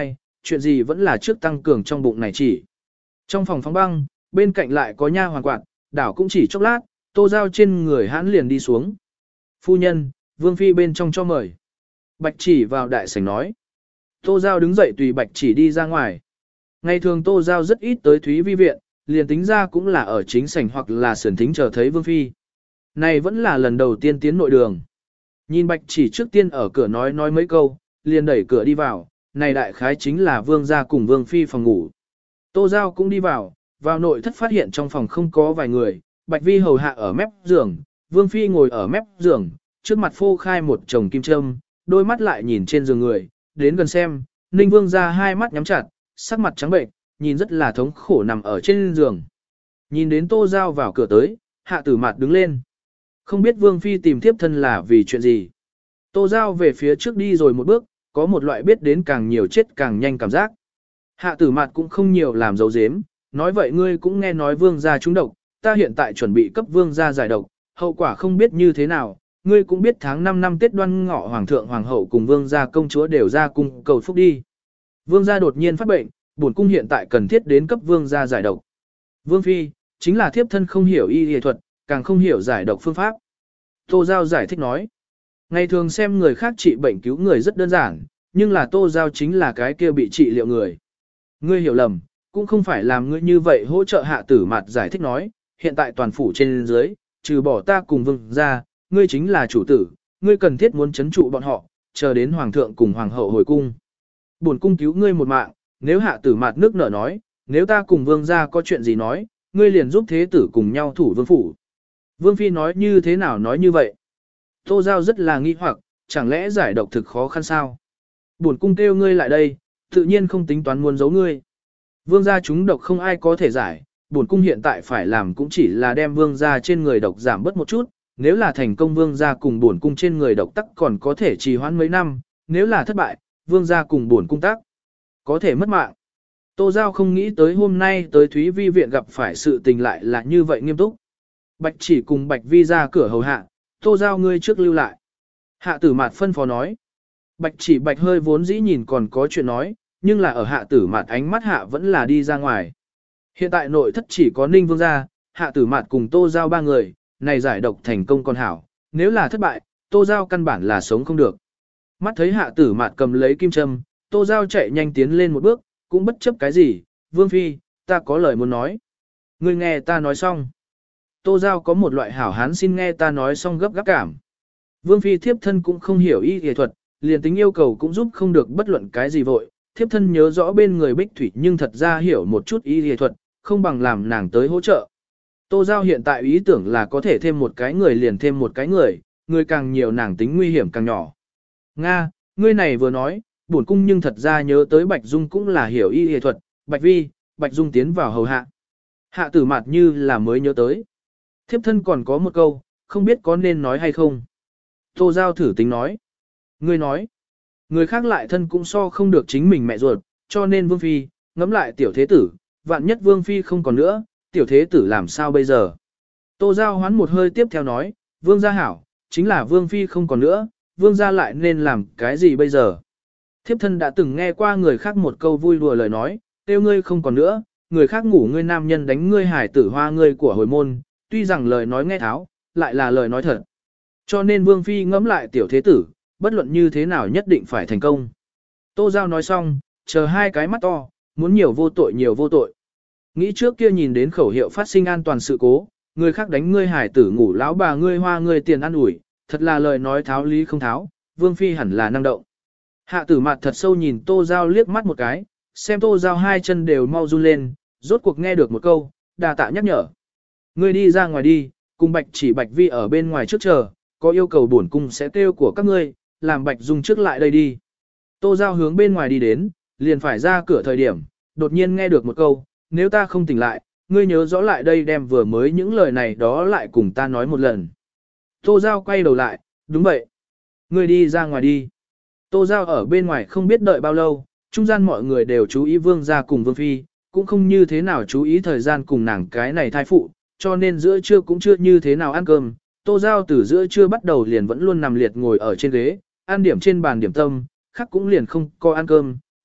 chuyện gì vẫn là trước tăng cường trong bụng này chỉ. Trong phòng phóng băng, bên cạnh lại có nha hoàn quạt, đảo cũng chỉ chốc lát, Tô Giao trên người hãn liền đi xuống. Phu nhân, Vương Phi bên trong cho mời. Bạch Chỉ vào đại sảnh nói. Tô Giao đứng dậy tùy Bạch Chỉ đi ra ngoài. Ngày thường Tô Giao rất ít tới Thúy Vi Viện, liền tính ra cũng là ở chính sảnh hoặc là sườn thính chờ thấy Vương Phi. Này vẫn là lần đầu tiên tiến nội đường. Nhìn Bạch Chỉ trước tiên ở cửa nói mấy câu, liền đẩy cửa đi vào, này đại khái chính là Vương gia cùng Vương Phi phòng ngủ. Tô Giao cũng đi vào nội thất phát hiện trong phòng không có vài người, Bạch Vi hầu hạ ở mép giường, Vương Phi ngồi ở mép giường, trước mặt phô khai một chồng kim châm, đôi mắt lại nhìn trên giường người, đến gần xem, Ninh Vương gia hai mắt nhắm chặt, sắc mặt trắng bệnh, nhìn rất là thống khổ nằm ở trên giường. Nhìn đến Tô Giao vào cửa tới, Hạ Tử Mạt đứng lên. Không biết Vương Phi tìm thiếp thân là vì chuyện gì. Tô Giao về phía trước đi rồi một bước, có một loại biết đến càng nhiều chết càng nhanh cảm giác. Hạ Tử Mạt cũng không nhiều làm dấu dếm, nói vậy ngươi cũng nghe nói Vương gia trúng độc, ta hiện tại chuẩn bị cấp Vương gia giải độc, hậu quả không biết như thế nào, ngươi cũng biết tháng 5 năm Tết Đoan Ngọ Hoàng thượng Hoàng hậu cùng Vương gia công chúa đều ra cung cầu phúc đi. Vương gia đột nhiên phát bệnh, bổn cung hiện tại cần thiết đến cấp Vương gia giải độc. Vương Phi, chính là thiếp thân không hiểu y y thuật, càng không hiểu giải độc phương pháp. Tô Giao giải thích nói, ngày thường xem người khác trị bệnh cứu người rất đơn giản, nhưng là Tô Giao chính là cái kia bị trị liệu người. Ngươi hiểu lầm, cũng không phải làm ngươi như vậy hỗ trợ Hạ Tử Mạt giải thích nói, hiện tại toàn phủ trên dưới, trừ bỏ ta cùng Vương ra, ngươi chính là chủ tử, ngươi cần thiết muốn chấn trụ bọn họ, chờ đến Hoàng thượng cùng Hoàng hậu hồi cung. Bổn cung cứu ngươi một mạng, nếu Hạ Tử Mạt nước nở nói, nếu ta cùng Vương ra có chuyện gì nói, ngươi liền giúp thế tử cùng nhau thủ vương phủ. Vương Phi nói như thế nào nói như vậy? Tô Giao rất là nghi hoặc, chẳng lẽ giải độc thực khó khăn sao? Bổn cung kêu ngươi lại đây, tự nhiên không tính toán muốn giấu ngươi. Vương gia chúng độc không ai có thể giải, bổn cung hiện tại phải làm cũng chỉ là đem vương gia trên người độc giảm bớt một chút, nếu là thành công vương gia cùng bổn cung trên người độc tắc còn có thể trì hoãn mấy năm, nếu là thất bại, vương gia cùng bổn cung tắc có thể mất mạng. Tô Giao không nghĩ tới hôm nay tới Thúy Vi viện gặp phải sự tình lại là như vậy nghiêm túc. Bạch Chỉ cùng Bạch Vi ra cửa hầu hạ, Tô Giao ngươi trước lưu lại. Hạ Tử Mạt phân phó nói. Bạch Chỉ Bạch hơi vốn dĩ nhìn còn có chuyện nói, nhưng là ở Hạ Tử Mạt ánh mắt hạ vẫn là đi ra ngoài. Hiện tại nội thất chỉ có Ninh Vương gia, Hạ Tử Mạt cùng Tô Giao ba người, này giải độc thành công còn hảo, nếu là thất bại, Tô Giao căn bản là sống không được. Mắt thấy Hạ Tử Mạt cầm lấy kim châm, Tô Giao chạy nhanh tiến lên một bước, cũng bất chấp cái gì, Vương Phi, ta có lời muốn nói. Ngươi nghe ta nói xong. Tô Giao có một loại hảo hán xin nghe ta nói xong gấp gáp cảm. Vương Phi thiếp thân cũng không hiểu y y thuật, liền tính yêu cầu cũng giúp không được bất luận cái gì vội. Thiếp thân nhớ rõ bên người Bích Thủy nhưng thật ra hiểu một chút y y thuật, không bằng làm nàng tới hỗ trợ. Tô Giao hiện tại ý tưởng là có thể thêm một cái người liền thêm một cái người càng nhiều nàng tính nguy hiểm càng nhỏ. Nga, ngươi này vừa nói, bổn cung nhưng thật ra nhớ tới Bạch Dung cũng là hiểu y y thuật, Bạch Vi, Bạch Dung tiến vào hầu hạ. Hạ Tử Mạt như là mới nhớ tới. Thiếp thân còn có một câu, không biết có nên nói hay không. Tô Giao thử tính nói. Ngươi nói, người khác lại thân cũng so không được chính mình mẹ ruột, cho nên Vương Phi, ngẫm lại tiểu thế tử, vạn nhất Vương Phi không còn nữa, tiểu thế tử làm sao bây giờ. Tô Giao hoán một hơi tiếp theo nói, Vương gia hảo, chính là Vương Phi không còn nữa, Vương gia lại nên làm cái gì bây giờ. Thiếp thân đã từng nghe qua người khác một câu vui đùa lời nói, tiêu ngươi không còn nữa, người khác ngủ ngươi nam nhân đánh ngươi hải tử hoa ngươi của hồi môn, tuy rằng lời nói nghe tháo, lại là lời nói thật. Cho nên Vương Phi ngẫm lại tiểu thế tử, bất luận như thế nào nhất định phải thành công. Tô Giao nói xong, chờ hai cái mắt to, muốn nhiều vô tội nhiều vô tội. Nghĩ trước kia nhìn đến khẩu hiệu phát sinh an toàn sự cố, người khác đánh ngươi hải tử ngủ lão bà ngươi hoa ngươi tiền ăn ủi, thật là lời nói tháo lý không tháo, Vương Phi hẳn là năng động. Hạ Tử Mạt thật sâu nhìn Tô Giao liếc mắt một cái, xem Tô Giao hai chân đều mau run lên, rốt cuộc nghe được một câu, đà tạ nhắc nhở. Ngươi đi ra ngoài đi, cùng Bạch Chỉ Bạch Vi ở bên ngoài trước chờ, có yêu cầu bổn cung sẽ kêu của các ngươi, làm Bạch Dung trước lại đây đi. Tô Giao hướng bên ngoài đi đến, liền phải ra cửa thời điểm, đột nhiên nghe được một câu, nếu ta không tỉnh lại, ngươi nhớ rõ lại đây đem vừa mới những lời này đó lại cùng ta nói một lần. Tô Giao quay đầu lại, đúng vậy. Ngươi đi ra ngoài đi. Tô Giao ở bên ngoài không biết đợi bao lâu, trung gian mọi người đều chú ý Vương gia cùng Vương Phi, cũng không như thế nào chú ý thời gian cùng nàng cái này thai phụ, cho nên giữa trưa cũng chưa như thế nào ăn cơm. Tô Giao từ giữa trưa bắt đầu liền vẫn luôn nằm liệt ngồi ở trên ghế, ăn điểm trên bàn điểm tâm, khác cũng liền không có ăn cơm.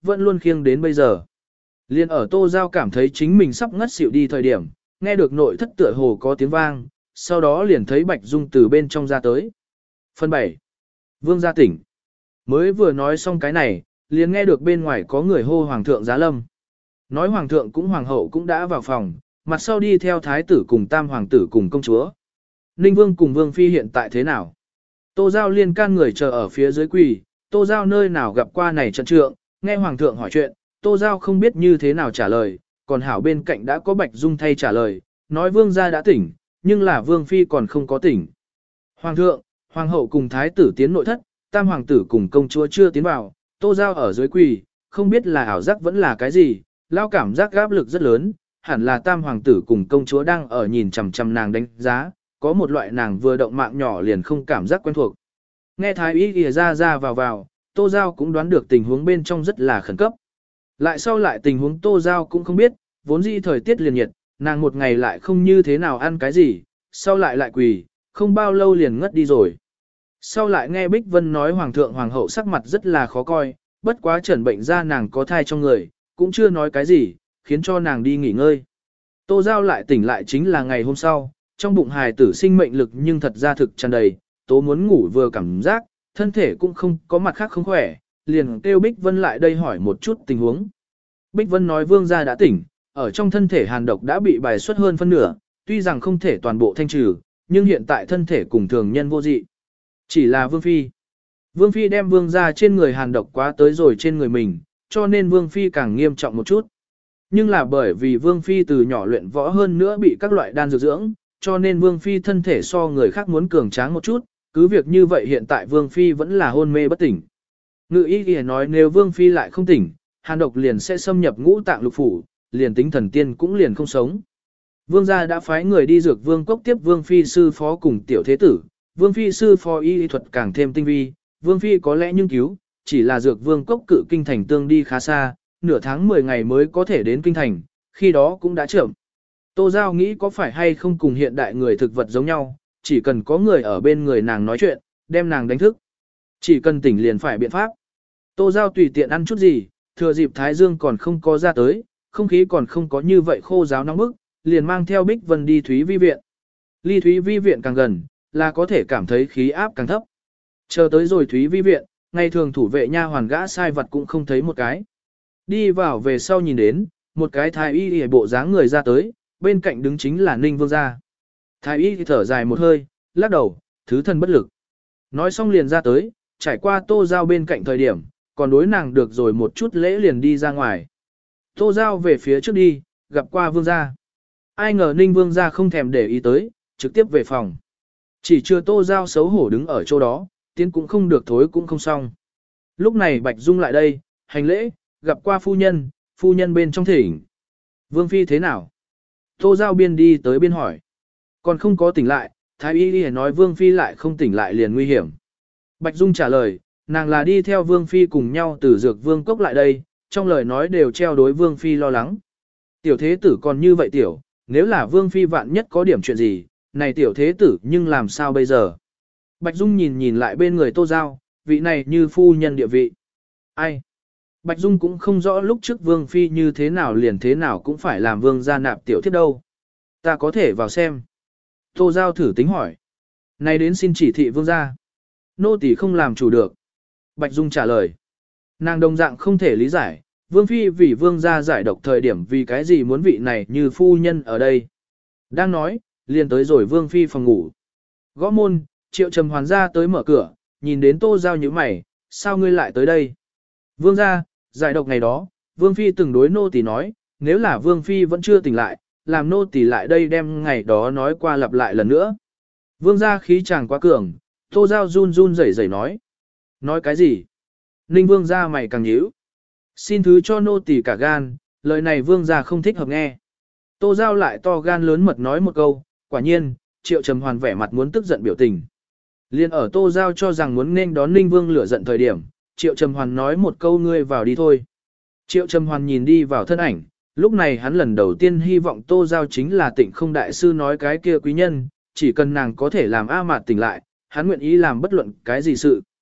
vẫn luôn khiêng đến bây giờ. Liên ở Tô Giao cảm thấy chính mình sắp ngất xỉu đi thời điểm, nghe được nội thất tựa hồ có tiếng vang, sau đó liền thấy Bạch Dung từ bên trong ra tới. Phần 7. Vương gia tỉnh. Mới vừa nói xong cái này, liền nghe được bên ngoài có người hô Hoàng thượng giá lâm. Nói Hoàng thượng cũng Hoàng hậu cũng đã vào phòng, mặt sau đi theo Thái tử cùng Tam Hoàng tử cùng công chúa. Ninh Vương cùng Vương Phi hiện tại thế nào? Tô Giao liên can người chờ ở phía dưới quỳ, Tô Giao nơi nào gặp qua này trận trượng, nghe Hoàng thượng hỏi chuyện, Tô Giao không biết như thế nào trả lời, còn Hảo bên cạnh đã có Bạch Dung thay trả lời, nói Vương gia đã tỉnh, nhưng là Vương Phi còn không có tỉnh. Hoàng thượng, Hoàng hậu cùng Thái tử tiến nội thất, Tam Hoàng tử cùng công chúa chưa tiến vào, Tô Giao ở dưới quỳ, không biết là ảo giác vẫn là cái gì, lao cảm giác áp lực rất lớn, hẳn là Tam Hoàng tử cùng công chúa đang ở nhìn chằm chằm nàng đánh giá, có một loại nàng vừa động mạng nhỏ liền không cảm giác quen thuộc. Nghe Thái y ghìa ra vào, Tô Giao cũng đoán được tình huống bên trong rất là khẩn cấp. Lại sau lại tình huống Tô Giao cũng không biết, vốn dĩ thời tiết liền nhiệt, nàng một ngày lại không như thế nào ăn cái gì, sau lại quỳ, không bao lâu liền ngất đi rồi. Sau lại nghe Bích Vân nói Hoàng thượng Hoàng hậu sắc mặt rất là khó coi, bất quá chẩn bệnh ra nàng có thai trong người, cũng chưa nói cái gì, khiến cho nàng đi nghỉ ngơi. Tô Giao lại tỉnh lại chính là ngày hôm sau, trong bụng hài tử sinh mệnh lực nhưng thật ra thực tràn đầy, Tố muốn ngủ vừa cảm giác, thân thể cũng không có mặt khác không khỏe, liền kêu Bích Vân lại đây hỏi một chút tình huống. Bích Vân nói Vương gia đã tỉnh, ở trong thân thể hàn độc đã bị bài xuất hơn phân nửa, tuy rằng không thể toàn bộ thanh trừ, nhưng hiện tại thân thể cùng thường nhân vô dị. Chỉ là Vương Phi. Vương Phi đem Vương gia trên người hàn độc quá tới rồi trên người mình, cho nên Vương Phi càng nghiêm trọng một chút. Nhưng là bởi vì Vương Phi từ nhỏ luyện võ hơn nữa bị các loại đan dược dưỡng, cho nên Vương Phi thân thể so người khác muốn cường tráng một chút, cứ việc như vậy hiện tại Vương Phi vẫn là hôn mê bất tỉnh. Ngự y y nói nếu Vương Phi lại không tỉnh, hàn độc liền sẽ xâm nhập ngũ tạng lục phủ, liền tính thần tiên cũng liền không sống. Vương gia đã phái người đi dược Vương Cốc tiếp Vương Phi sư phó cùng tiểu thế tử, Vương Phi sư phó y thuật càng thêm tinh vi, Vương Phi có lẽ nhưng cứu, chỉ là dược Vương Cốc cự kinh thành tương đi khá xa, nửa tháng 10 ngày mới có thể đến kinh thành, khi đó cũng đã chậm. Tô Giao nghĩ có phải hay không cùng hiện đại người thực vật giống nhau, chỉ cần có người ở bên người nàng nói chuyện, đem nàng đánh thức. Chỉ cần tỉnh liền phải biện pháp. Tô Giao tùy tiện ăn chút gì, thừa dịp Thái Dương còn không có ra tới, không khí còn không có như vậy khô ráo nóng bức, liền mang theo Bích Vân đi Thúy Vi Viện. Ly Thúy Vi Viện càng gần, là có thể cảm thấy khí áp càng thấp. Chờ tới rồi Thúy Vi Viện, ngày thường thủ vệ nha hoàn gã sai vật cũng không thấy một cái. Đi vào về sau nhìn đến, một cái thái y y bộ dáng người ra tới, bên cạnh đứng chính là Ninh Vương gia. Thái y thì thở dài một hơi, lắc đầu, thứ thân bất lực. Nói xong liền ra tới, trải qua Tô Giao bên cạnh thời điểm, còn đối nàng được rồi một chút lễ liền đi ra ngoài. Tô Giao về phía trước đi, gặp qua Vương gia. Ai ngờ Ninh Vương gia không thèm để ý tới, trực tiếp về phòng. Chỉ chưa Tô Giao xấu hổ đứng ở chỗ đó, tiến cũng không được thối cũng không xong. Lúc này Bạch Dung lại đây, hành lễ, gặp qua phu nhân bên trong thỉnh. Vương Phi thế nào? Tô Giao biên đi tới biên hỏi. Còn không có tỉnh lại, Thái y đi nói Vương Phi lại không tỉnh lại liền nguy hiểm. Bạch Dung trả lời, nàng là đi theo Vương Phi cùng nhau từ dược Vương Cốc lại đây, trong lời nói đều treo đối Vương Phi lo lắng. Tiểu thế tử còn như vậy tiểu, nếu là Vương Phi vạn nhất có điểm chuyện gì, này tiểu thế tử nhưng làm sao bây giờ? Bạch Dung nhìn lại bên người Tô Giao, vị này như phu nhân địa vị. Ai? Bạch Dung cũng không rõ lúc trước Vương Phi như thế nào liền thế nào cũng phải làm Vương gia nạp tiểu thiếp đâu. Ta có thể vào xem. Tô Giao thử tính hỏi. Này đến xin chỉ thị Vương gia. Nô tỳ không làm chủ được. Bạch Dung trả lời. Nàng đồng dạng không thể lý giải, Vương Phi vì Vương gia giải độc thời điểm vì cái gì muốn vị này như phu nhân ở đây. Đang nói, liền tới rồi Vương Phi phòng ngủ. Gõ môn, Triệu Trầm Hoàn ra tới mở cửa, nhìn đến Tô Giao như mày, sao ngươi lại tới đây? Vương gia, giải độc ngày đó, Vương Phi từng đối nô tỳ nói, nếu là Vương Phi vẫn chưa tỉnh lại, làm nô tỳ lại đây đem ngày đó nói qua lặp lại lần nữa. Vương gia khí chàng quá cường, Tô Giao run run rẩy rẩy nói. Nói cái gì? Ninh Vương gia mày càng nhíu. Xin thứ cho nô tỳ cả gan, lời này Vương gia không thích hợp nghe. Tô Giao lại to gan lớn mật nói một câu, quả nhiên, Triệu Trầm Hoàn vẻ mặt muốn tức giận biểu tình. Liên ở Tô Giao cho rằng muốn nên đón Ninh Vương lửa giận thời điểm, Triệu Trầm Hoàn nói một câu ngươi vào đi thôi. Triệu Trầm Hoàn nhìn đi vào thân ảnh, lúc này hắn lần đầu tiên hy vọng Tô Giao chính là Tịnh Không đại sư nói cái kia quý nhân, chỉ cần nàng có thể làm A Mạt tỉnh lại, hắn nguyện ý làm bất luận cái gì sự.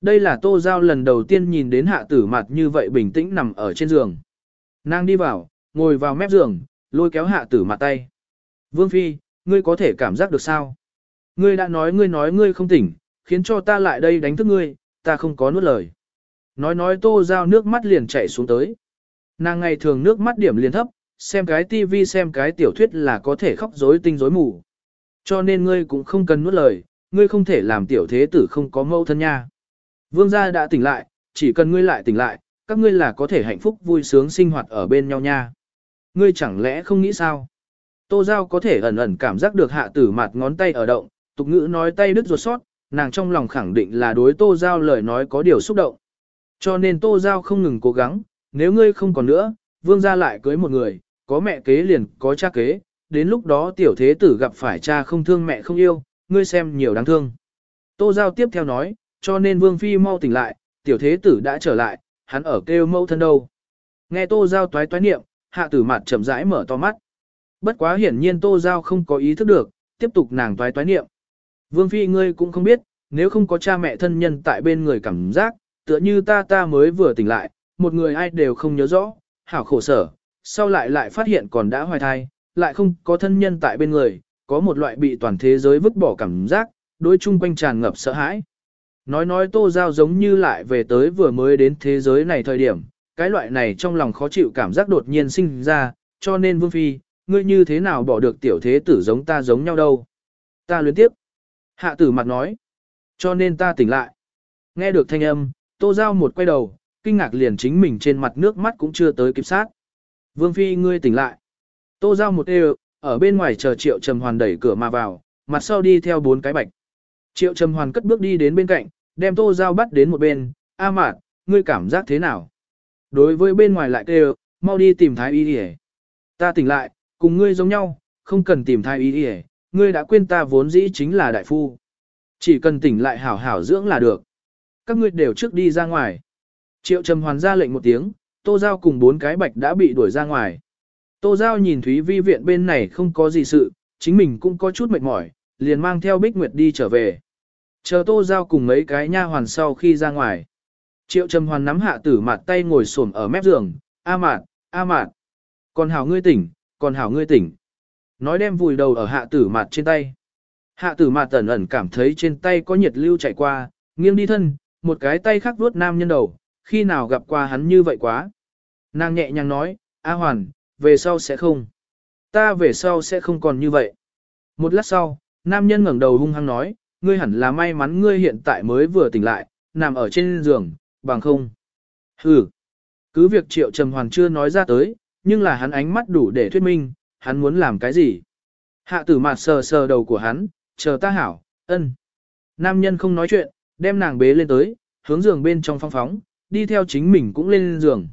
Đây là Tô Giao lần đầu tiên nhìn đến Hạ Tử Mạt như vậy bình tĩnh nằm ở trên giường. Nàng đi vào, ngồi vào mép giường, lôi kéo Hạ Tử Mạt tay. Vương Phi, ngươi có thể cảm giác được sao? Ngươi đã nói ngươi không tỉnh, khiến cho ta lại đây đánh thức ngươi, ta không có nuốt lời. Nói Tô Giao nước mắt liền chảy xuống tới. Nàng ngày thường nước mắt điểm liền thấp, xem cái tivi xem cái tiểu thuyết là có thể khóc rối tinh rối mù. Cho nên ngươi cũng không cần nuốt lời, ngươi không thể làm tiểu thế tử không có mâu thân nha. Vương gia đã tỉnh lại, chỉ cần ngươi lại tỉnh lại, các ngươi là có thể hạnh phúc vui sướng sinh hoạt ở bên nhau nha. Ngươi chẳng lẽ không nghĩ sao? Tô Giao có thể ẩn ẩn cảm giác được Hạ Tử Mạt ngón tay ở động, tục ngữ nói tay đứt ruột sót, nàng trong lòng khẳng định là đối Tô Giao lời nói có điều xúc động. Cho nên Tô Giao không ngừng cố gắng, nếu ngươi không còn nữa, vương gia lại cưới một người, có mẹ kế liền có cha kế, đến lúc đó tiểu thế tử gặp phải cha không thương mẹ không yêu, ngươi xem nhiều đáng thương. Tô Giao tiếp theo nói, cho nên vương phi mau tỉnh lại, tiểu thế tử đã trở lại, hắn ở kêu mâu thân đâu. Nghe Tô Giao toái niệm, Hạ Tử Mạt chậm rãi mở to mắt. Bất quá hiển nhiên Tô Giao không có ý thức được, tiếp tục nàng toái niệm. Vương phi ngươi cũng không biết, nếu không có cha mẹ thân nhân tại bên người cảm giác, tựa như ta mới vừa tỉnh lại, một người ai đều không nhớ rõ, hảo khổ sở, sau lại phát hiện còn đã hoài thai, lại không có thân nhân tại bên người, có một loại bị toàn thế giới vứt bỏ cảm giác, đối chung quanh tràn ngập sợ hãi. Nói Tô Giao giống như lại về tới vừa mới đến thế giới này thời điểm, cái loại này trong lòng khó chịu cảm giác đột nhiên sinh ra, cho nên Vương Phi, ngươi như thế nào bỏ được tiểu thế tử giống ta giống nhau đâu. Ta luyến tiếp. Hạ Tử Mạt nói, cho nên ta tỉnh lại. Nghe được thanh âm, Tô Giao một quay đầu, kinh ngạc liền chính mình trên mặt nước mắt cũng chưa tới kịp sát. Vương Phi ngươi tỉnh lại. Tô Giao một đều, ở bên ngoài chờ Triệu Trầm Hoàn đẩy cửa mà vào, mặt sau đi theo 4 cái bạch. Triệu Trầm Hoàn cất bước đi đến bên cạnh, đem Tô Giao bắt đến một bên, A Mạt, ngươi cảm giác thế nào? Đối với bên ngoài lại kêu, mau đi tìm thái y đi. Ta tỉnh lại, cùng ngươi giống nhau, không cần tìm thái y đi, ngươi đã quên ta vốn dĩ chính là đại phu. Chỉ cần tỉnh lại hảo hảo dưỡng là được. Các ngươi đều trước đi ra ngoài. Triệu Trầm Hoàn ra lệnh một tiếng, Tô Giao cùng 4 cái bạch đã bị đuổi ra ngoài. Tô Giao nhìn Thúy Vi viện bên này không có gì sự, chính mình cũng có chút mệt mỏi, liền mang theo Bích Nguyệt đi trở về. Chờ Tô Giao cùng mấy cái nha hoàn sau khi ra ngoài. Triệu Trầm Hoàn nắm Hạ Tử Mạt tay ngồi xổm ở mép giường, A Mạt, còn hảo ngươi tỉnh. Nói đem vùi đầu ở Hạ Tử Mạt trên tay. Hạ Tử Mạt ẩn ẩn cảm thấy trên tay có nhiệt lưu chạy qua, nghiêng đi thân, một cái tay khác vuốt nam nhân đầu, khi nào gặp qua hắn như vậy quá. Nàng nhẹ nhàng nói, A Hoàn, về sau sẽ không. Ta về sau sẽ không còn như vậy. Một lát sau, nam nhân ngẩng đầu hung hăng nói, ngươi hẳn là may mắn ngươi hiện tại mới vừa tỉnh lại, nằm ở trên giường, bằng không. Hừ. Cứ việc Triệu Trầm Hoàn chưa nói ra tới, nhưng là hắn ánh mắt đủ để thuyết minh, hắn muốn làm cái gì. Hạ Tử Mạt sờ sờ đầu của hắn, chờ ta hảo, ân. Nam nhân không nói chuyện, đem nàng bế lên tới, hướng giường bên trong phong phóng, đi theo chính mình cũng lên giường.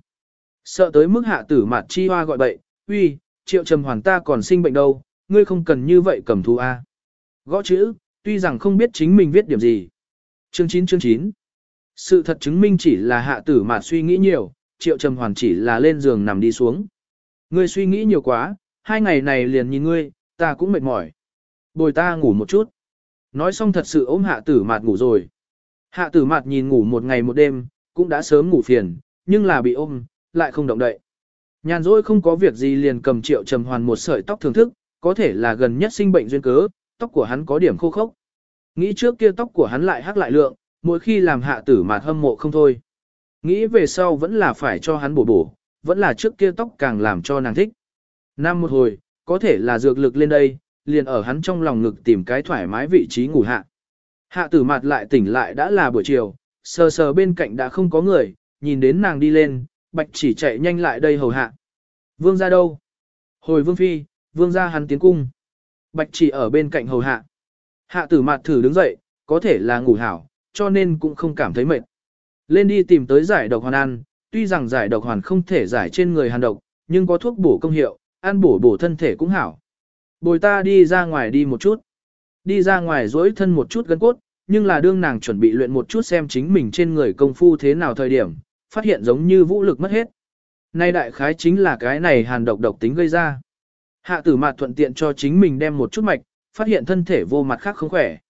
Sợ tới mức Hạ Tử Mạt chi hoa gọi bậy, uy, Triệu Trầm Hoàn ta còn sinh bệnh đâu, ngươi không cần như vậy cầm thú a. Gõ chữ, tuy rằng không biết chính mình viết điểm gì. Chương 9. Sự thật chứng minh chỉ là Hạ Tử Mạt suy nghĩ nhiều, Triệu Trầm Hoàn chỉ là lên giường nằm đi xuống. Ngươi suy nghĩ nhiều quá, 2 ngày này liền nhìn ngươi, ta cũng mệt mỏi. Bồi ta ngủ một chút. Nói xong thật sự ôm Hạ Tử Mạt ngủ rồi. Hạ Tử Mạt nhìn ngủ một ngày một đêm, cũng đã sớm ngủ phiền, nhưng là bị ôm, lại không động đậy. Nhàn rỗi không có việc gì liền cầm Triệu Trầm Hoàn một sợi tóc thưởng thức, có thể là gần nhất sinh bệnh duyên cớ, tóc của hắn có điểm khô khốc. Nghĩ trước kia tóc của hắn lại hắc lại lượng, mỗi khi làm Hạ Tử Mạt hâm mộ không thôi. Nghĩ về sau vẫn là phải cho hắn bổ, vẫn là trước kia tóc càng làm cho nàng thích. Năm một hồi, có thể là dược lực lên đây, liền ở hắn trong lòng ngực tìm cái thoải mái vị trí ngủ hạ. Hạ Tử Mạt lại tỉnh lại đã là buổi chiều, sờ sờ bên cạnh đã không có người, nhìn đến nàng đi lên, Bạch Chỉ chạy nhanh lại đây hầu hạ. Vương gia đâu? Hồi Vương Phi, Vương gia hắn tiến cung. Bạch Chỉ ở bên cạnh hầu hạ. Hạ Tử Mạt thử đứng dậy, có thể là ngủ hảo, cho nên cũng không cảm thấy mệt. Lên đi tìm tới giải độc hoàn ăn, tuy rằng giải độc hoàn không thể giải trên người hàn độc, nhưng có thuốc bổ công hiệu, ăn bổ thân thể cũng hảo. Bồi ta đi ra ngoài đi một chút. Đi ra ngoài dỗi thân một chút gân cốt, nhưng là đương nàng chuẩn bị luyện một chút xem chính mình trên người công phu thế nào thời điểm, phát hiện giống như vũ lực mất hết. Nay đại khái chính là cái này hàn độc tính gây ra. Hạ Tử Mạt thuận tiện cho chính mình đem một chút mạch, phát hiện thân thể vô mặt khác không khỏe.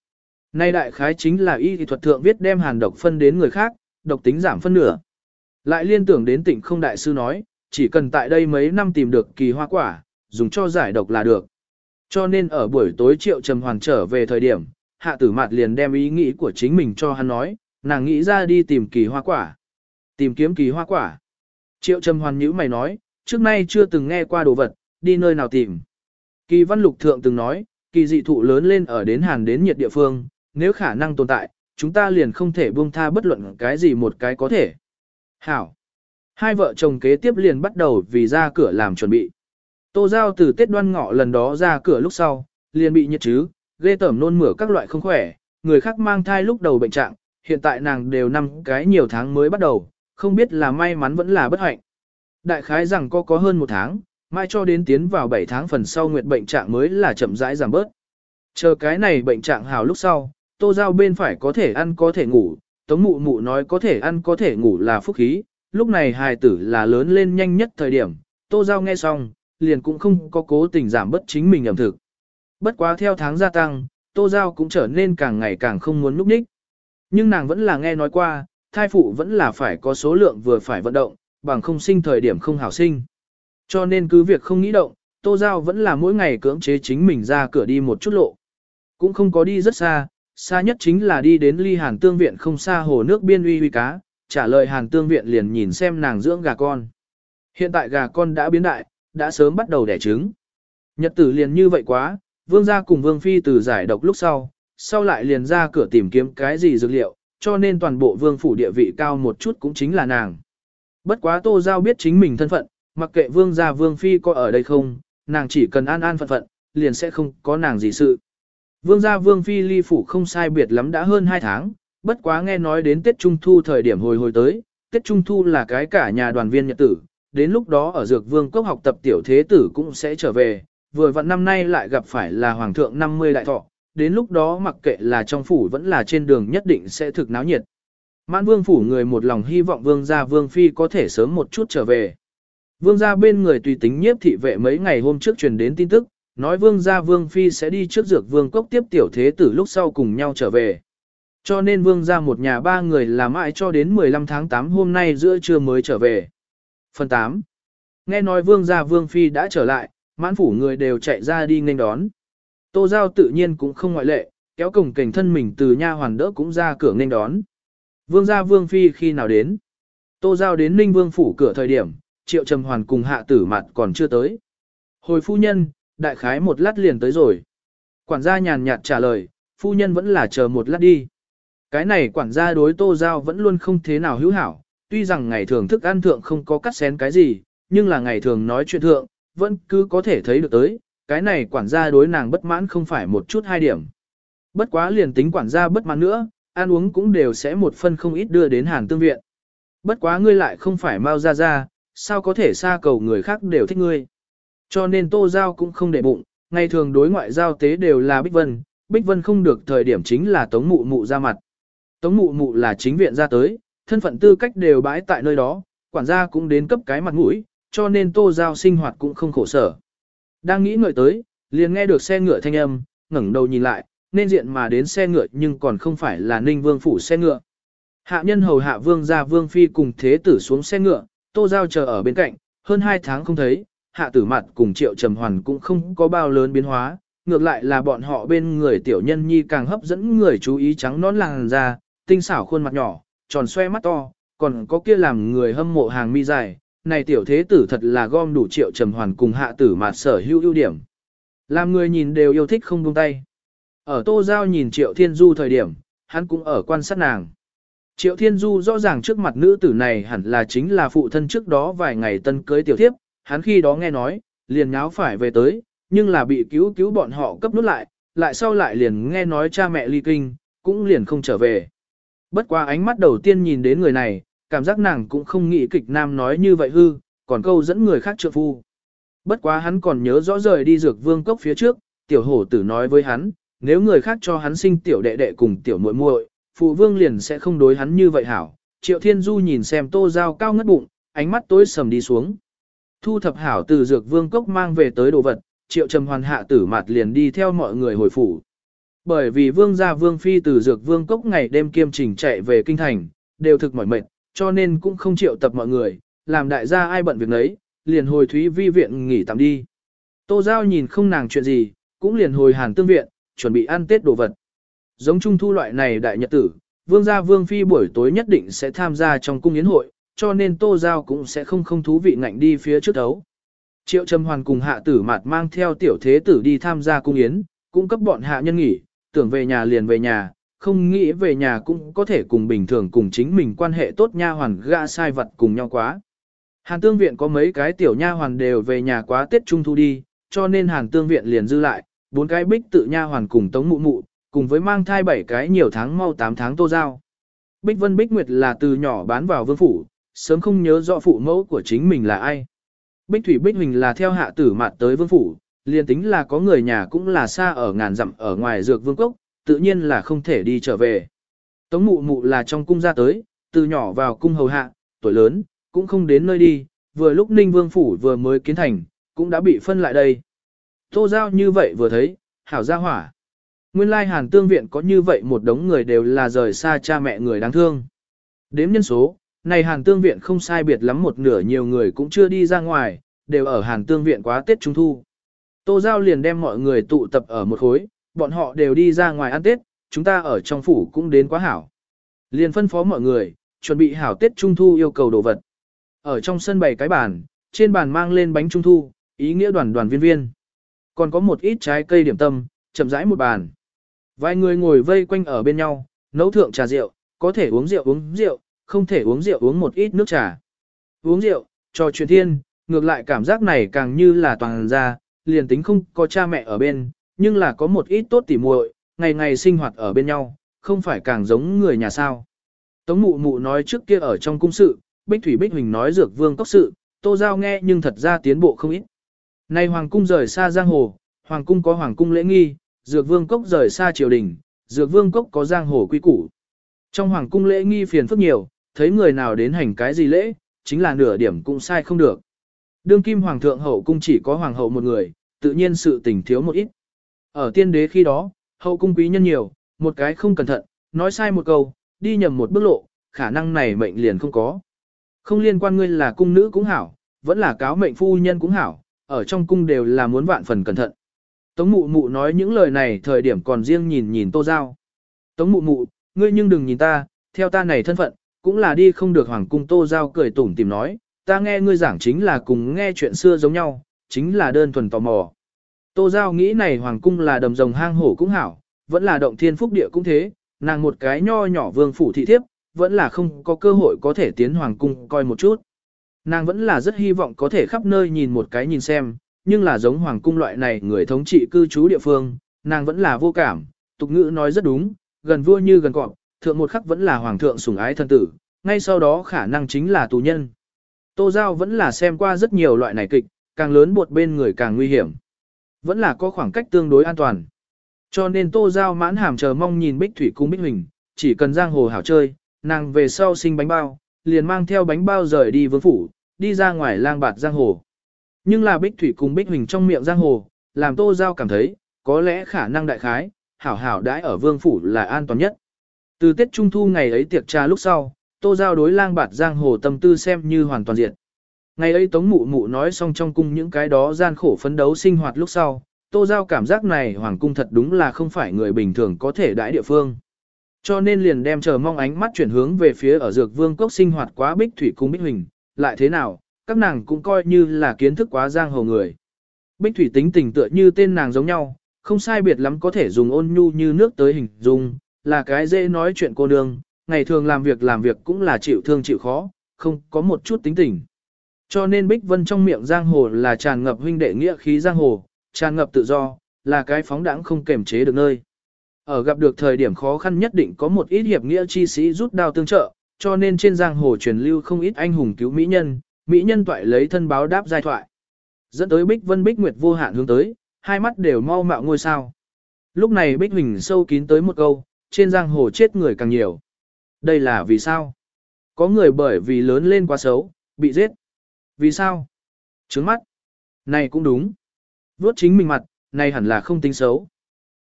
Nay đại khái chính là y thuật thượng viết đem hàn độc phân đến người khác, độc tính giảm phân nửa. Lại liên tưởng đến Tịnh Không đại sư nói, chỉ cần tại đây mấy năm tìm được kỳ hoa quả, dùng cho giải độc là được. Cho nên ở buổi tối Triệu Trầm Hoàn trở về thời điểm, Hạ Tử Mạt liền đem ý nghĩ của chính mình cho hắn nói, nàng nghĩ ra đi tìm kỳ hoa quả. Tìm kiếm kỳ hoa quả. Triệu Trầm Hoàn nhíu mày nói, trước nay chưa từng nghe qua đồ vật, đi nơi nào tìm. Kỳ Văn Lục Thượng từng nói, kỳ dị thụ lớn lên ở đến hàn đến nhiệt địa phương, nếu khả năng tồn tại, chúng ta liền không thể buông tha bất luận cái gì một cái có thể. Hảo. Hai vợ chồng kế tiếp liền bắt đầu vì ra cửa làm chuẩn bị. Tô Giao từ Tết Đoan Ngọ lần đó ra cửa lúc sau, liền bị nhiệt chứ, ghê tởm nôn mửa các loại không khỏe, người khác mang thai lúc đầu bệnh trạng, hiện tại nàng đều 5 cái nhiều tháng mới bắt đầu, không biết là may mắn vẫn là bất hạnh. Đại khái rằng có hơn 1 tháng, mai cho đến tiến vào 7 tháng phần sau nguyệt bệnh trạng mới là chậm rãi giảm bớt. Chờ cái này bệnh trạng hào lúc sau, Tô Giao bên phải có thể ăn có thể ngủ, Tống Mụ Mụ nói có thể ăn có thể ngủ là phúc khí, lúc này hài tử là lớn lên nhanh nhất thời điểm, Tô Giao nghe xong, liền cũng không có cố tình giảm bớt chính mình ẩm thực. Bất quá theo tháng gia tăng, Tô Giao cũng trở nên càng ngày càng không muốn núp ních. Nhưng nàng vẫn là nghe nói qua, thai phụ vẫn là phải có số lượng vừa phải vận động, bằng không sinh thời điểm không hảo sinh. Cho nên cứ việc không nghĩ động, Tô Giao vẫn là mỗi ngày cưỡng chế chính mình ra cửa đi một chút lộ. Cũng không có đi rất xa, xa nhất chính là đi đến ly Hàn Tương Viện không xa hồ nước biên uy uy cá, trả lời Hàn Tương Viện liền nhìn xem nàng dưỡng gà con. Hiện tại gà con đã biến đại, đã sớm bắt đầu đẻ trứng. Nhật tử liền như vậy quá, Vương gia cùng Vương Phi từ giải độc lúc sau lại liền ra cửa tìm kiếm cái gì dược liệu, cho nên toàn bộ Vương phủ địa vị cao một chút cũng chính là nàng. Bất quá Tô Giao biết chính mình thân phận, mặc kệ Vương gia Vương Phi có ở đây không, nàng chỉ cần an an phận phận, liền sẽ không có nàng gì sự. Vương gia Vương Phi ly phủ không sai biệt lắm đã hơn 2 tháng, bất quá nghe nói đến Tết Trung Thu thời điểm hồi tới, Tết Trung Thu là cái cả nhà đoàn viên nhật tử, đến lúc đó ở Dược Vương Cốc học tập tiểu thế tử cũng sẽ trở về, vừa vặn năm nay lại gặp phải là Hoàng thượng 50 đại thọ, đến lúc đó mặc kệ là trong phủ vẫn là trên đường nhất định sẽ thực náo nhiệt. Mãn Vương phủ người một lòng hy vọng Vương gia Vương Phi có thể sớm một chút trở về. Vương gia bên người tùy tính nhiếp thị vệ mấy ngày hôm trước truyền đến tin tức, nói Vương gia Vương Phi sẽ đi trước Dược Vương Cốc tiếp tiểu thế tử lúc sau cùng nhau trở về. Cho nên Vương gia một nhà 3 người làm mãi cho đến 15 tháng 8 hôm nay giữa trưa mới trở về. Phần 8. Nghe nói Vương gia Vương Phi đã trở lại, mãn phủ người đều chạy ra đi nghênh đón. Tô Giao tự nhiên cũng không ngoại lệ, kéo cổng cảnh thân mình từ nha hoàn đỡ cũng ra cửa nghênh đón. Vương gia Vương Phi khi nào đến? Tô Giao đến Ninh Vương phủ cửa thời điểm, Triệu Trầm Hoàn cùng Hạ Tử Mạt còn chưa tới. Hồi phu nhân, đại khái một lát liền tới rồi. Quản gia nhàn nhạt trả lời, phu nhân vẫn là chờ một lát đi. Cái này quản gia đối Tô Giao vẫn luôn không thế nào hữu hảo, tuy rằng ngày thường thức ăn thượng không có cắt xén cái gì, nhưng là ngày thường nói chuyện thượng, vẫn cứ có thể thấy được tới, cái này quản gia đối nàng bất mãn không phải một chút 2 điểm. Bất quá liền tính quản gia bất mãn nữa, ăn uống cũng đều sẽ một phân không ít đưa đến Hàn Tương Viện. Bất quá ngươi lại không phải Mao Gia Gia, sao có thể xa cầu người khác đều thích ngươi. Cho nên Tô Giao cũng không để bụng, ngày thường đối ngoại giao tế đều là Bích Vân không được thời điểm chính là Tống Mụ Mụ ra mặt. Tống Mụ Mụ là chính viện ra tới, thân phận tư cách đều bãi tại nơi đó, quản gia cũng đến cấp cái mặt mũi, cho nên Tô Giao sinh hoạt cũng không khổ sở. Đang nghĩ ngợi tới, liền nghe được xe ngựa thanh âm, ngẩng đầu nhìn lại, nên diện mà đến xe ngựa nhưng còn không phải là Ninh Vương phủ xe ngựa. Hạ nhân hầu hạ Vương gia Vương Phi cùng thế tử xuống xe ngựa, Tô Giao chờ ở bên cạnh, hơn 2 tháng không thấy, Hạ Tử Mạt cùng Triệu Trầm Hoàn cũng không có bao lớn biến hóa, ngược lại là bọn họ bên người tiểu nhân nhi càng hấp dẫn người chú ý, trắng nón làn da, tinh xảo khuôn mặt nhỏ, tròn xoe mắt to, còn có kia làm người hâm mộ hàng mi dài, này tiểu thế tử thật là gom đủ Triệu Trầm Hoàn cùng Hạ Tử Mạt sở hữu ưu điểm. Làm người nhìn đều yêu thích không buông tay. Ở Tô Giao nhìn Triệu Thiên Du thời điểm, hắn cũng ở quan sát nàng. Triệu Thiên Du rõ ràng trước mặt nữ tử này hẳn là chính là phụ thân trước đó vài ngày tân cưới tiểu thiếp, hắn khi đó nghe nói, liền nháo phải về tới, nhưng là bị cứu bọn họ cấp nút lại sau lại liền nghe nói cha mẹ ly kinh, cũng liền không trở về. Bất quá ánh mắt đầu tiên nhìn đến người này, cảm giác nàng cũng không nghĩ kịch nam nói như vậy hư, còn câu dẫn người khác trượng phu. Bất quá hắn còn nhớ rõ rời đi Dược Vương Cốc phía trước, tiểu hổ tử nói với hắn, nếu người khác cho hắn sinh tiểu đệ đệ cùng tiểu muội muội, phụ vương liền sẽ không đối hắn như vậy hảo. Triệu Thiên Du nhìn xem Tô Giao cao ngất bụng, ánh mắt tối sầm đi xuống. Thu thập hảo từ Dược Vương Cốc mang về tới đồ vật, Triệu Trầm Hoàn Hạ Tử Mạt liền đi theo mọi người hồi phủ. Bởi vì vương gia vương phi từ dược vương cốc ngày đêm kiêm trình chạy về kinh thành, đều thực mỏi mệt, cho nên cũng không chịu tập mọi người, làm đại gia ai bận việc nấy, liền hồi Thúy Vi viện nghỉ tạm đi. Tô Giao nhìn không nàng chuyện gì, cũng liền hồi Hàn Tương viện, chuẩn bị ăn Tết đồ vật. Giống trung thu loại này đại nhật tử, vương gia vương phi buổi tối nhất định sẽ tham gia trong cung yến hội, cho nên Tô Giao cũng sẽ không thú vị ngạnh đi phía trước đấu. Triệu Trầm Hoàn cùng hạ tử mạt mang theo tiểu thế tử đi tham gia cung yến, cũng cấp bọn hạ nhân nghỉ, tưởng về nhà liền về nhà, không nghĩ về nhà cũng có thể cùng bình thường cùng chính mình quan hệ tốt nha hoàn gã sai vật cùng nhau quá. Hàn Tương viện có mấy cái tiểu nha hoàn đều về nhà quá Tết Trung Thu đi, cho nên Hàn Tương viện liền dư lại, 4 cái bích tự nha hoàn cùng Tống Mụ Mụ, cùng với mang thai 7 cái nhiều tháng mau 8 tháng Tô Giao. Bích Vân Bích Nguyệt là từ nhỏ bán vào vương phủ, sớm không nhớ rõ phụ mẫu của chính mình là ai. Bích Thủy Bích Huỳnh là theo hạ tử mạt tới vương phủ, liền tính là có người nhà cũng là xa ở ngàn dặm ở ngoài dược vương cốc, tự nhiên là không thể đi trở về. Tống Mụ Mụ là trong cung ra tới, từ nhỏ vào cung hầu hạ, tuổi lớn, cũng không đến nơi đi, vừa lúc Ninh Vương phủ vừa mới kiến thành, cũng đã bị phân lại đây. Tô Giao như vậy vừa thấy, hảo gia hỏa. Nguyên lai Hàn Tương viện có như vậy một đống người đều là rời xa cha mẹ người đáng thương. Đếm nhân số, này Hàn Tương viện không sai biệt lắm một nửa nhiều người cũng chưa đi ra ngoài, đều ở Hàn Tương viện quá Tết Trung Thu. Tô Giao liền đem mọi người tụ tập ở một khối, bọn họ đều đi ra ngoài ăn Tết, chúng ta ở trong phủ cũng đến quá hảo. Liền phân phó mọi người, chuẩn bị hảo Tết Trung Thu yêu cầu đồ vật. Ở trong sân bày cái bàn, trên bàn mang lên bánh Trung Thu, ý nghĩa đoàn đoàn viên viên. Còn có một ít trái cây điểm tâm, chậm rãi một bàn. Vài người ngồi vây quanh ở bên nhau, nấu thượng trà rượu, có thể uống rượu, không thể uống rượu uống một ít nước trà. Uống rượu, trò chuyện thiên, ngược lại cảm giác này càng như là toàn ra, liền tính không có cha mẹ ở bên, nhưng là có một ít tốt tỉ muội, ngày ngày sinh hoạt ở bên nhau, không phải càng giống người nhà sao. Tống Mụ Mụ nói trước kia ở trong cung sự, Bích Thủy Bích Huỳnh nói dược vương cốc sự, Tô Giao nghe nhưng thật ra tiến bộ không ít. Nay hoàng cung rời xa giang hồ, hoàng cung có hoàng cung lễ nghi, dược vương cốc rời xa triều đình, dược vương cốc có giang hồ quy củ. Trong hoàng cung lễ nghi phiền phức nhiều, thấy người nào đến hành cái gì lễ, chính là nửa điểm cũng sai không được. Đương kim hoàng thượng hậu cung chỉ có hoàng hậu một người, tự nhiên sự tình thiếu một ít. Ở tiên đế khi đó, hậu cung quý nhân nhiều, một cái không cẩn thận, nói sai một câu, đi nhầm một bước lộ, khả năng này mệnh liền không có. Không liên quan ngươi là cung nữ cũng hảo, vẫn là cáo mệnh phu nhân cũng hảo, ở trong cung đều là muốn vạn phần cẩn thận. Tống Mụ Mụ nói những lời này thời điểm còn riêng nhìn Tô Giao. Tống Mụ Mụ, ngươi nhưng đừng nhìn ta, theo ta này thân phận, cũng là đi không được hoàng cung. Tô Giao cười tủm tìm nói, ta nghe ngươi giảng chính là cùng nghe chuyện xưa giống nhau, chính là đơn thuần tò mò. Tô Giao nghĩ này hoàng cung là đầm rồng hang hổ cũng hảo, vẫn là động thiên phúc địa cũng thế, nàng một cái nho nhỏ vương phủ thị thiếp, vẫn là không có cơ hội có thể tiến hoàng cung coi một chút. Nàng vẫn là rất hy vọng có thể khắp nơi nhìn một cái nhìn xem, nhưng là giống hoàng cung loại này người thống trị cư trú địa phương, nàng vẫn là vô cảm, tục ngữ nói rất đúng, gần vua như gần cọp, thượng một khắc vẫn là hoàng thượng sủng ái thân tử, ngay sau đó khả năng chính là tù nhân. Tô Giao vẫn là xem qua rất nhiều loại này kịch, càng lớn buộc bên người càng nguy hiểm. Vẫn là có khoảng cách tương đối an toàn. Cho nên Tô Giao mãn hàm chờ mong nhìn Bích Thủy cung Bích Huỳnh, chỉ cần giang hồ hảo chơi, nàng về sau sinh bánh bao, liền mang theo bánh bao rời đi vương phủ, đi ra ngoài lang bạt giang hồ. Nhưng là Bích Thủy cùng Bích Huỳnh trong miệng giang hồ, làm Tô Giao cảm thấy, có lẽ khả năng đại khái, hảo hảo đãi ở vương phủ là an toàn nhất. Từ Tết Trung Thu ngày ấy tiệc trà lúc sau, Tô Giao đối lang bạt giang hồ tâm tư xem như hoàn toàn diệt. Ngày ấy Tống Mụ Mụ nói xong trong cung những cái đó gian khổ phấn đấu sinh hoạt lúc sau, Tô Giao cảm giác này hoàng cung thật đúng là không phải người bình thường có thể đãi địa phương. Cho nên liền đem chờ mong ánh mắt chuyển hướng về phía ở dược vương cốc sinh hoạt quá Bích Thủy cung Bích Huỳnh, lại thế nào, các nàng cũng coi như là kiến thức quá giang hồ người. Bích Thủy tính tình tựa như tên nàng giống nhau, không sai biệt lắm có thể dùng ôn nhu như nước tới hình dung, là cái dễ nói chuyện cô nương, ngày thường làm việc cũng là chịu thương chịu khó, không có một chút tính tình. Cho nên Bích Vân trong miệng giang hồ là tràn ngập huynh đệ nghĩa khí giang hồ, tràn ngập tự do, là cái phóng đãng không kềm chế được nơi. Ở gặp được thời điểm khó khăn nhất định có một ít hiệp nghĩa chi sĩ rút đao tương trợ, cho nên trên giang hồ truyền lưu không ít anh hùng cứu mỹ nhân toại lấy thân báo đáp giai thoại. Dẫn tới Bích Vân Bích Nguyệt vô hạn hướng tới, hai mắt đều mau mạo ngôi sao. Lúc này Bích Huỳnh sâu kín tới một câu, trên giang hồ chết người càng nhiều. Đây là vì sao? Có người bởi vì lớn lên quá xấu, bị giết. Vì sao? Trướng mắt. Này cũng đúng. Vuốt chính mình mặt, này hẳn là không tính xấu.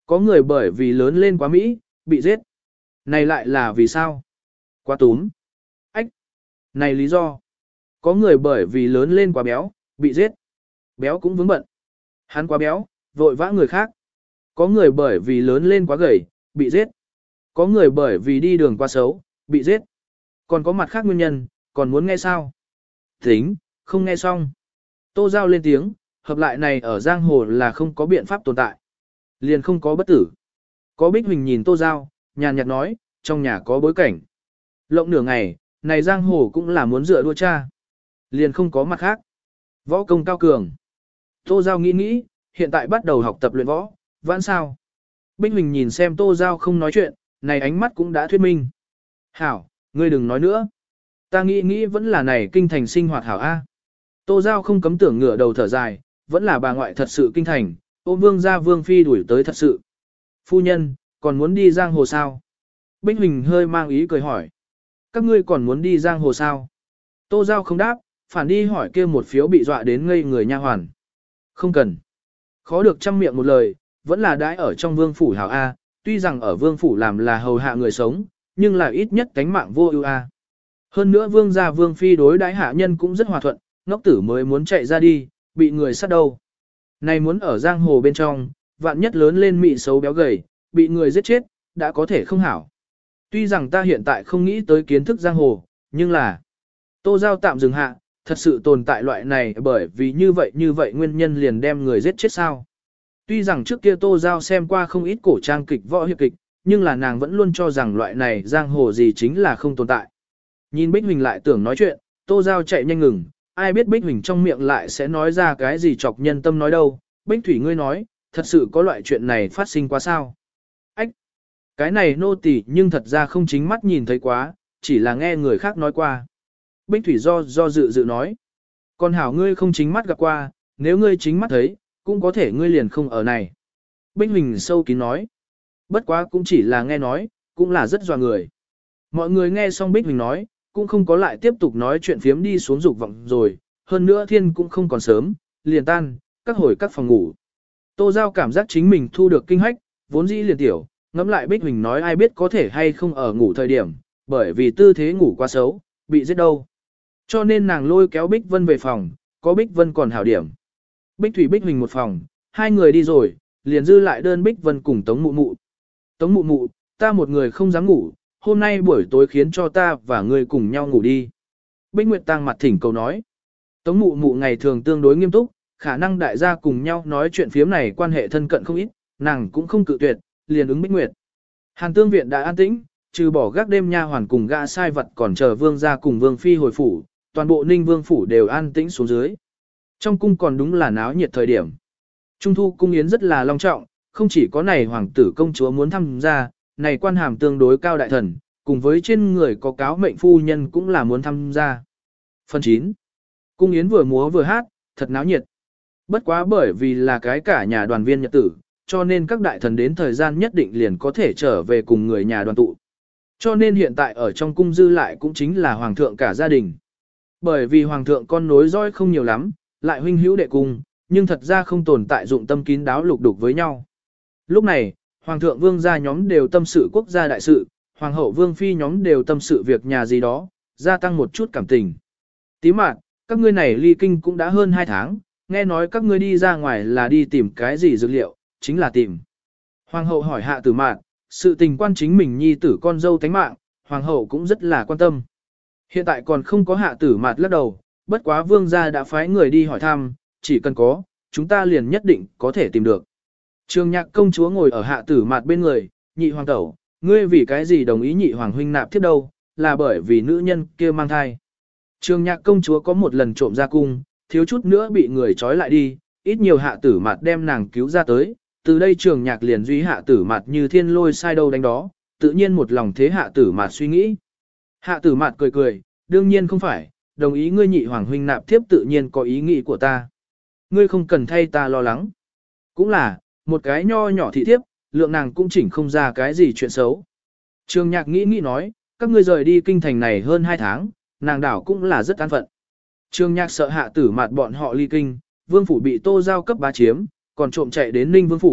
Có người bởi vì lớn lên quá Mỹ, bị giết. Này lại là vì sao? Quá túm. Ách. Này lý do. Có người bởi vì lớn lên quá béo, bị giết. Béo cũng vướng bận. Hắn quá béo, vội vã người khác. Có người bởi vì lớn lên quá gầy, bị giết. Có người bởi vì đi đường quá xấu, bị giết. Còn có mặt khác nguyên nhân, còn muốn nghe sao? Tính, không nghe xong. Tô Giao lên tiếng, hợp lại này ở giang hồ là không có biện pháp tồn tại. Liền không có bất tử. Có Bích Huỳnh nhìn Tô Giao, nhàn nhạt nói, trong nhà có bối cảnh. Lộng nửa ngày, này giang hồ cũng là muốn dựa đua cha. Liền không có mặt khác. Võ công cao cường. Tô Giao nghĩ nghĩ, hiện tại bắt đầu học tập luyện võ, vãn sao. Bích Huỳnh nhìn xem Tô Giao không nói chuyện, này ánh mắt cũng đã thuyết minh. Hảo, ngươi đừng nói nữa. Ta nghĩ vẫn là này kinh thành sinh hoạt hảo A. Tô Giao không cấm tưởng ngửa đầu thở dài, vẫn là bà ngoại thật sự kinh thành, ôm vương gia vương phi đuổi tới thật sự. Phu nhân, còn muốn đi giang hồ sao? Bích Huỳnh hơi mang ý cười hỏi. Các ngươi còn muốn đi giang hồ sao? Tô Giao không đáp, phản đi hỏi kia một phiếu bị dọa đến ngây người nha hoàn. Không cần. Khó được trăm miệng một lời, vẫn là đãi ở trong vương phủ hảo A, tuy rằng ở vương phủ làm là hầu hạ người sống, nhưng là ít nhất cánh mạng vô ưu A. Hơn nữa vương gia vương phi đối đãi hạ nhân cũng rất hòa thuận, ngốc tử mới muốn chạy ra đi, bị người sát đâu. Này muốn ở giang hồ bên trong, vạn nhất lớn lên mị xấu béo gầy, bị người giết chết, đã có thể không hảo. Tuy rằng ta hiện tại không nghĩ tới kiến thức giang hồ, nhưng là Tô Giao tạm dừng hạ, thật sự tồn tại loại này bởi vì như vậy nguyên nhân liền đem người giết chết sao. Tuy rằng trước kia Tô Giao xem qua không ít cổ trang kịch võ hiệp kịch, nhưng là nàng vẫn luôn cho rằng loại này giang hồ gì chính là không tồn tại. Nhìn Bích Huỳnh lại tưởng nói chuyện, Tô Giao chạy nhanh ngừng, ai biết Bích Huỳnh trong miệng lại sẽ nói ra cái gì chọc nhân tâm nói đâu. Bích Thủy ngươi nói, thật sự có loại chuyện này phát sinh quá sao? Ách! Cái này nô tỳ nhưng thật ra không chính mắt nhìn thấy quá, chỉ là nghe người khác nói qua. Bích Thủy do dự nói. Còn hảo ngươi không chính mắt gặp qua, nếu ngươi chính mắt thấy, cũng có thể ngươi liền không ở này. Bích Huỳnh sâu kín nói. Bất quá cũng chỉ là nghe nói, cũng là rất dọa người. Mọi người nghe xong Bích Huỳnh nói, cũng không có lại tiếp tục nói chuyện phiếm đi xuống dục vọng rồi, hơn nữa thiên cũng không còn sớm, liền tan, các hồi các phòng ngủ. Tô Giao cảm giác chính mình thu được kinh hách, vốn dĩ liền tiểu, ngẫm lại Bích Huỳnh nói ai biết có thể hay không ở ngủ thời điểm, bởi vì tư thế ngủ quá xấu, bị giết đâu. Cho nên nàng lôi kéo Bích Vân về phòng, có Bích Vân còn hảo điểm. Bích Thủy Bích Huỳnh một phòng, hai người đi rồi, liền dư lại đơn Bích Vân cùng Tống Mụ Mụ. Tống Mụ Mụ, ta một người không dám ngủ, hôm nay buổi tối khiến cho ta và ngươi cùng nhau ngủ đi. Bích Nguyệt Tăng mặt thỉnh cầu nói. Tống Mụ Mụ ngày thường tương đối nghiêm túc, khả năng đại gia cùng nhau nói chuyện phiếm này quan hệ thân cận không ít, nàng cũng không cự tuyệt, liền ứng Bích Nguyệt. Hàn Tương viện đã an tĩnh, trừ bỏ gác đêm nha hoàn cùng gã sai vật còn chờ vương gia cùng vương phi hồi phủ, toàn bộ Ninh Vương phủ đều an tĩnh xuống dưới. Trong cung còn đúng là náo nhiệt thời điểm. Trung thu cung yến rất là long trọng, không chỉ có này hoàng tử công chúa muốn tham gia, này quan hàm tương đối cao đại thần, cùng với trên người có cáo mệnh phu nhân cũng là muốn tham gia. Phần 9. Cung yến vừa múa vừa hát, thật náo nhiệt. Bất quá bởi vì là cái cả nhà đoàn viên nhật tử, cho nên các đại thần đến thời gian nhất định liền có thể trở về cùng người nhà đoàn tụ. Cho nên hiện tại ở trong cung dư lại cũng chính là hoàng thượng cả gia đình. Bởi vì hoàng thượng con nối dõi không nhiều lắm, lại huynh hữu đệ cung, nhưng thật ra không tồn tại dụng tâm kín đáo lục đục với nhau. Lúc này, hoàng thượng vương gia nhóm đều tâm sự quốc gia đại sự, hoàng hậu vương phi nhóm đều tâm sự việc nhà gì đó, gia tăng một chút cảm tình. Tí mạn, các ngươi này ly kinh cũng đã hơn 2 tháng, nghe nói các ngươi đi ra ngoài là đi tìm cái gì dược liệu, chính là tìm. Hoàng hậu hỏi Hạ Tử Mạn, sự tình quan chính mình nhi tử con dâu tánh mạng, hoàng hậu cũng rất là quan tâm. Hiện tại còn không có Hạ Tử Mạn lắc đầu, bất quá vương gia đã phái người đi hỏi thăm, chỉ cần có, chúng ta liền nhất định có thể tìm được. Trường Nhạc công chúa ngồi ở Hạ Tử Mạn bên người, nhị hoàng tẩu, ngươi vì cái gì đồng ý nhị hoàng huynh nạp tiếp đâu, là bởi vì nữ nhân kia mang thai. Trường Nhạc công chúa có một lần trộm ra cung, thiếu chút nữa bị người trói lại đi, ít nhiều Hạ Tử Mạn đem nàng cứu ra tới, từ đây Trường Nhạc liền duy Hạ Tử Mạn như thiên lôi sai đâu đánh đó, tự nhiên một lòng thế Hạ Tử Mạn suy nghĩ. Hạ Tử Mạn cười cười, đương nhiên không phải, đồng ý ngươi nhị hoàng huynh nạp tiếp tự nhiên có ý nghĩ của ta. Ngươi không cần thay ta lo lắng. Cũng là, một cái nho nhỏ thị thiếp, lượng nàng cũng chỉnh không ra cái gì chuyện xấu. Trường Nhạc nghĩ nói, các ngươi rời đi kinh thành này hơn 2 tháng, nàng đảo cũng là rất an phận. Trường Nhạc sợ Hạ Tử Mạn bọn họ ly kinh, vương phủ bị Tô Giao cấp bá chiếm, còn trộm chạy đến Ninh Vương phủ,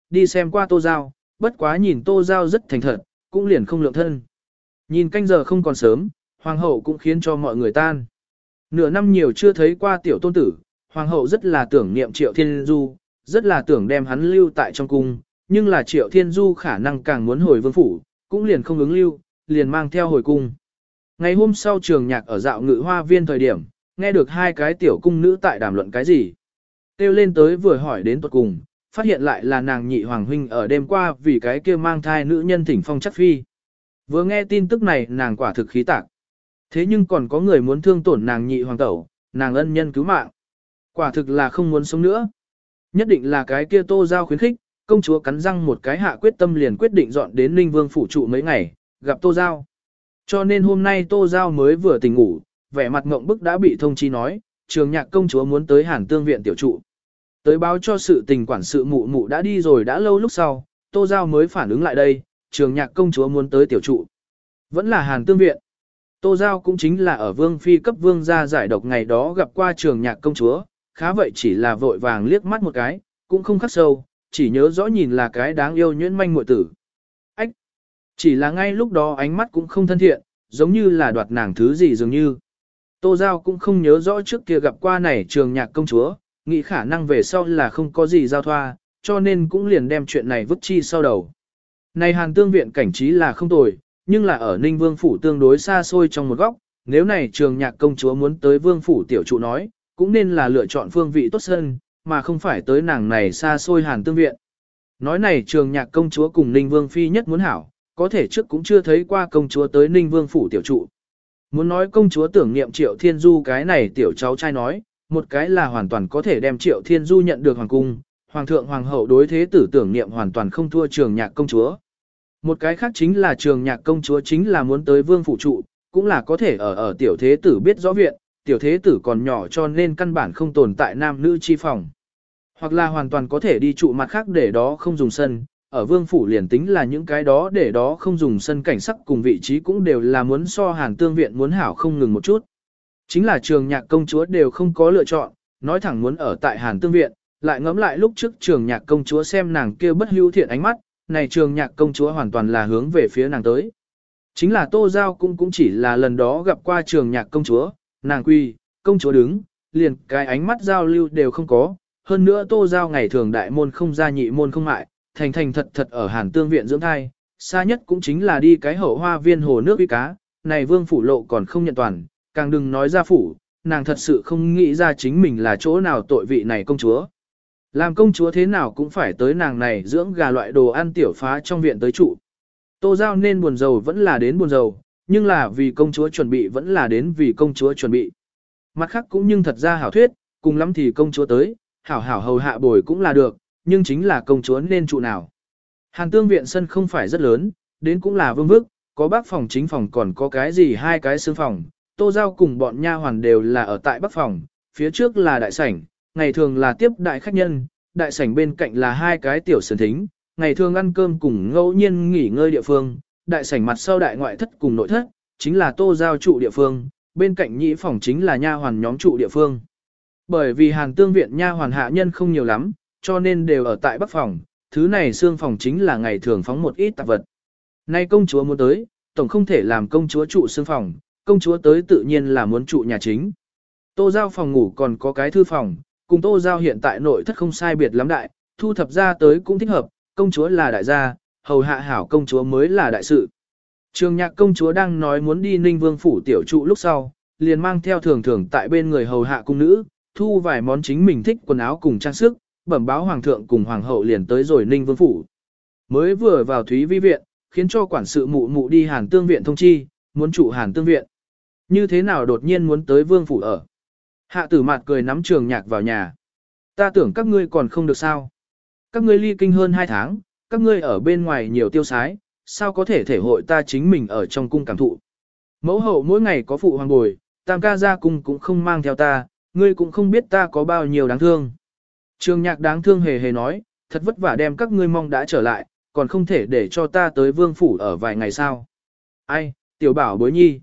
đi xem qua Tô Giao, bất quá nhìn Tô Giao rất thành thật, cũng liền không lượng thân. Nhìn canh giờ không còn sớm, hoàng hậu cũng khiến cho mọi người tan. Nửa năm nhiều chưa thấy qua tiểu tôn tử, hoàng hậu rất là tưởng niệm Triệu Thiên Du, rất là tưởng đem hắn lưu tại trong cung, nhưng là Triệu Thiên Du khả năng càng muốn hồi vương phủ, cũng liền không ứng lưu, liền mang theo hồi cung. Ngày hôm sau trường nhạc ở dạo ngự hoa viên thời điểm, nghe được hai cái tiểu cung nữ tại đàm luận cái gì. Kêu lên tới vừa hỏi đến tuột cùng, phát hiện lại là nàng nhị hoàng huynh ở đêm qua vì cái kia mang thai nữ nhân thỉnh phong chắc phi. Vừa nghe tin tức này nàng quả thực khí tạc. Thế nhưng còn có người muốn thương tổn nàng nhị hoàng tẩu, nàng ân nhân cứu mạng. Quả thực là không muốn sống nữa. Nhất định là cái kia Tô Giao khuyến khích, công chúa cắn răng một cái hạ quyết tâm liền quyết định dọn đến Ninh Vương phủ trụ mấy ngày, gặp Tô Giao. Cho nên hôm nay Tô Giao mới vừa tỉnh ngủ, vẻ mặt ngộng bức đã bị thông chi nói, trường nhạc công chúa muốn tới Hàn Tương viện tiểu trụ. Tới báo cho sự tình quản sự mụ mụ đã đi rồi đã lâu lúc sau, Tô Giao mới phản ứng lại đây, trường nhạc công chúa muốn tới tiểu trụ. Vẫn là Hàn Tương viện. Tô Giao cũng chính là ở vương phi cấp vương gia giải độc ngày đó gặp qua trường nhạc công chúa, khá vậy chỉ là vội vàng liếc mắt một cái, cũng không khắc sâu, chỉ nhớ rõ nhìn là cái đáng yêu nhuyễn manh muội tử. Ách! Chỉ là ngay lúc đó ánh mắt cũng không thân thiện, giống như là đoạt nàng thứ gì dường như. Tô Giao cũng không nhớ rõ trước kia gặp qua này trường nhạc công chúa, nghĩ khả năng về sau là không có gì giao thoa, cho nên cũng liền đem chuyện này vứt chi sau đầu. Này Hàn Tương viện cảnh trí là không tồi, nhưng là ở Ninh Vương phủ tương đối xa xôi trong một góc, nếu này trường nhạc công chúa muốn tới Vương phủ tiểu trụ nói, cũng nên là lựa chọn phương vị tốt hơn, mà không phải tới nàng này xa xôi Hàn Tương viện. Nói này trường nhạc công chúa cùng Ninh Vương phi nhất muốn hảo, có thể trước cũng chưa thấy qua công chúa tới Ninh Vương phủ tiểu trụ. Muốn nói công chúa tưởng niệm Triệu Thiên Du cái này tiểu cháu trai nói, một cái là hoàn toàn có thể đem Triệu Thiên Du nhận được hoàng cung, hoàng thượng hoàng hậu đối thế tử tưởng niệm hoàn toàn không thua trường nhạc công chúa. Một cái khác chính là trường nhạc công chúa chính là muốn tới vương phủ trụ, cũng là có thể ở tiểu thế tử biết rõ viện, tiểu thế tử còn nhỏ cho nên căn bản không tồn tại nam nữ chi phòng. Hoặc là hoàn toàn có thể đi trụ mặt khác để đó không dùng sân, ở vương phủ liền tính là những cái đó để đó không dùng sân cảnh sắc cùng vị trí cũng đều là muốn so Hàn Tương viện muốn hảo không ngừng một chút. Chính là trường nhạc công chúa đều không có lựa chọn, nói thẳng muốn ở tại Hàn Tương viện, lại ngẫm lại lúc trước trường nhạc công chúa xem nàng kia bất hữu thiện ánh mắt, này trường nhạc công chúa hoàn toàn là hướng về phía nàng tới. Chính là Tô Giao cũng chỉ là lần đó gặp qua trường nhạc công chúa, nàng quy, công chúa đứng, liền cái ánh mắt giao lưu đều không có. Hơn nữa Tô Giao ngày thường đại môn không ra nhị môn không mại, thành thành thật thật ở Hàn Tương viện dưỡng thai, xa nhất cũng chính là đi cái hậu hoa viên hồ nước uy cá, này vương phủ lộ còn không nhận toàn, càng đừng nói ra phủ, nàng thật sự không nghĩ ra chính mình là chỗ nào tội vị này công chúa. Làm công chúa thế nào cũng phải tới nàng này dưỡng gà loại đồ ăn tiểu phá trong viện tới trụ. Tô Giao nên buồn rầu vẫn là đến buồn rầu, nhưng là vì công chúa chuẩn bị vẫn là đến vì công chúa chuẩn bị. Mặt khác cũng nhưng thật ra hảo thuyết, cùng lắm thì công chúa tới, hảo hảo hầu hạ bồi cũng là được, nhưng chính là công chúa nên trụ nào. Hàn Tương viện sân không phải rất lớn, đến cũng là vương vức, có bác phòng chính phòng còn có cái gì hai cái xương phòng. Tô Giao cùng bọn nha hoàn đều là ở tại bắc phòng, phía trước là đại sảnh, ngày thường là tiếp đại khách nhân, đại sảnh bên cạnh là hai cái tiểu sân thính, ngày thường ăn cơm cùng ngẫu nhiên nghỉ ngơi địa phương, đại sảnh mặt sau đại ngoại thất cùng nội thất, chính là Tô Giao trụ địa phương, bên cạnh nhĩ phòng chính là nha hoàn nhóm trụ địa phương. Bởi vì Hàn Tương viện nha hoàn hạ nhân không nhiều lắm, cho nên đều ở tại bắc phòng, thứ này xương phòng chính là ngày thường phóng một ít tạp vật. Nay công chúa muốn tới, tổng không thể làm công chúa trụ xương phòng, công chúa tới tự nhiên là muốn trụ nhà chính. Tô Giao phòng ngủ còn có cái thư phòng, cùng Tô Giao hiện tại nội thất không sai biệt lắm đại, thu thập ra tới cũng thích hợp, công chúa là đại gia, hầu hạ hảo công chúa mới là đại sự. Trường nhạc công chúa đang nói muốn đi Ninh Vương phủ tiểu trụ lúc sau, liền mang theo thường thường tại bên người hầu hạ cung nữ, thu vài món chính mình thích quần áo cùng trang sức, bẩm báo hoàng thượng cùng hoàng hậu liền tới rồi Ninh Vương phủ. Mới vừa vào Thúy Vi viện, khiến cho quản sự mụ mụ đi Hàn Tương viện thông chi, muốn trụ Hàn Tương viện. Như thế nào đột nhiên muốn tới Vương phủ ở? Hạ Tử Mạt cười nắm Trường Nhạc vào nhà. Ta tưởng các ngươi còn không được sao? Các ngươi ly kinh hơn 2 tháng, các ngươi ở bên ngoài nhiều tiêu sái, sao có thể thể hội ta chính mình ở trong cung cảm thụ? Mẫu hậu mỗi ngày có phụ hoàng bồi, tam ca ra cung cũng không mang theo ta, ngươi cũng không biết ta có bao nhiêu đáng thương. Trường Nhạc đáng thương hề hề nói, thật vất vả đem các ngươi mong đã trở lại, còn không thể để cho ta tới Vương phủ ở vài ngày sao? Ai, tiểu bảo bối nhi,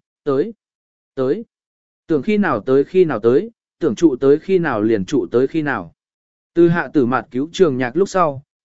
tới. Tưởng khi nào tới khi nào tới, tưởng trụ tới khi nào liền trụ tới khi nào. Từ Hạ Tử Mạt cứu Trường Nhạc lúc sau,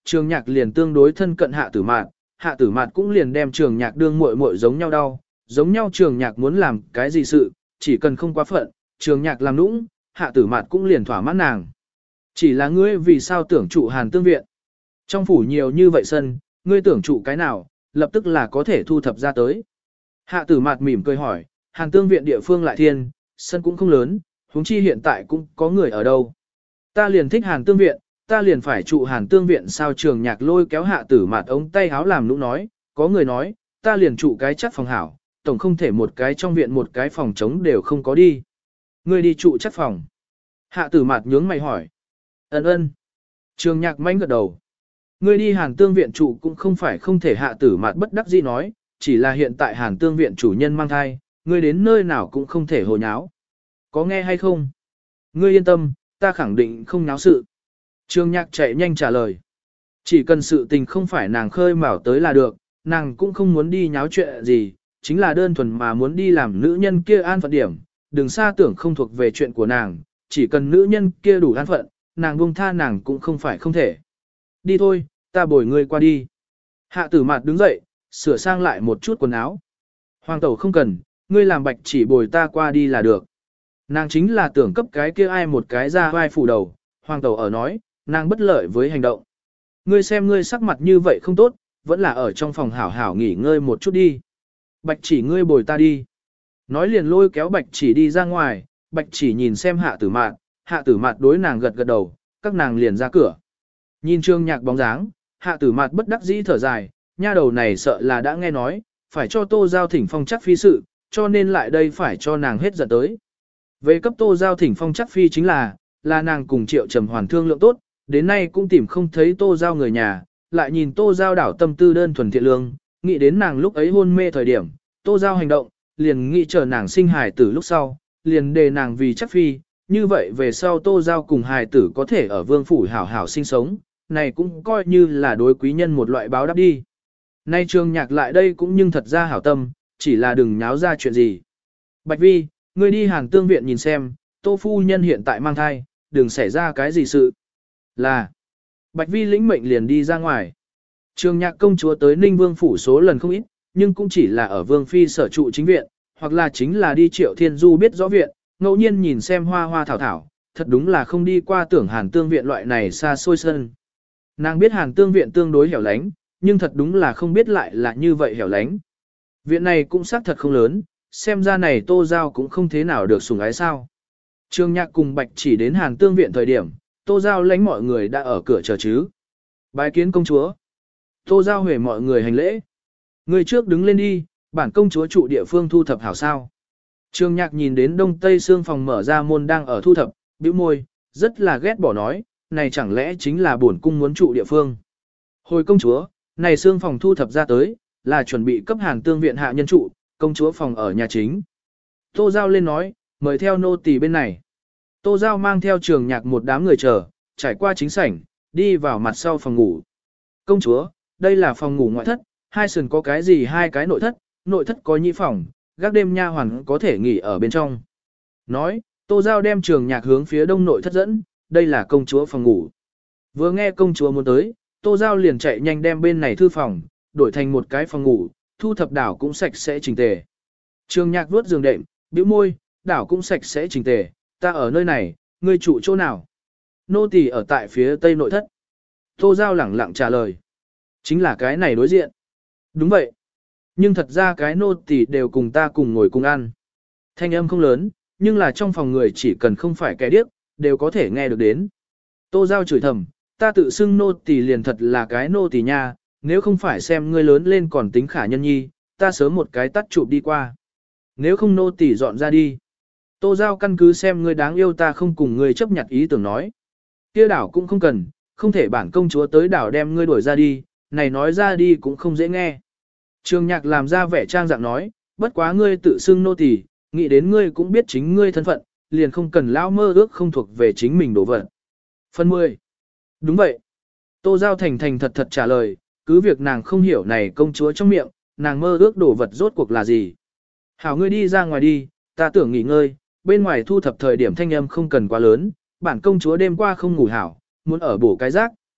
Trường Nhạc liền tương đối thân cận Hạ Tử Mạt, Hạ Tử Mạt cũng liền đem Trường Nhạc đương muội muội giống nhau đau, giống nhau Trường Nhạc muốn làm cái gì sự, chỉ cần không quá phận, Trường Nhạc làm nũng, Hạ Tử Mạt cũng liền thỏa mãn nàng. Chỉ là ngươi vì sao tưởng trụ Hàn Tương viện? Trong phủ nhiều như vậy sân, ngươi tưởng trụ cái nào, lập tức là có thể thu thập ra tới. Hạ Tử Mạt mỉm cười hỏi, Hàn Tương viện địa phương lại thiên, sân cũng không lớn, huống chi hiện tại cũng có người ở đâu. Ta liền thích Hàn Tương viện, ta liền phải trụ Hàn Tương viện. Sao Trường Nhạc lôi kéo Hạ Tử Mạt ống tay háo làm nũng nói, có người nói, ta liền trụ cái chắc phòng hảo, tổng không thể một cái trong viện một cái phòng trống đều không có đi. Ngươi đi trụ chắc phòng. Hạ Tử Mạt nhướng mày hỏi. Ân. Trường Nhạc manh gật đầu. Ngươi đi Hàn Tương viện trụ cũng không phải không thể. Hạ Tử Mạt bất đắc dĩ nói, chỉ là hiện tại Hàn Tương viện chủ nhân mang thai, ngươi đến nơi nào cũng không thể hồ nháo. Có nghe hay không? Ngươi yên tâm, ta khẳng định không nháo sự. Trường Nhạc chạy nhanh trả lời. Chỉ cần sự tình không phải nàng khơi mào tới là được, nàng cũng không muốn đi nháo chuyện gì, chính là đơn thuần mà muốn đi làm nữ nhân kia an phận điểm, đừng xa tưởng không thuộc về chuyện của nàng, chỉ cần nữ nhân kia đủ an phận, nàng buông tha nàng cũng không phải không thể. Đi thôi, ta bồi ngươi qua đi. Hạ Tử Mạt đứng dậy, sửa sang lại một chút quần áo. Hoàng tẩu không cần, ngươi làm Bạch Chỉ bồi ta qua đi là được. Nàng chính là tưởng cấp cái kia ai một cái ra vai phủ đầu, Hoàng tẩu ở nói, nàng bất lợi với hành động. Ngươi xem ngươi sắc mặt như vậy không tốt, vẫn là ở trong phòng hảo hảo nghỉ ngơi một chút đi. Bạch Chỉ ngươi bồi ta đi. Nói liền lôi kéo Bạch Chỉ đi ra ngoài, Bạch Chỉ nhìn xem Hạ Tử Mạt, Hạ Tử Mạt đối nàng gật gật đầu, các nàng liền ra cửa. Nhìn Trường Nhạc bóng dáng, Hạ Tử Mạt bất đắc dĩ thở dài, nha đầu này sợ là đã nghe nói, phải cho Tô Giao thỉnh phong chắc phi sự, cho nên lại đây phải cho nàng hết giận tới. Về cấp Tô Giao thỉnh phong chắc phi chính là nàng cùng Triệu Trầm Hoàn thương lượng tốt, đến nay cũng tìm không thấy Tô Giao người nhà, lại nhìn Tô Giao đảo tâm tư đơn thuần thiện lương, nghĩ đến nàng lúc ấy hôn mê thời điểm, Tô Giao hành động, liền nghĩ chờ nàng sinh hài tử lúc sau, liền đề nàng vì chắc phi, như vậy về sau Tô Giao cùng hài tử có thể ở vương phủ hảo hảo sinh sống, này cũng coi như là đối quý nhân một loại báo đáp đi. Nay Trường Nhạc lại đây cũng nhưng thật ra hảo tâm, chỉ là đừng nháo ra chuyện gì. Bạch Vi, ngươi đi Hàn Tương viện nhìn xem, Tô phu nhân hiện tại mang thai, đừng xảy ra cái gì sự. Là, Bạch Vi lĩnh mệnh liền đi ra ngoài. Trường Nhạc công chúa tới Ninh Vương phủ số lần không ít, nhưng cũng chỉ là ở Vương phi sở trụ chính viện, hoặc là chính là đi Triệu Thiên Du biết rõ viện, ngẫu nhiên nhìn xem hoa hoa thảo thảo, thật đúng là không đi qua tưởng Hàn Tương viện loại này xa xôi sân. Nàng biết Hàn Tương viện tương đối hẻo lánh, nhưng thật đúng là không biết lại là như vậy hẻo lánh. Viện này cũng xác thật không lớn, xem ra này Tô Giao cũng không thế nào được sủng ái sao. Trường Nhạc cùng Bạch Chỉ đến Hàn Tương viện thời điểm, Tô Giao lánh mọi người đã ở cửa chờ chứ. Bái kiến công chúa. Tô Giao huề mọi người hành lễ. Người trước đứng lên đi, bản công chúa trụ địa phương thu thập hảo sao. Trường Nhạc nhìn đến đông tây xương phòng mở ra môn đang ở thu thập, bĩu môi, rất là ghét bỏ nói, này chẳng lẽ chính là bổn cung muốn trụ địa phương. Hồi công chúa, này xương phòng thu thập ra tới, là chuẩn bị cấp Hàn Tương viện hạ nhân trụ, công chúa phòng ở nhà chính. Tô Giao lên nói, mời theo nô tỳ bên này. Tô Giao mang theo Trường Nhạc một đám người chờ, trải qua chính sảnh, đi vào mặt sau phòng ngủ. Công chúa, đây là phòng ngủ ngoại thất, hai sườn có cái gì hai cái nội thất có nhị phòng, gác đêm nha hoàn có thể nghỉ ở bên trong. Nói, Tô Giao đem Trường Nhạc hướng phía đông nội thất dẫn, đây là công chúa phòng ngủ. Vừa nghe công chúa muốn tới, Tô Giao liền chạy nhanh đem bên này thư phòng, đổi thành một cái phòng ngủ, thu thập đảo cũng sạch sẽ chỉnh tề. Trường Nhạc vuốt giường đệm, bĩu môi, đảo cũng sạch sẽ chỉnh tề, ta ở nơi này, ngươi trụ chỗ nào? Nô tỳ ở tại phía tây nội thất. Tô Giao lẳng lặng trả lời. Chính là cái này đối diện. Đúng vậy. Nhưng thật ra cái nô tỳ đều cùng ta cùng ngồi cùng ăn. Thanh âm không lớn, nhưng là trong phòng người chỉ cần không phải kẻ điếc, đều có thể nghe được đến. Tô Giao chửi thầm, ta tự xưng nô tỳ liền thật là cái nô tỳ nha, nếu không phải xem ngươi lớn lên còn tính khả nhân nhi, ta sớm một cái tắt chụp đi qua. Nếu không nô tỳ dọn ra đi. Tô Giao căn cứ xem ngươi đáng yêu ta không cùng ngươi chấp nhận ý tưởng nói. Kia đảo cũng không cần, không thể bản công chúa tới đảo đem ngươi đuổi ra đi, này nói ra đi cũng không dễ nghe. Trường Nhạc làm ra vẻ trang dạng nói, bất quá ngươi tự xưng nô tỳ, nghĩ đến ngươi cũng biết chính ngươi thân phận, liền không cần lao mơ ước không thuộc về chính mình đổ vật. Phần 10. Đúng vậy. Tô Giao thành thành thật thật trả lời, cứ việc nàng không hiểu này công chúa trong miệng, nàng mơ ước đổ vật rốt cuộc là gì. Hảo ngươi đi ra ngoài đi, ta tưởng nghỉ ngơi, bên ngoài thu thập thời điểm thanh âm không cần quá lớn, bản công chúa đêm qua không ngủ hảo, muốn ở bổ cái rác.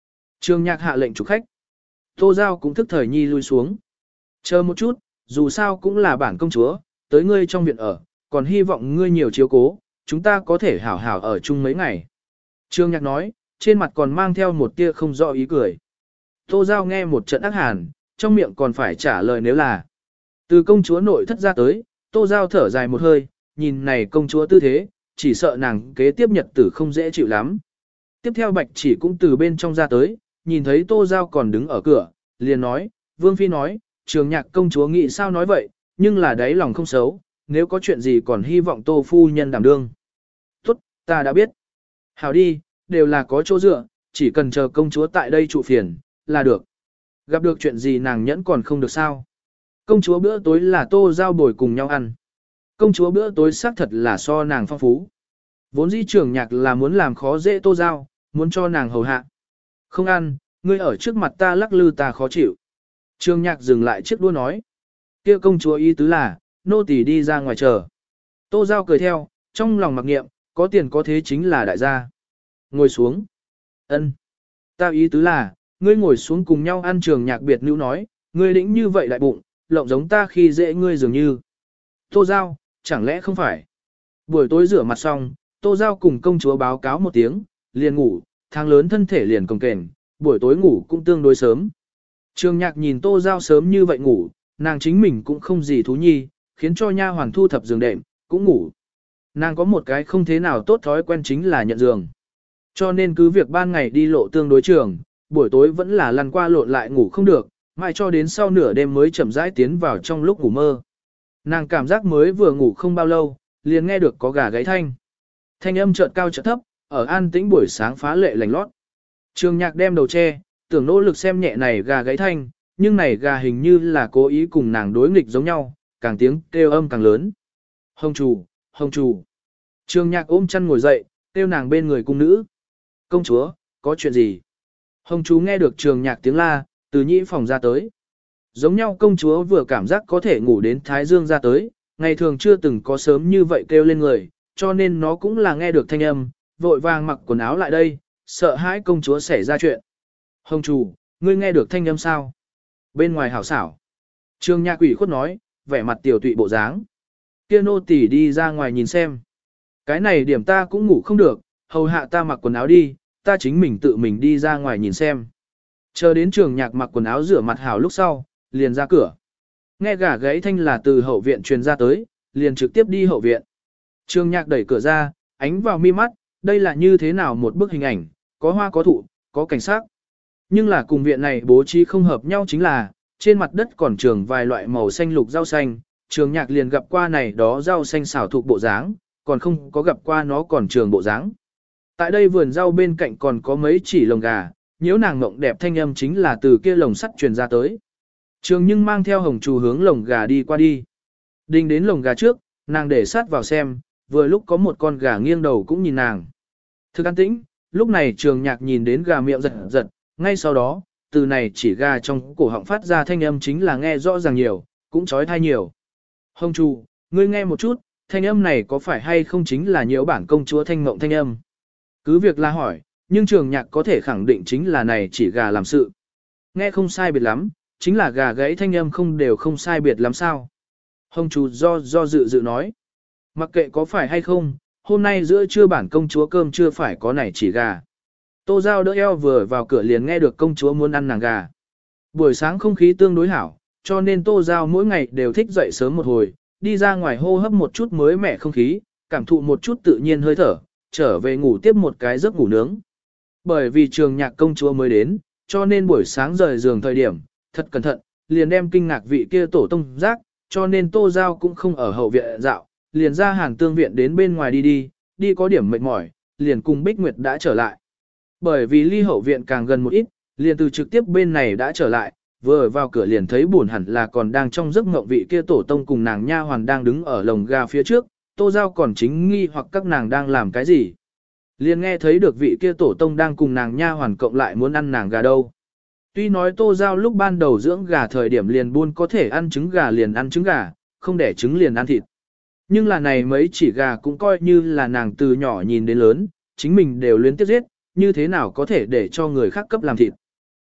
Trường Nhạc hạ lệnh chủ khách. Tô Giao cũng thức thời nhi lui xuống. Chờ một chút, dù sao cũng là bản công chúa, tới ngươi trong viện ở, còn hy vọng ngươi nhiều chiếu cố, chúng ta có thể hảo hảo ở chung mấy ngày. Trường Nhạc nói, trên mặt còn mang theo một tia không rõ ý cười. Tô Giao nghe một trận ác hàn, trong miệng còn phải trả lời nếu là. Từ công chúa nội thất ra tới, Tô Giao thở dài một hơi, nhìn này công chúa tư thế, chỉ sợ nàng kế tiếp nhật tử không dễ chịu lắm. Tiếp theo Bạch Chỉ cũng từ bên trong ra tới, nhìn thấy Tô Giao còn đứng ở cửa, liền nói, Vương Phi nói, Trường Nhạc công chúa nghĩ sao nói vậy, nhưng là đáy lòng không xấu, nếu có chuyện gì còn hy vọng Tô phu nhân đảm đương. Tốt, ta đã biết. Hảo đi, đều là có chỗ dựa, chỉ cần chờ công chúa tại đây trụ phiền, là được. Gặp được chuyện gì nàng nhẫn còn không được sao. Công chúa bữa tối là Tô Giao bồi cùng nhau ăn. Công chúa bữa tối xác thật là so nàng phong phú. Vốn dĩ Trường Nhạc là muốn làm khó dễ Tô Giao, muốn cho nàng hầu hạ. Không ăn, ngươi ở trước mặt ta lắc lư ta khó chịu. Trường Nhạc dừng lại chiếc đũa nói. Kia công chúa ý tứ là, nô tỳ đi ra ngoài chờ. Tô Giao cười theo, trong lòng mặc niệm, có tiền có thế chính là đại gia. Ngồi xuống. Ân. Ta ý tứ là, ngươi ngồi xuống cùng nhau ăn. Trường Nhạc biệt nữ nói, ngươi đĩnh như vậy đại bụng, lộng giống ta khi dễ ngươi dường như. Tô Giao, chẳng lẽ không phải? Buổi tối rửa mặt xong, Tô Giao cùng công chúa báo cáo một tiếng, liền ngủ, tháng lớn thân thể liền cồng kềnh, buổi tối ngủ cũng tương đối sớm. Trường Nhạc nhìn Tô Giao sớm như vậy ngủ, nàng chính mình cũng không gì thú nhi, khiến cho nha hoàn thu thập giường đệm, cũng ngủ. Nàng có một cái không thế nào tốt thói quen chính là nhận giường. Cho nên cứ việc ban ngày đi lộ tương đối trường, buổi tối vẫn là lăn qua lộn lại ngủ không được, mãi cho đến sau nửa đêm mới chậm rãi tiến vào trong lúc ngủ mơ. Nàng cảm giác mới vừa ngủ không bao lâu, liền nghe được có gà gáy thanh. Thanh âm chợt cao chợt thấp, ở an tĩnh buổi sáng phá lệ lành lót. Trường Nhạc đem đầu che, tưởng nỗ lực xem nhẹ này gà gáy thanh, nhưng này gà hình như là cố ý cùng nàng đối nghịch giống nhau, càng tiếng kêu âm càng lớn. Hồng chủ, hồng chủ. Trường Nhạc ôm chăn ngồi dậy, kêu nàng bên người cung nữ. Công chúa, có chuyện gì? Hồng chủ nghe được Trường Nhạc tiếng la, từ nhĩ phòng ra tới. Giống nhau công chúa vừa cảm giác có thể ngủ đến Thái Dương ra tới, ngày thường chưa từng có sớm như vậy kêu lên người, cho nên nó cũng là nghe được thanh âm, vội vàng mặc quần áo lại đây, sợ hãi công chúa xảy ra chuyện. Hồng chủ, ngươi nghe được thanh âm sao? Bên ngoài hảo xảo. Trường Nhạc ủy khuất nói, vẻ mặt tiểu tụy bộ dáng. Kia nô tỳ đi ra ngoài nhìn xem. Cái này điểm ta cũng ngủ không được, hầu hạ ta mặc quần áo đi, ta chính mình tự mình đi ra ngoài nhìn xem. Chờ đến Trường Nhạc mặc quần áo rửa mặt hảo lúc sau, liền ra cửa. Nghe gà gáy thanh là từ hậu viện truyền ra tới, liền trực tiếp đi hậu viện. Trường Nhạc đẩy cửa ra, ánh vào mi mắt, đây là như thế nào một bức hình ảnh, có hoa có thụ, có cảnh sắc. Nhưng là cùng viện này bố trí không hợp nhau chính là, trên mặt đất còn trường vài loại màu xanh lục rau xanh, Trường Nhạc liền gặp qua này đó rau xanh xảo thuộc bộ dáng, còn không có gặp qua nó còn trường bộ dáng. Tại đây vườn rau bên cạnh còn có mấy chỉ lồng gà, nhiễu nàng ngộng đẹp thanh âm chính là từ kia lồng sắt truyền ra tới. Trường nhưng mang theo hồng trù hướng lồng gà đi qua đi. Đình đến lồng gà trước, nàng để sát vào xem, vừa lúc có một con gà nghiêng đầu cũng nhìn nàng. Thực an tĩnh, lúc này Trường Nhạc nhìn đến gà miệng giật giật, ngay sau đó, từ này chỉ gà trong cổ họng phát ra thanh âm chính là nghe rõ ràng nhiều, cũng trói thai nhiều. Hồng trù, ngươi nghe một chút, thanh âm này có phải hay không chính là nhiễu bản công chúa thanh mộng thanh âm? Cứ việc là hỏi, nhưng Trường Nhạc có thể khẳng định chính là này chỉ gà làm sự. Nghe không sai biệt lắm, chính là gà gãy thanh âm không đều không sai biệt lắm sao. Hồng chủ do dự nói. Mặc kệ có phải hay không, hôm nay giữa trưa bản công chúa cơm chưa phải có này chỉ gà. Tô Giao đỡ eo vừa vào cửa liền nghe được công chúa muốn ăn nàng gà. Buổi sáng không khí tương đối hảo, cho nên Tô Giao mỗi ngày đều thích dậy sớm một hồi, đi ra ngoài hô hấp một chút mới mẻ không khí, cảm thụ một chút tự nhiên hơi thở, trở về ngủ tiếp một cái giấc ngủ nướng. Bởi vì Trường Nhạc công chúa mới đến, cho nên buổi sáng rời giường thời điểm, thật cẩn thận, liền đem kinh ngạc vị kia tổ tông giác, cho nên Tô Giao cũng không ở hậu viện dạo, liền ra Hàn Tương viện đến bên ngoài đi có điểm mệt mỏi, liền cùng Bích Nguyệt đã trở lại. Bởi vì ly hậu viện càng gần một ít, liền từ trực tiếp bên này đã trở lại, vừa vào cửa liền thấy buồn hẳn là còn đang trong giấc mộng vị kia tổ tông cùng nàng nha hoàn đang đứng ở lồng gà phía trước, Tô Giao còn chính nghi hoặc các nàng đang làm cái gì. Liền nghe thấy được vị kia tổ tông đang cùng nàng nha hoàn cộng lại muốn ăn nàng gà đâu. Tuy nói Tô Giao lúc ban đầu dưỡng gà thời điểm liền buôn có thể ăn trứng gà liền ăn trứng gà, không để trứng liền ăn thịt. Nhưng là này mấy chỉ gà cũng coi như là nàng từ nhỏ nhìn đến lớn, chính mình đều luyến tiếp giết, như thế nào có thể để cho người khác cấp làm thịt.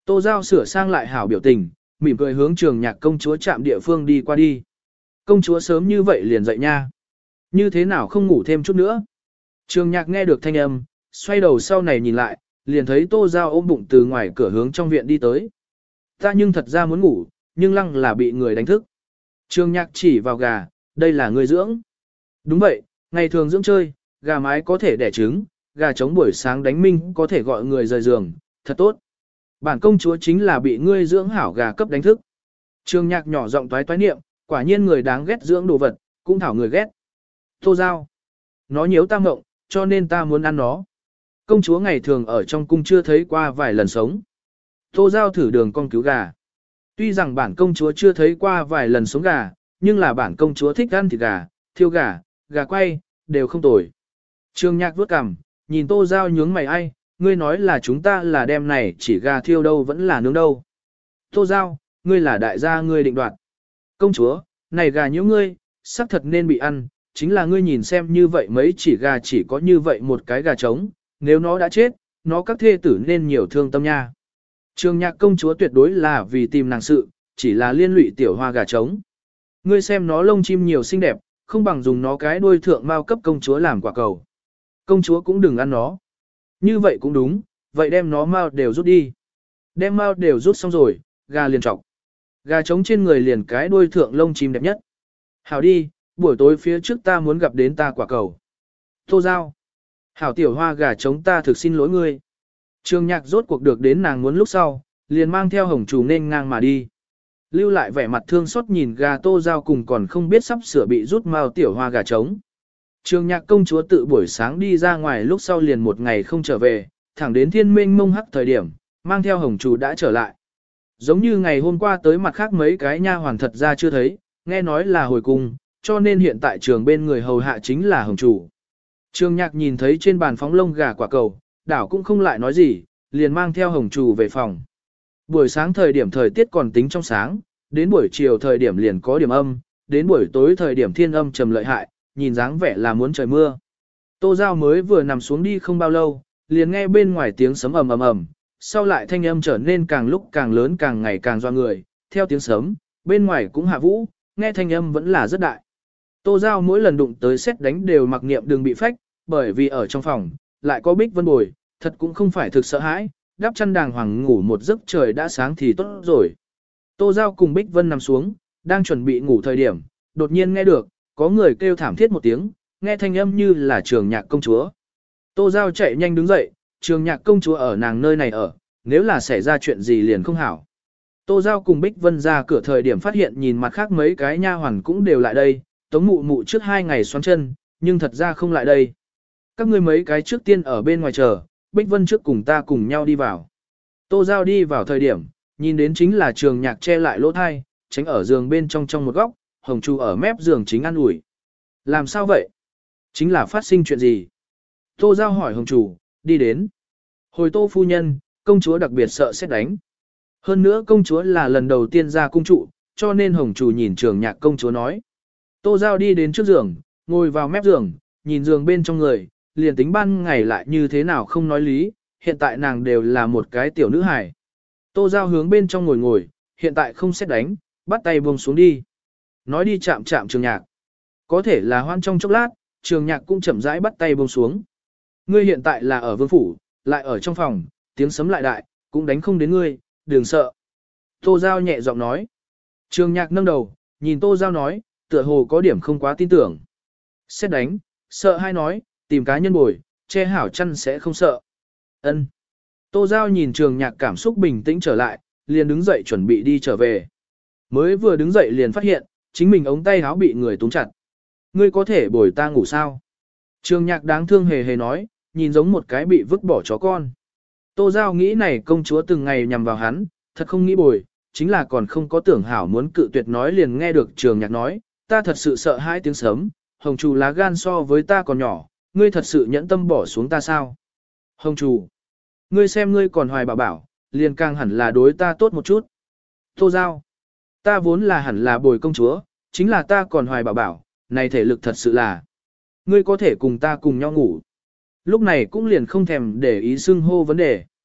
Tô Giao sửa sang lại hảo biểu tình, mỉm cười hướng Trường Nhạc công chúa chạm địa phương đi qua đi. Công chúa sớm như vậy liền dậy nha. Như thế nào không ngủ thêm chút nữa? Trường Nhạc nghe được thanh âm, xoay đầu sau này nhìn lại, liền thấy Tô Giao ôm bụng từ ngoài cửa hướng trong viện đi tới. Ta nhưng thật ra muốn ngủ, nhưng lăng là bị người đánh thức. Trường Nhạc chỉ vào gà, đây là người dưỡng. Đúng vậy, ngày thường dưỡng chơi, gà mái có thể đẻ trứng, gà trống buổi sáng đánh minh có thể gọi người rời giường, thật tốt. Bản công chúa chính là bị ngươi dưỡng hảo gà cấp đánh thức. Trường Nhạc nhỏ giọng toái toái niệm, quả nhiên người đáng ghét dưỡng đồ vật, cũng thảo người ghét. Tô Giao, nó nhiễu ta mộng, cho nên ta muốn ăn nó. Công chúa ngày thường ở trong cung chưa thấy qua vài lần sống. Tô Giao thử đường con cứu gà. Tuy rằng bản công chúa chưa thấy qua vài lần sống gà, nhưng là bản công chúa thích ăn thịt gà, thiêu gà, gà quay, đều không tồi. Trường Nhạc vuốt cằm, nhìn Tô Giao nhướng mày ai, ngươi nói là chúng ta là đem này chỉ gà thiêu đâu vẫn là nướng đâu. Tô Giao, ngươi là đại gia ngươi định đoạt. Công chúa, này gà nhiễu ngươi, xác thật nên bị ăn, chính là ngươi nhìn xem như vậy mấy chỉ gà chỉ có như vậy một cái gà trống, nếu nó đã chết, nó các thê tử nên nhiều thương tâm nha. Trường Nhạc công chúa tuyệt đối là vì tìm nàng sự, chỉ là liên lụy tiểu hoa gà trống. Ngươi xem nó lông chim nhiều xinh đẹp, không bằng dùng nó cái đuôi thượng mao cấp công chúa làm quả cầu. Công chúa cũng đừng ăn nó. Như vậy cũng đúng, vậy đem nó mao đều rút đi. Đem mao đều rút xong rồi, gà liền trọc. Gà trống trên người liền cái đuôi thượng lông chim đẹp nhất. Hảo đi, buổi tối phía trước ta muốn gặp đến ta quả cầu. Tô Giao. Hảo tiểu hoa gà trống ta thực xin lỗi ngươi. Trường Nhạc rốt cuộc được đến nàng muốn lúc sau, liền mang theo hồng trù nên ngang mà đi. Lưu lại vẻ mặt thương xót nhìn gà Tô Giao cùng còn không biết sắp sửa bị rút mao tiểu hoa gà trống. Trường Nhạc công chúa tự buổi sáng đi ra ngoài lúc sau liền một ngày không trở về, thẳng đến thiên minh mông hắc thời điểm, mang theo hồng trù đã trở lại. Giống như ngày hôm qua tới mặt khác mấy cái nha hoàn thật ra chưa thấy, nghe nói là hồi cung, cho nên hiện tại trường bên người hầu hạ chính là hồng chủ. Trường Nhạc nhìn thấy trên bàn phóng lông gà quả cầu, đảo cũng không lại nói gì, liền mang theo hồng chủ về phòng. Buổi sáng thời điểm thời tiết còn tính trong sáng, đến buổi chiều thời điểm liền có điểm âm, đến buổi tối thời điểm thiên âm trầm lợi hại, nhìn dáng vẻ là muốn trời mưa. Tô Giao mới vừa nằm xuống đi không bao lâu, liền nghe bên ngoài tiếng sấm ầm ầm ầm, sau lại thanh âm trở nên càng lúc càng lớn càng ngày càng doa người, theo tiếng sấm, bên ngoài cũng hạ vũ, nghe thanh âm vẫn là rất đại. Tô Giao mỗi lần đụng tới sét đánh đều mặc niệm đừng bị phách, bởi vì ở trong phòng, lại có Bích Vân bồi, thật cũng không phải thực sợ hãi, đắp chăn đàng hoàng ngủ một giấc trời đã sáng thì tốt rồi. Tô Giao cùng Bích Vân nằm xuống, đang chuẩn bị ngủ thời điểm, đột nhiên nghe được, có người kêu thảm thiết một tiếng, nghe thanh âm như là Trường Nhạc công chúa. Tô Giao chạy nhanh đứng dậy, Trường Nhạc công chúa ở nàng nơi này ở, nếu là xảy ra chuyện gì liền không hảo. Tô Giao cùng Bích Vân ra cửa thời điểm phát hiện nhìn mặt khác mấy cái nha hoàn cũng đều lại đây, Tống Mụ Mụ trước 2 ngày xoắn chân, nhưng thật ra không lại đây. Các ngươi mấy cái trước tiên ở bên ngoài chờ, Bích Vân trước cùng ta cùng nhau đi vào. Tô Giao đi vào thời điểm, nhìn đến chính là Trường Nhạc che lại lỗ thai, tránh ở giường bên trong một góc, hồng chu ở mép giường chính ăn ủi. Làm sao vậy? Chính là phát sinh chuyện gì? Tô Giao hỏi hồng chủ, đi đến. Hồi Tô phu nhân, công chúa đặc biệt sợ sét đánh. Hơn nữa công chúa là lần đầu tiên ra cung trụ, cho nên hồng chủ nhìn Trường Nhạc công chúa nói. Tô Giao đi đến trước giường, ngồi vào mép giường, nhìn giường bên trong người, liền tính ban ngày lại như thế nào không nói lý, hiện tại nàng đều là một cái tiểu nữ hài. Tô Giao hướng bên trong ngồi, hiện tại không sét đánh, bắt tay buông xuống đi. Nói đi chạm Trường Nhạc. Có thể là hoan trong chốc lát, Trường Nhạc cũng chậm rãi bắt tay buông xuống. Ngươi hiện tại là ở vương phủ, lại ở trong phòng, tiếng sấm lại đại, cũng đánh không đến ngươi, đừng sợ. Tô Giao nhẹ giọng nói. Trường Nhạc nâng đầu, nhìn Tô Giao nói, tựa hồ có điểm không quá tin tưởng. Xét đánh, sợ hay nói, tìm cá nhân bồi, che hảo chăn sẽ không sợ. Ân. Tô Giao nhìn Trường Nhạc cảm xúc bình tĩnh trở lại, liền đứng dậy chuẩn bị đi trở về. Mới vừa đứng dậy liền phát hiện, chính mình ống tay áo bị người túm chặt. Ngươi có thể bồi ta ngủ sao? Trường Nhạc đáng thương hề hề nói, nhìn giống một cái bị vứt bỏ chó con. Tô Giao nghĩ này công chúa từng ngày nhằm vào hắn, thật không nghĩ bồi, chính là còn không có tưởng hảo muốn cự tuyệt nói liền nghe được Trường Nhạc nói, ta thật sự sợ hai tiếng sấm, hồng trù lá gan so với ta còn nhỏ, ngươi thật sự nhẫn tâm bỏ xuống ta sao? Hồng trù, ngươi xem ngươi còn hoài bảo, liền càng hẳn là đối ta tốt một chút. Tô Giao, ta vốn là hẳn là bồi công chúa, chính là ta còn hoài bảo, này thể lực thật sự là, ngươi có thể cùng ta cùng nhau ngủ. Lúc này cũng liền không thèm để ý xưng hô vấn đề.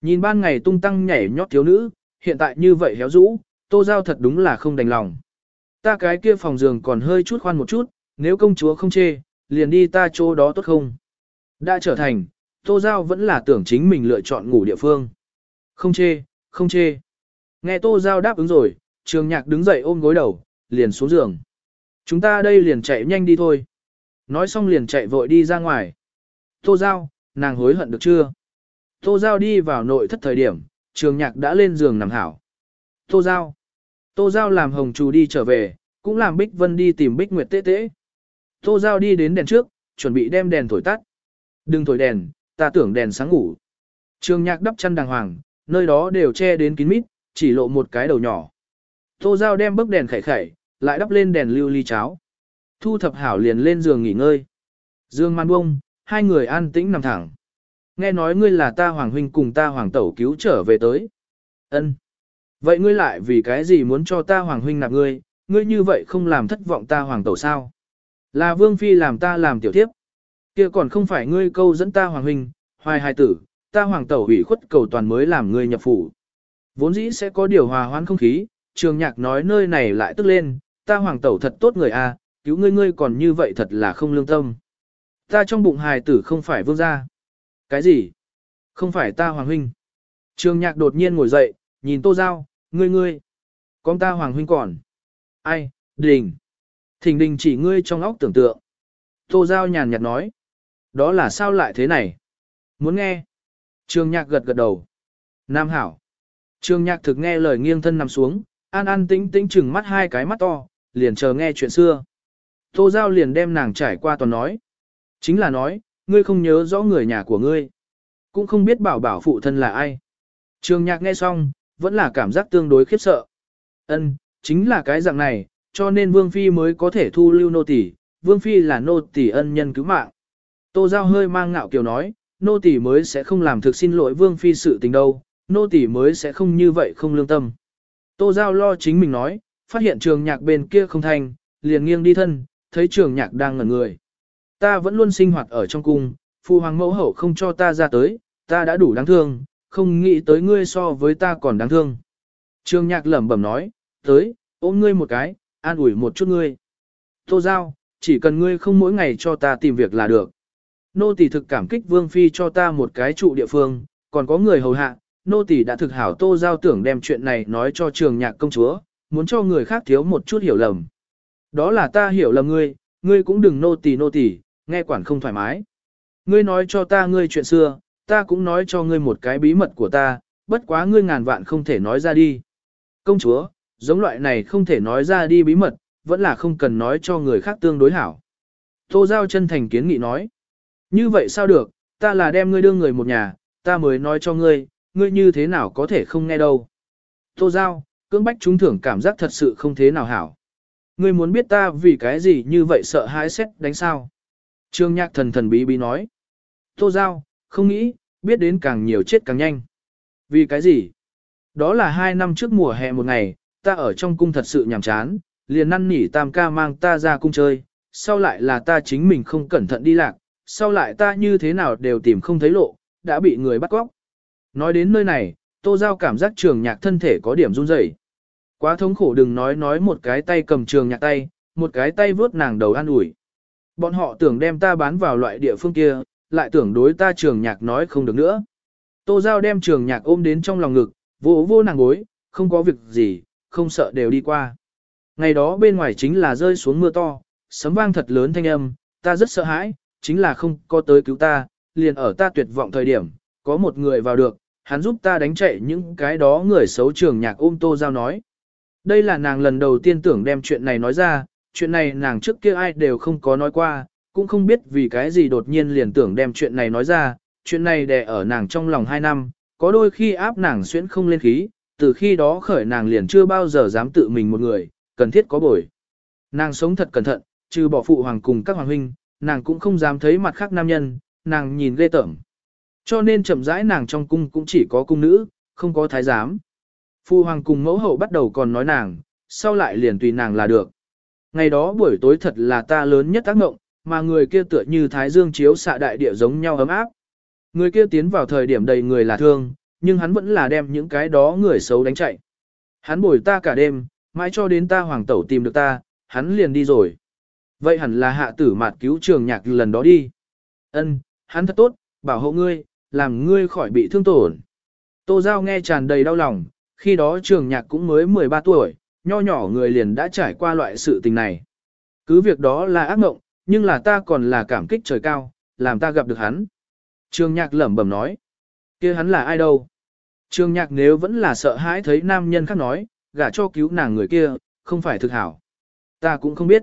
Nhìn ban ngày tung tăng nhảy nhót thiếu nữ, hiện tại như vậy héo rũ, Tô Giao thật đúng là không đành lòng. Ta cái kia phòng giường còn hơi chút khoan một chút, nếu công chúa không chê, liền đi ta chỗ đó tốt không? Đã trở thành, Tô Giao vẫn là tưởng chính mình lựa chọn ngủ địa phương. Không chê, không chê. Nghe Tô Giao đáp ứng rồi, Trường Nhạc đứng dậy ôm gối đầu, liền xuống giường. Chúng ta đây liền chạy nhanh đi thôi. Nói xong liền chạy vội đi ra ngoài. Tô Giao, nàng hối hận được chưa? Tô Giao đi vào nội thất thời điểm, Trường Nhạc đã lên giường nằm hảo. Tô Giao làm Hồng Trù đi trở về, cũng làm Bích Vân đi tìm Bích Nguyệt tế tế. Tô Giao đi đến đèn trước, chuẩn bị đem đèn thổi tắt. Đừng thổi đèn, ta tưởng đèn sáng ngủ. Trường Nhạc đắp chăn đàng hoàng, nơi đó đều che đến kín mít, chỉ lộ một cái đầu nhỏ. Tô Giao đem bấc đèn khẩy khẩy, lại đắp lên đèn lưu ly cháo. Thu thập hảo liền lên giường nghỉ ngơi. Dương man bông, hai người an tĩnh nằm thẳng. Nghe nói ngươi là ta hoàng huynh cùng ta hoàng tẩu cứu trở về tới. Ân. Vậy ngươi lại vì cái gì muốn cho ta hoàng huynh nạp ngươi, ngươi như vậy không làm thất vọng ta hoàng tẩu sao? Là vương phi làm ta làm tiểu tiếp. Kia còn không phải ngươi câu dẫn ta hoàng huynh, hoài hài tử, ta hoàng tẩu ủy khuất cầu toàn mới làm ngươi nhập phủ. Vốn dĩ sẽ có điều hòa hoãn không khí, Trường Nhạc nói nơi này lại tức lên, ta hoàng tẩu thật tốt người a, cứu ngươi còn như vậy thật là không lương tâm. Ta trong bụng hài tử không phải vương gia. Cái gì? Không phải ta hoàng huynh. Trường Nhạc đột nhiên ngồi dậy, nhìn Tô Giao, ngươi. Con ta hoàng huynh còn. Ai, Đình. Thỉnh Đình chỉ ngươi trong óc tưởng tượng. Tô Giao nhàn nhạt nói. Đó là sao lại thế này? Muốn nghe? Trường Nhạc gật gật đầu. Nam hảo. Trường Nhạc thực nghe lời nghiêng thân nằm xuống, an tĩnh tĩnh chừng mắt hai cái mắt to, liền chờ nghe chuyện xưa. Tô Giao liền đem nàng trải qua toàn nói. Chính là nói, ngươi không nhớ rõ người nhà của ngươi. Cũng không biết bảo phụ thân là ai. Trường Nhạc nghe xong, vẫn là cảm giác tương đối khiếp sợ. Ân, chính là cái dạng này, cho nên Vương Phi mới có thể thu lưu nô tỳ. Vương Phi là nô tỳ ân nhân cứu mạng. Tô Giao hơi mang ngạo kiều nói, nô tỳ mới sẽ không làm thực xin lỗi Vương Phi sự tình đâu, nô tỳ mới sẽ không như vậy không lương tâm. Tô Giao lo chính mình nói, phát hiện Trường Nhạc bên kia không thành, liền nghiêng đi thân, thấy Trường Nhạc đang ngẩn người. Ta vẫn luôn sinh hoạt ở trong cung, phụ hoàng mẫu hậu không cho ta ra tới, ta đã đủ đáng thương, không nghĩ tới ngươi so với ta còn đáng thương. Trường Nhạc lẩm bẩm nói, tới, ôm ngươi một cái, an ủi một chút ngươi. Tô Giao, chỉ cần ngươi không mỗi ngày cho ta tìm việc là được. Nô tỳ thực cảm kích Vương Phi cho ta một cái trụ địa phương, còn có người hầu hạ, nô tỳ đã thực hảo. Tô Giao tưởng đem chuyện này nói cho Trường Nhạc công chúa, muốn cho người khác thiếu một chút hiểu lầm. Đó là ta hiểu lầm ngươi cũng đừng nô tỳ, nghe quản không thoải mái. Ngươi nói cho ta ngươi chuyện xưa, ta cũng nói cho ngươi một cái bí mật của ta, bất quá ngươi ngàn vạn không thể nói ra đi. Công chúa, giống loại này không thể nói ra đi bí mật, vẫn là không cần nói cho người khác tương đối hảo. Tô Giao chân thành kiến nghị nói. Như vậy sao được, ta là đem ngươi đưa người một nhà, ta mới nói cho ngươi, ngươi như thế nào có thể không nghe đâu. Tô Giao, cưỡng bách trúng thưởng cảm giác thật sự không thế nào hảo. Ngươi muốn biết ta vì cái gì như vậy sợ hãi xét đánh sao? Trường Nhạc thần thần bí bí nói. Tô Giao, không nghĩ, biết đến càng nhiều chết càng nhanh. Vì cái gì? Đó là 2 năm trước mùa hè một ngày, ta ở trong cung thật sự nhàm chán, liền năn nỉ Tam ca mang ta ra cung chơi, sau lại là ta chính mình không cẩn thận đi lạc, sau lại ta như thế nào đều tìm không thấy lộ, đã bị người bắt cóc. Nói đến nơi này, Tô Giao cảm giác Trường Nhạc thân thể có điểm run rẩy. Quá thống khổ, đừng nói một cái tay cầm Trường Nhạc tay, một cái tay vớt nàng đầu an ủi. Bọn họ tưởng đem ta bán vào loại địa phương kia, lại tưởng đối ta Trường Nhạc nói không được nữa. Tô Giao đem Trường Nhạc ôm đến trong lòng ngực, vô nàng gối, không có việc gì, không sợ đều đi qua. Ngày đó bên ngoài chính là rơi xuống mưa to, sấm vang thật lớn thanh âm, ta rất sợ hãi, chính là không có tới cứu ta, liền ở ta tuyệt vọng thời điểm, có một người vào được, hắn giúp ta đánh chạy những cái đó người xấu. Trường Nhạc ôm Tô Giao nói. Đây là nàng lần đầu tiên tưởng đem chuyện này nói ra, chuyện này nàng trước kia ai đều không có nói qua, cũng không biết vì cái gì đột nhiên liền tưởng đem chuyện này nói ra, chuyện này đè ở nàng trong lòng 2 năm, có đôi khi áp nàng xuyễn không lên khí, từ khi đó khởi nàng liền chưa bao giờ dám tự mình một người, cần thiết có bồi. Nàng sống thật cẩn thận, trừ bỏ phụ hoàng cùng các hoàng huynh, nàng cũng không dám thấy mặt khác nam nhân, nàng nhìn ghê tởm. Cho nên chậm rãi nàng trong cung cũng chỉ có cung nữ, không có thái giám. Phụ hoàng cùng mẫu hậu bắt đầu còn nói nàng, sau lại liền tùy nàng là được. Ngày đó buổi tối thật là ta lớn nhất ác mộng, mà người kia tựa như thái dương chiếu xạ đại địa giống nhau ấm áp. Người kia tiến vào thời điểm đầy người là thương, nhưng hắn vẫn là đem những cái đó người xấu đánh chạy. Hắn bồi ta cả đêm, mãi cho đến ta hoàng tẩu tìm được ta, hắn liền đi rồi. Vậy hẳn là hạ tử mạt cứu Trường Nhạc lần đó đi. Ân, hắn thật tốt, bảo hộ ngươi, làm ngươi khỏi bị thương tổn. Tô Giao nghe tràn đầy đau lòng, khi đó Trường Nhạc cũng mới 13 tuổi, nho nhỏ người liền đã trải qua loại sự tình này. Cứ việc đó là ác mộng, nhưng là ta còn là cảm kích trời cao, làm ta gặp được hắn. Trường Nhạc lẩm bẩm nói, kia hắn là ai đâu? Trường Nhạc nếu vẫn là sợ hãi thấy nam nhân khác nói, gả cho cứu nàng người kia, không phải thực hảo. Ta cũng không biết.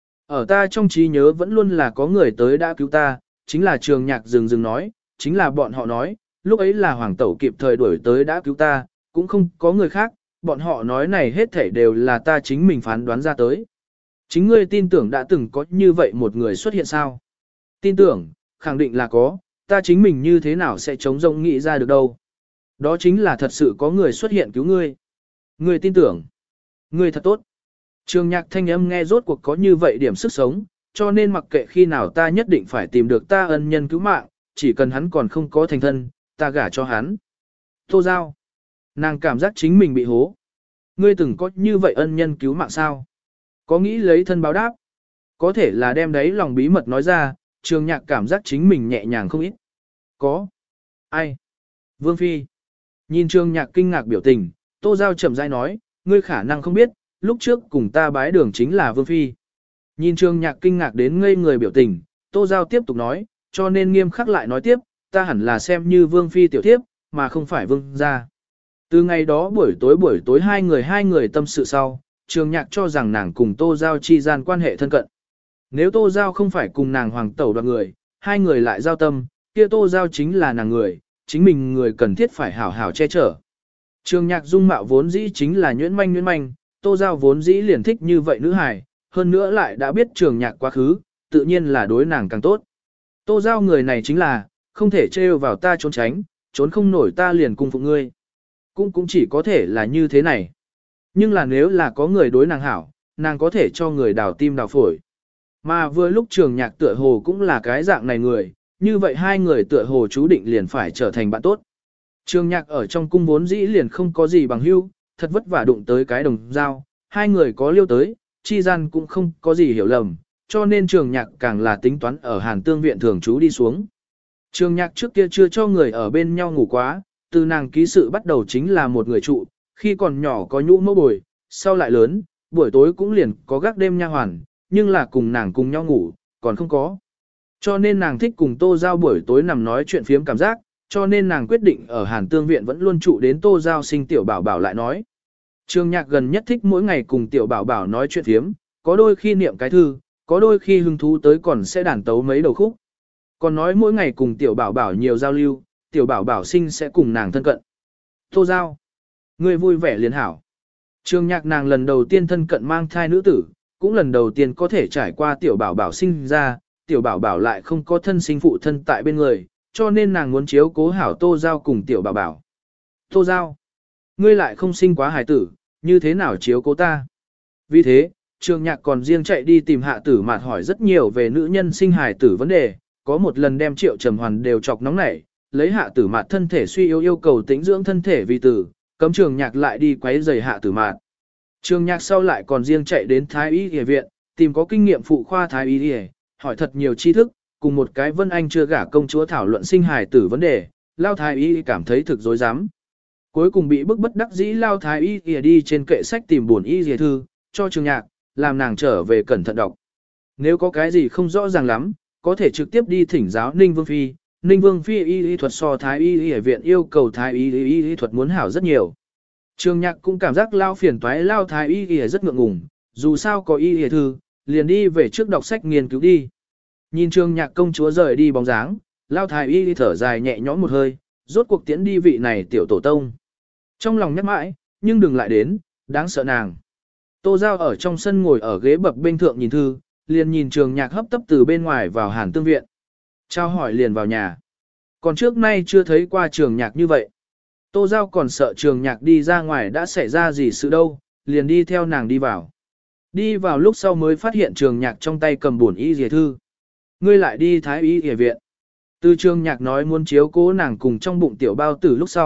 Ở ta trong trí nhớ vẫn luôn là có người tới đã cứu ta, chính là Trường Nhạc dừng nói, chính là bọn họ nói, lúc ấy là hoàng tẩu kịp thời đuổi tới đã cứu ta, cũng không có người khác, bọn họ nói này hết thảy đều là ta chính mình phán đoán ra tới. Chính ngươi tin tưởng đã từng có như vậy một người xuất hiện sao? Tin tưởng, khẳng định là có, ta chính mình như thế nào sẽ chống rông nghĩ ra được đâu. Đó chính là thật sự có người xuất hiện cứu ngươi. Ngươi tin tưởng. Ngươi thật tốt. Trường Nhạc thanh âm nghe rốt cuộc có như vậy điểm sức sống, cho nên mặc kệ khi nào ta nhất định phải tìm được ta ân nhân cứu mạng, chỉ cần hắn còn không có thành thân, ta gả cho hắn. Tô Giao. Nàng cảm giác chính mình bị hố. Ngươi từng có như vậy ân nhân cứu mạng sao? Có nghĩ lấy thân báo đáp? Có thể là đem đấy lòng bí mật nói ra, Trường Nhạc cảm giác chính mình nhẹ nhàng không ít. Có. Ai? Vương Phi. Nhìn Trường Nhạc kinh ngạc biểu tình, Tô Giao chậm rãi nói, ngươi khả năng không biết, lúc trước cùng ta bái đường chính là Vương Phi. Nhìn Trường Nhạc kinh ngạc đến ngây người biểu tình, Tô Giao tiếp tục nói, cho nên nghiêm khắc lại nói tiếp, ta hẳn là xem như Vương Phi tiểu thiếp, mà không phải Vương gia. Từ ngày đó buổi tối hai người tâm sự sau, Trường Nhạc cho rằng nàng cùng Tô Giao chi gian quan hệ thân cận. Nếu Tô Giao không phải cùng nàng hoàng tẩu đoạt người, hai người lại giao tâm, kia Tô Giao chính là nàng người, chính mình người cần thiết phải hảo hảo che chở. Trường Nhạc dung mạo vốn dĩ chính là nhuyễn manh, Tô Giao vốn dĩ liền thích như vậy nữ hài, hơn nữa lại đã biết Trường Nhạc quá khứ, tự nhiên là đối nàng càng tốt. Tô Giao người này chính là, không thể trêu vào ta trốn tránh, trốn không nổi ta liền cung phụng ngươi. Cũng chỉ có thể là như thế này. Nhưng là nếu là có người đối nàng hảo, nàng có thể cho người đào tim đào phổi. Mà vừa lúc Trường Nhạc tựa hồ cũng là cái dạng này người, như vậy hai người tựa hồ chú định liền phải trở thành bạn tốt. Trường Nhạc ở trong cung vốn dĩ liền không có gì bằng hữu, thật vất vả đụng tới cái đồng dao, hai người có liêu tới, chi gian cũng không có gì hiểu lầm, cho nên Trường Nhạc càng là tính toán ở Hàn Tương viện thường trú đi xuống. Trường Nhạc trước kia chưa cho người ở bên nhau ngủ quá, từ nàng ký sự bắt đầu chính là một người trụ, khi còn nhỏ có nhũ mẫu bồi, sau lại lớn, buổi tối cũng liền có gác đêm nha hoàn, nhưng là cùng nàng cùng nhau ngủ, còn không có. Cho nên nàng thích cùng Tô Giao buổi tối nằm nói chuyện phiếm cảm giác, cho nên nàng quyết định ở Hàn Tương viện vẫn luôn trụ đến Tô Giao sinh tiểu bảo bảo lại nói. Trường Nhạc gần nhất thích mỗi ngày cùng tiểu bảo bảo nói chuyện phiếm, có đôi khi niệm cái thư, có đôi khi hứng thú tới còn sẽ đàn tấu mấy đầu khúc. Còn nói mỗi ngày cùng tiểu bảo bảo nhiều giao lưu, tiểu bảo bảo sinh sẽ cùng nàng thân cận. Tô Giao. Người vui vẻ liền hảo. Trường Nhạc nàng lần đầu tiên thân cận mang thai nữ tử, cũng lần đầu tiên có thể trải qua tiểu bảo bảo sinh ra, tiểu bảo bảo lại không có thân sinh phụ thân tại bên người, cho nên nàng muốn chiếu cố hảo Tô Giao cùng tiểu bảo bảo. Tô Giao. Ngươi lại không sinh quá hài tử, như thế nào chiếu cố ta? Vì thế, Trường Nhạc còn riêng chạy đi tìm Hạ Tử Mạt hỏi rất nhiều về nữ nhân sinh hài tử vấn đề, có một lần đem Triệu Trầm Hoàn đều chọc nóng nảy, lấy Hạ Tử Mạt thân thể suy yếu yêu cầu tĩnh dưỡng thân thể vì tử, cấm Trường Nhạc lại đi quấy rầy Hạ Tử Mạt. Trường Nhạc sau lại còn riêng chạy đến Thái Y Y viện, tìm có kinh nghiệm phụ khoa Thái Y Y, hỏi thật nhiều tri thức, cùng một cái Vân Anh chưa gả công chúa thảo luận sinh hài tử vấn đề, Lao Thái Y cảm thấy thực dối dám. Cuối cùng bị bức bất đắc dĩ Lao Thái Y Y đi trên kệ sách tìm buồn y y thư, cho Trường Nhạc, làm nàng trở về cẩn thận đọc. Nếu có cái gì không rõ ràng lắm, có thể trực tiếp đi thỉnh giáo Ninh Vương Phi. Ninh Vương Phi y thuật so Thái Y Y viện yêu cầu Thái Y thuật muốn hảo rất nhiều. Trường Nhạc cũng cảm giác Lao phiền toái Lao Thái Y Y rất ngượng ngùng, dù sao có y y thư, liền đi về trước đọc sách nghiên cứu đi. Nhìn Trường Nhạc công chúa rời đi bóng dáng, Lao Thái Y thở dài nhẹ nhõm một hơi, rốt cuộc tiễn đi vị này tiểu tổ tông. Trong lòng nhắc mãi, nhưng đừng lại đến, đáng sợ nàng. Tô Giao ở trong sân ngồi ở ghế bập bên thượng nhìn thư, liền nhìn Trường Nhạc hấp tấp từ bên ngoài vào Hàn Tương viện. Trao hỏi liền vào nhà. Còn trước nay chưa thấy qua Trường Nhạc như vậy. Tô Giao còn sợ Trường Nhạc đi ra ngoài đã xảy ra gì sự đâu, liền đi theo nàng đi vào. Đi vào lúc sau mới phát hiện Trường Nhạc trong tay cầm buồn y y thư. Ngươi lại đi Thái Y Y viện. Từ Trường Nhạc nói muốn chiếu cố nàng cùng trong bụng tiểu bao tử lúc sau,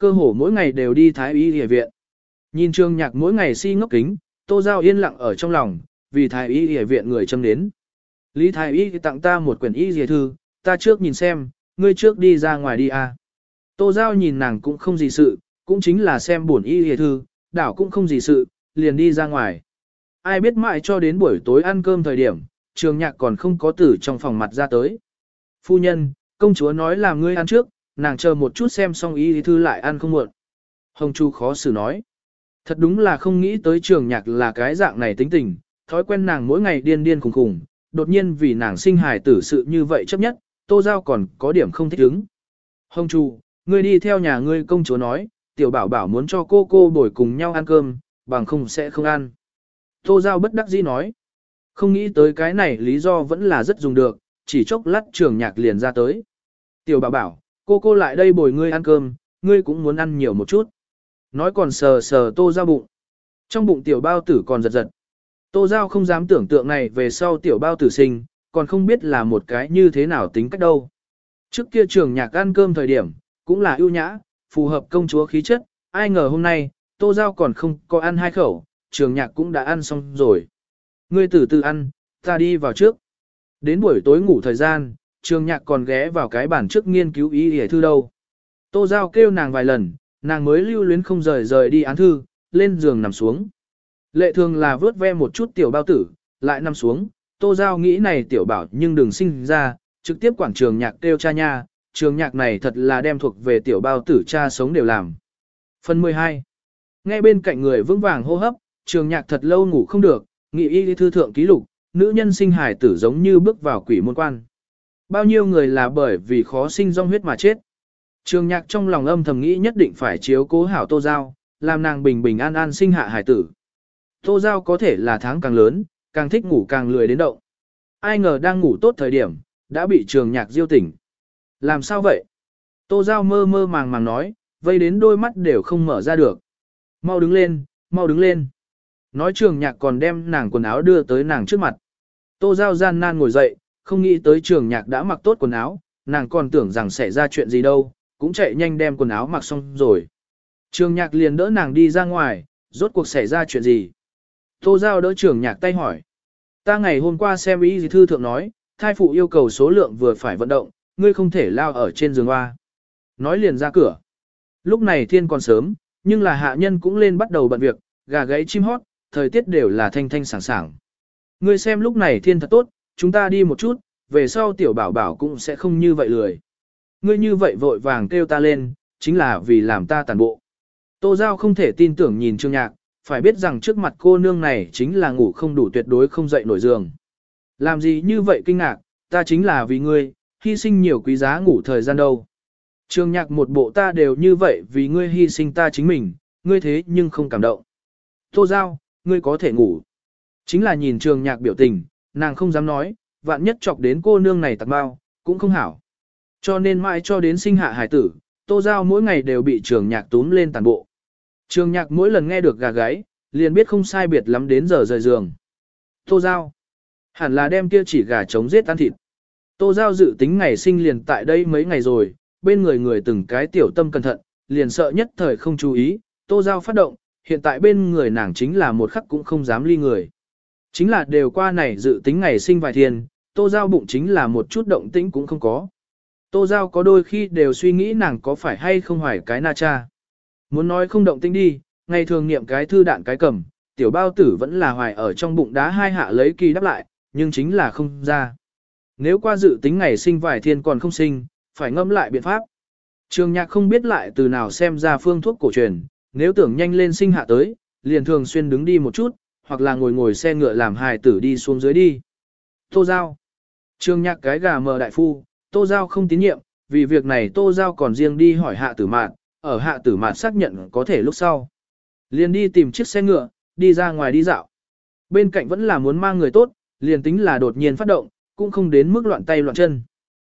cơ hồ mỗi ngày đều đi thái y y viện. Nhìn Trường Nhạc mỗi ngày si ngốc kính, Tô Giao yên lặng ở trong lòng, vì thái y y viện người châm đến. Lý thái y tặng ta một quyển y y thư, ta trước nhìn xem, ngươi trước đi ra ngoài đi à. Tô Giao nhìn nàng cũng không gì sự, cũng chính là xem buồn y y thư, đảo cũng không gì sự, liền đi ra ngoài. Ai biết mãi cho đến buổi tối ăn cơm thời điểm, Trường Nhạc còn không có từ trong phòng mặt ra tới. Phu nhân, công chúa nói là ngươi ăn trước, nàng chờ một chút xem xong y thư lại ăn không muộn. Hồng Chu khó xử nói. Thật đúng là không nghĩ tới Trường Nhạc là cái dạng này tính tình, thói quen nàng mỗi ngày điên điên khùng khùng, đột nhiên vì nàng sinh hài tử sự như vậy chấp nhất, Tô Giao còn có điểm không thích ứng. Hồng Chu, ngươi đi theo nhà ngươi công chúa nói, tiểu bảo bảo muốn cho cô bồi cùng nhau ăn cơm, bằng không sẽ không ăn. Tô Giao bất đắc dĩ nói. Không nghĩ tới cái này lý do vẫn là rất dùng được, chỉ chốc lát Trường Nhạc liền ra tới. Tiểu bảo bảo, cô lại đây bồi ngươi ăn cơm, ngươi cũng muốn ăn nhiều một chút. Nói còn sờ sờ Tô Giao bụng. Trong bụng tiểu bao tử còn giật giật. Tô Giao không dám tưởng tượng này về sau tiểu bao tử sinh, còn không biết là một cái như thế nào tính cách đâu. Trước kia Trường Nhạc ăn cơm thời điểm, cũng là ưu nhã, phù hợp công chúa khí chất, ai ngờ hôm nay, Tô Giao còn không có ăn 2 khẩu, Trường Nhạc cũng đã ăn xong rồi. Ngươi từ từ ăn, ta đi vào trước. Đến buổi tối ngủ thời gian, Trường Nhạc còn ghé vào cái bàn trước nghiên cứu y y thư đâu. Tô Giao kêu nàng vài lần, nàng mới lưu luyến không rời đi án thư, lên giường nằm xuống. Lệ thường là vớt ve một chút tiểu bao tử, lại nằm xuống, Tô Giao nghĩ này tiểu bảo nhưng đừng sinh ra, trực tiếp quản Trường Nhạc kêu cha nha, Trường Nhạc này thật là đem thuộc về tiểu bao tử cha sống đều làm. Phần 12. Nghe bên cạnh người vững vàng hô hấp, Trường Nhạc thật lâu ngủ không được, nghị y thư thượng ký lục, nữ nhân sinh hài tử giống như bước vào quỷ môn quan. Bao nhiêu người là bởi vì khó sinh dòng huyết mà chết. Trường Nhạc trong lòng âm thầm nghĩ nhất định phải chiếu cố hảo Tô Giao, làm nàng bình bình an an sinh hạ hài tử. Tô Giao có thể là tháng càng lớn, càng thích ngủ càng lười đến động. Ai ngờ đang ngủ tốt thời điểm, đã bị Trường Nhạc diêu tỉnh. Làm sao vậy? Tô Giao mơ mơ màng màng nói, vây đến đôi mắt đều không mở ra được. Mau đứng lên, mau đứng lên. Nói Trường Nhạc còn đem nàng quần áo đưa tới nàng trước mặt. Tô Giao gian nan ngồi dậy, không nghĩ tới Trường Nhạc đã mặc tốt quần áo, nàng còn tưởng rằng sẽ ra chuyện gì đâu, cũng chạy nhanh đem quần áo mặc xong rồi. Trường Nhạc liền đỡ nàng đi ra ngoài, rốt cuộc xảy ra chuyện gì? Tô Giao đỡ Trường Nhạc tay hỏi. Ta ngày hôm qua xem y thư thượng nói, thai phụ yêu cầu số lượng vừa phải vận động, ngươi không thể lao ở trên giường hoa. Nói liền ra cửa. Lúc này thiên còn sớm, nhưng là hạ nhân cũng lên bắt đầu bận việc, gà gáy chim hót, thời tiết đều là thanh thanh sảng sảng. Ngươi xem lúc này thiên thật tốt, chúng ta đi một chút, về sau tiểu bảo bảo cũng sẽ không như vậy lười. Ngươi như vậy vội vàng kêu ta lên, chính là vì làm ta tàn bộ. Tô Giao không thể tin tưởng nhìn Trường Nhạc, phải biết rằng trước mặt cô nương này chính là ngủ không đủ tuyệt đối không dậy nổi giường. Làm gì như vậy kinh ngạc, ta chính là vì ngươi, hy sinh nhiều quý giá ngủ thời gian đâu. Trường Nhạc một bộ ta đều như vậy vì ngươi hy sinh ta chính mình, ngươi thế nhưng không cảm động. Tô Giao, ngươi có thể ngủ. Chính là nhìn Trường Nhạc biểu tình, nàng không dám nói, vạn nhất chọc đến cô nương này tặc bao, cũng không hảo. Cho nên mãi cho đến sinh hạ hải tử, Tô Giao mỗi ngày đều bị Trường Nhạc túm lên tàn bộ. Trường Nhạc mỗi lần nghe được gà gáy, liền biết không sai biệt lắm đến giờ rời giường. Tô Giao, hẳn là đem kia chỉ gà trống giết ăn thịt. Tô Giao dự tính ngày sinh liền tại đây mấy ngày rồi, bên người người từng cái tiểu tâm cẩn thận, liền sợ nhất thời không chú ý, Tô Giao phát động, hiện tại bên người nàng chính là một khắc cũng không dám ly người. Chính là đều qua này dự tính ngày sinh vài thiên, Tô Giao bụng chính là một chút động tĩnh cũng không có. Tô Giao có đôi khi đều suy nghĩ nàng có phải hay không hoài cái na cha. Muốn nói không động tĩnh đi, ngày thường niệm cái thư đạn cái cầm, tiểu bao tử vẫn là hoài ở trong bụng đá hai hạ lấy kỳ đáp lại, nhưng chính là không ra. Nếu qua dự tính ngày sinh vài thiên còn không sinh, phải ngẫm lại biện pháp. Trường Nhạc không biết lại từ nào xem ra phương thuốc cổ truyền, nếu tưởng nhanh lên sinh hạ tới, liền thường xuyên đứng đi một chút, hoặc là ngồi xe ngựa làm hài tử đi xuống dưới đi. Tô Giao. Trường Nhạc cái gà mờ đại phu, Tô Giao không tín nhiệm, vì việc này Tô Giao còn riêng đi hỏi Hạ Tử Mạn, ở Hạ Tử Mạn xác nhận có thể lúc sau. Liền đi tìm chiếc xe ngựa, đi ra ngoài đi dạo. Bên cạnh vẫn là muốn mang người tốt, liền tính là đột nhiên phát động, cũng không đến mức loạn tay loạn chân.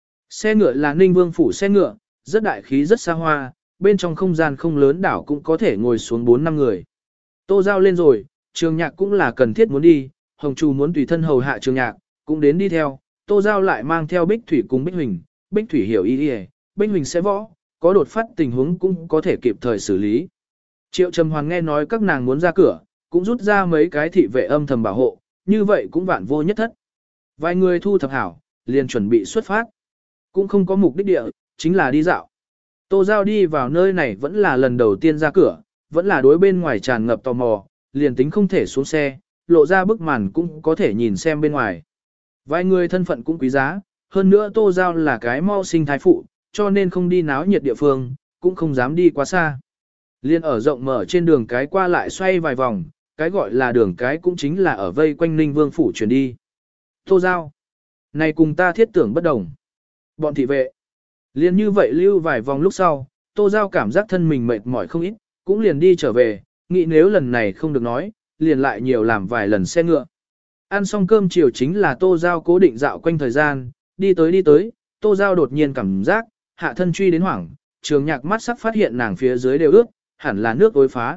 Xe ngựa là Ninh Vương phủ xe ngựa, rất đại khí rất xa hoa, bên trong không gian không lớn đảo cũng có thể ngồi xuống 4-5 người. Tô Giao lên rồi, Trường Nhạc cũng là cần thiết muốn đi, Hồng Trù muốn tùy thân hầu hạ Trường Nhạc, cũng đến đi theo, Tô Giao lại mang theo Bích Thủy cùng Bích Huỳnh, Bích Thủy hiểu ý đi, Bích Huỳnh sẽ võ, có đột phát tình huống cũng có thể kịp thời xử lý. Triệu Trầm Hoàn nghe nói các nàng muốn ra cửa, cũng rút ra mấy cái thị vệ âm thầm bảo hộ, như vậy cũng vạn vô nhất thất. Vài người thu thập hảo, liền chuẩn bị xuất phát. Cũng không có mục đích địa, chính là đi dạo. Tô Giao đi vào nơi này vẫn là lần đầu tiên ra cửa, vẫn là đối bên ngoài tràn ngập tò mò, liền tính không thể xuống xe, lộ ra bức màn cũng có thể nhìn xem bên ngoài. Vài người thân phận cũng quý giá, hơn nữa Tô Giao là cái mau sinh thái phụ, cho nên không đi náo nhiệt địa phương, cũng không dám đi quá xa. Liên ở rộng mở trên đường cái qua lại xoay vài vòng, cái gọi là đường cái cũng chính là ở vây quanh Ninh Vương phủ chuyển đi. Tô Giao, này cùng ta thiết tưởng bất đồng. Bọn thị vệ, liền như vậy lưu vài vòng lúc sau, Tô Giao cảm giác thân mình mệt mỏi không ít, cũng liền đi trở về, nghĩ nếu lần này không được nói, liền lại nhiều làm vài lần xe ngựa. Ăn xong cơm chiều chính là Tô Giao cố định dạo quanh thời gian, đi tới, Tô Giao đột nhiên cảm giác, hạ thân truy đến hoảng, Trường Nhạc mắt sắc phát hiện nàng phía dưới đều ướt, hẳn là nước ối phá.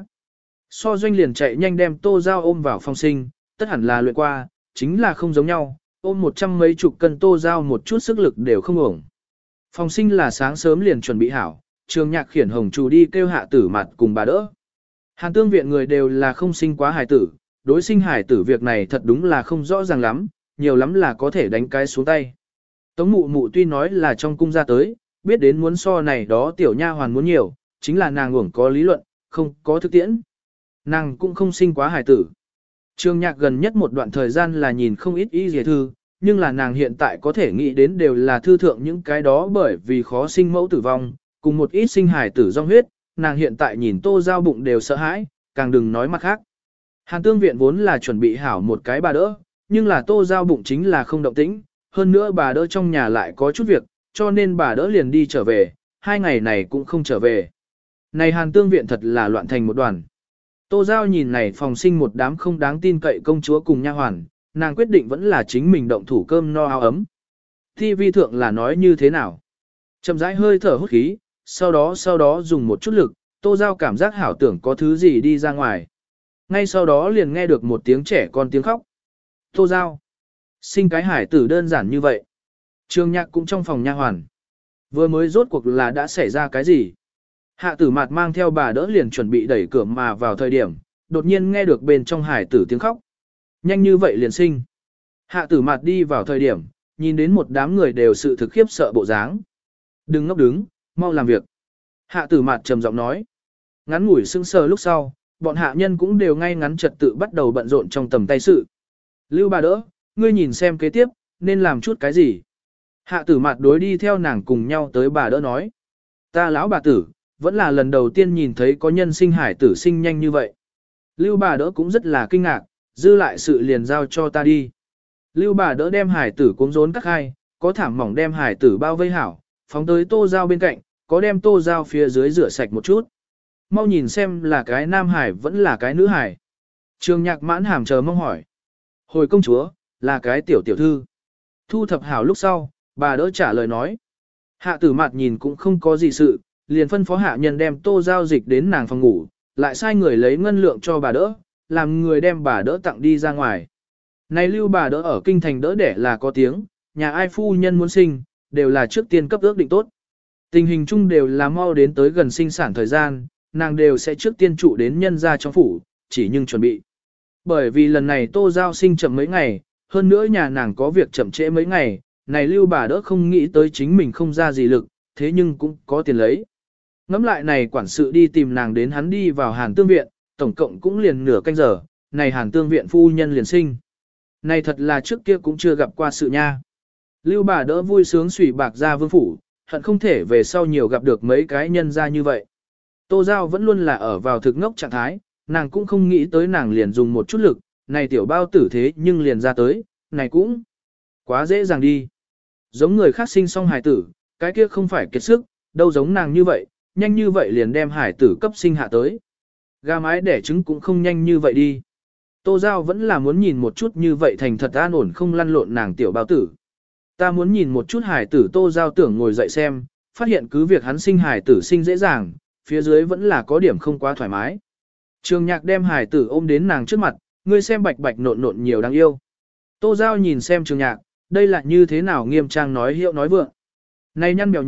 So Doanh liền chạy nhanh đem Tô Giao ôm vào phòng sinh, tất hẳn là luyện qua, chính là không giống nhau, ôm 100 mấy chục cân Tô Giao một chút sức lực đều không ổng. Phòng sinh là sáng sớm liền chuẩn bị hảo, Trường Nhạc khiển Hồng Trù đi kêu Hạ Tử Mạt cùng bà đỡ. Hàn Tương viện người đều là không sinh quá hài tử, đối sinh hài tử việc này thật đúng là không rõ ràng lắm, nhiều lắm là có thể đánh cái xuống tay. Tống Mụ Mụ tuy nói là trong cung ra tới, biết đến muốn so này đó tiểu nha hoàn muốn nhiều, chính là nàng uổng có lý luận, không có thực tiễn. Nàng cũng không sinh quá hài tử. Trường Nhạc gần nhất một đoạn thời gian là nhìn không ít y dề thư, nhưng là nàng hiện tại có thể nghĩ đến đều là thư thượng những cái đó bởi vì khó sinh mẫu tử vong, cùng một ít sinh hài tử dòng huyết, nàng hiện tại nhìn Tô Giao bụng đều sợ hãi, càng đừng nói mặt khác. Hàn Tương viện vốn là chuẩn bị hảo một cái bà đỡ, nhưng là Tô Giao bụng chính là không động tĩnh, hơn nữa bà đỡ trong nhà lại có chút việc, cho nên bà đỡ liền đi trở về, 2 ngày này cũng không trở về. Này Hàn Tương viện thật là loạn thành một đoàn. Tô Giao nhìn này phòng sinh một đám không đáng tin cậy công chúa cùng nha hoàn, nàng quyết định vẫn là chính mình động thủ cơm no áo ấm. TV thượng là nói như thế nào? Chậm rãi hơi thở hút khí, sau đó dùng một chút lực, Tô Giao cảm giác hảo tưởng có thứ gì đi ra ngoài. Ngay sau đó liền nghe được một tiếng trẻ con tiếng khóc. Tô Giao, sinh cái hải tử đơn giản như vậy. Trường Nhạc cũng trong phòng nha hoàn. Vừa mới rốt cuộc là đã xảy ra cái gì? Hạ Tử Mạt mang theo bà đỡ liền chuẩn bị đẩy cửa mà vào thời điểm, đột nhiên nghe được bên trong hải tử tiếng khóc. Nhanh như vậy liền sinh. Hạ Tử Mạt đi vào thời điểm, nhìn đến một đám người đều sự thực khiếp sợ bộ dáng. Đừng ngốc đứng, mau làm việc. Hạ Tử Mạt trầm giọng nói. Ngắn ngủi sững sờ lúc sau, bọn hạ nhân cũng đều ngay ngắn trật tự bắt đầu bận rộn trong tầm tay sự. Lưu bà đỡ, ngươi nhìn xem kế tiếp, nên làm chút cái gì. Hạ Tử Mạt đối đi theo nàng cùng nhau tới bà đỡ nói. Ta lão bà tử, vẫn là lần đầu tiên nhìn thấy có nhân sinh hải tử sinh nhanh như vậy. Lưu bà đỡ cũng rất là kinh ngạc, dư lại sự liền giao cho ta đi. Lưu bà đỡ đem hải tử cuống rốn cắt hai, có thảm mỏng đem hải tử bao vây hảo, phóng tới Tô Giao bên cạnh, có đem Tô Giao phía dưới rửa sạch một chút. Mau nhìn xem là cái nam hải vẫn là cái nữ hải. Trường Nhạc mãn hàm chờ mong hỏi. Hồi công chúa, là cái tiểu tiểu thư. Thu thập hảo lúc sau, bà đỡ trả lời nói. Hạ Tử Mạt nhìn cũng không có gì sự, liền phân phó hạ nhân đem Tô Giao dịch đến nàng phòng ngủ, lại sai người lấy ngân lượng cho bà đỡ, làm người đem bà đỡ tặng đi ra ngoài. Này Lưu bà đỡ ở kinh thành đỡ đẻ là có tiếng, nhà ai phu nhân muốn sinh, đều là trước tiên cấp ước định tốt. Tình hình chung đều là mau đến tới gần sinh sản thời gian, nàng đều sẽ trước tiên trụ đến nhân gia trong phủ, chỉ nhưng chuẩn bị. Bởi vì lần này Tô Giao sinh chậm mấy ngày, hơn nữa nhà nàng có việc chậm trễ mấy ngày, này Lưu bà đỡ không nghĩ tới chính mình không ra gì lực, thế nhưng cũng có tiền lấy. Ngắm lại này quản sự đi tìm nàng đến hắn đi vào Hàn Tương viện, tổng cộng cũng liền nửa canh giờ, này Hàn Tương viện phu nhân liền sinh. Này thật là trước kia cũng chưa gặp qua sự nha. Lưu bà đỡ vui sướng xủy bạc ra vương phủ, hận không thể về sau nhiều gặp được mấy cái nhân ra như vậy. Tô Giao vẫn luôn là ở vào thực ngốc trạng thái, nàng cũng không nghĩ tới nàng liền dùng một chút lực, này tiểu bao tử thế nhưng liền ra tới, này cũng quá dễ dàng đi. Giống người khác sinh xong hài tử, cái kia không phải kiệt sức, đâu giống nàng như vậy, nhanh như vậy liền đem hải tử cấp sinh hạ tới. Gà mái đẻ trứng cũng không nhanh như vậy đi. Tô Giao vẫn là muốn nhìn một chút như vậy thành thật an ổn không lăn lộn nàng tiểu bao tử. Ta muốn nhìn một chút hải tử. Tô Giao tưởng ngồi dậy xem, phát hiện cứ việc hắn sinh hải tử sinh dễ dàng, phía dưới vẫn là có điểm không quá thoải mái. Trường Nhạc đem hải tử ôm đến nàng trước mặt, ngươi xem bạch bạch nộn nộn nhiều đáng yêu. Tô Giao nhìn xem Trường Nhạc, đây là như thế nào nghiêm trang nói hiệu nói vượng. Này nhăn mèo nhèo,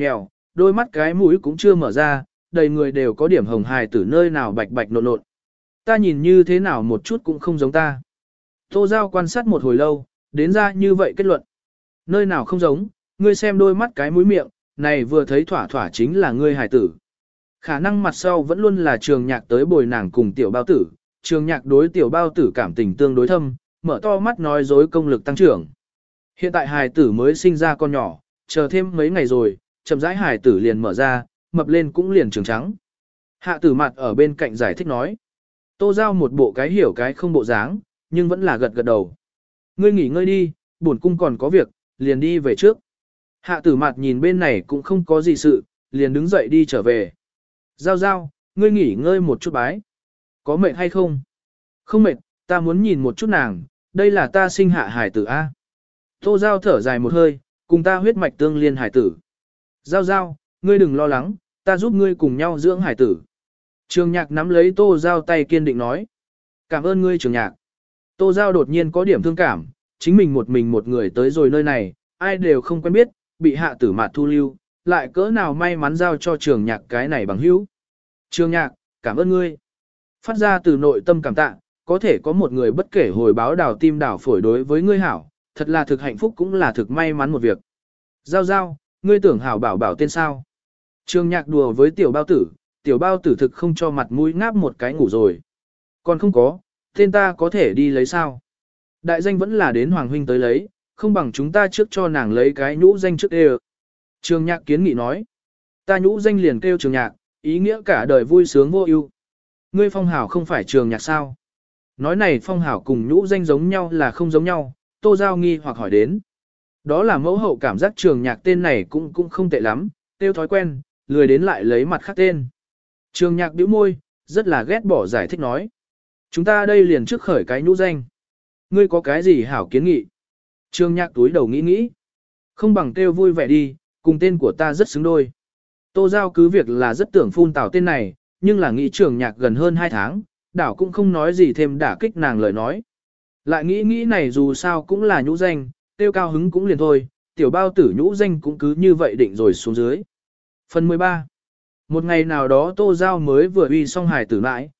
đôi mắt cái mũi cũng chưa mở ra, đầy người đều có điểm hồng hài tử nơi nào bạch bạch nộn nộn. Ta nhìn như thế nào một chút cũng không giống ta. Tô Giao quan sát một hồi lâu, đến ra như vậy kết luận. Nơi nào không giống, ngươi xem đôi mắt cái mũi miệng, này vừa thấy thỏa thỏa chính là ngươi hài tử. Khả năng mặt sau vẫn luôn là Trường Nhạc tới bồi nàng cùng tiểu bao tử, Trường Nhạc đối tiểu bao tử cảm tình tương đối thâm, mở to mắt nói dối công lực tăng trưởng. Hiện tại hài tử mới sinh ra con nhỏ, chờ thêm mấy ngày rồi, chậm rãi hài tử liền mở ra, mập lên cũng liền trường trắng. Hạ tử mặt ở bên cạnh giải thích nói. Tô Giao một bộ cái hiểu cái không bộ dáng, nhưng vẫn là gật gật đầu. Ngươi nghỉ ngơi đi, bổn cung còn có việc, liền đi về trước. Hạ tử mặt nhìn bên này cũng không có gì sự, liền đứng dậy đi trở về. Giao Giao, ngươi nghỉ ngơi một chút bái. Có mệt hay không? Không mệt, ta muốn nhìn một chút nàng, đây là ta sinh hạ hải tử A. Tô Giao thở dài một hơi, cùng ta huyết mạch tương liên hải tử. Giao Giao, ngươi đừng lo lắng, ta giúp ngươi cùng nhau dưỡng hải tử. Trường Nhạc nắm lấy Tô Giao tay kiên định nói. Cảm ơn ngươi Trường Nhạc. Tô Giao đột nhiên có điểm thương cảm, chính mình một người tới rồi nơi này, ai đều không quen biết, bị hạ tử mạt thu lưu, lại cỡ nào may mắn giao cho Trường Nhạc cái này bằng hữu. Trường Nhạc, cảm ơn ngươi. Phát ra từ nội tâm cảm tạ, có thể có một người bất kể hồi báo đào tim đào phổi đối với ngươi hảo, thật là thực hạnh phúc cũng là thực may mắn một việc. Giao Giao, ngươi tưởng hảo bảo bảo tên sao? Trường Nhạc đùa với tiểu bao tử thực không cho mặt mũi ngáp một cái ngủ rồi. Còn không có, tên ta có thể đi lấy sao? Đại danh vẫn là đến Hoàng Huynh tới lấy, không bằng chúng ta trước cho nàng lấy cái nhũ danh trước đê. Trường Nhạc kiến nghị nói. Ta nhũ danh liền kêu Trường Nhạc, ý nghĩa cả đời vui sướng vô ưu. Ngươi Phong Hảo không phải Trường Nhạc sao? Nói này Phong Hảo cùng nhũ danh giống nhau là không giống nhau, Tô Giao nghi hoặc hỏi đến. Đó là mẫu hậu cảm giác Trường Nhạc tên này cũng không tệ lắm, tiêu thói quen, lười đến lại lấy mặt khác tên. Trường Nhạc bĩu môi, rất là ghét bỏ giải thích nói. Chúng ta đây liền trước khởi cái nhũ danh. Ngươi có cái gì hảo kiến nghị? Trường Nhạc túi đầu nghĩ nghĩ. Không bằng kêu vui vẻ đi, cùng tên của ta rất xứng đôi. Tô Giao cứ việc là rất tưởng phun tảo tên này, nhưng là nghĩ Trường Nhạc gần hơn 2 tháng, đảo cũng không nói gì thêm đả kích nàng lời nói. Lại nghĩ này dù sao cũng là nhũ danh, tiêu cao hứng cũng liền thôi, tiểu bao tử nhũ danh cũng cứ như vậy định rồi xuống dưới. Phần 13. Một ngày nào đó Tô Giao mới vừa uy xong hài tử mãi,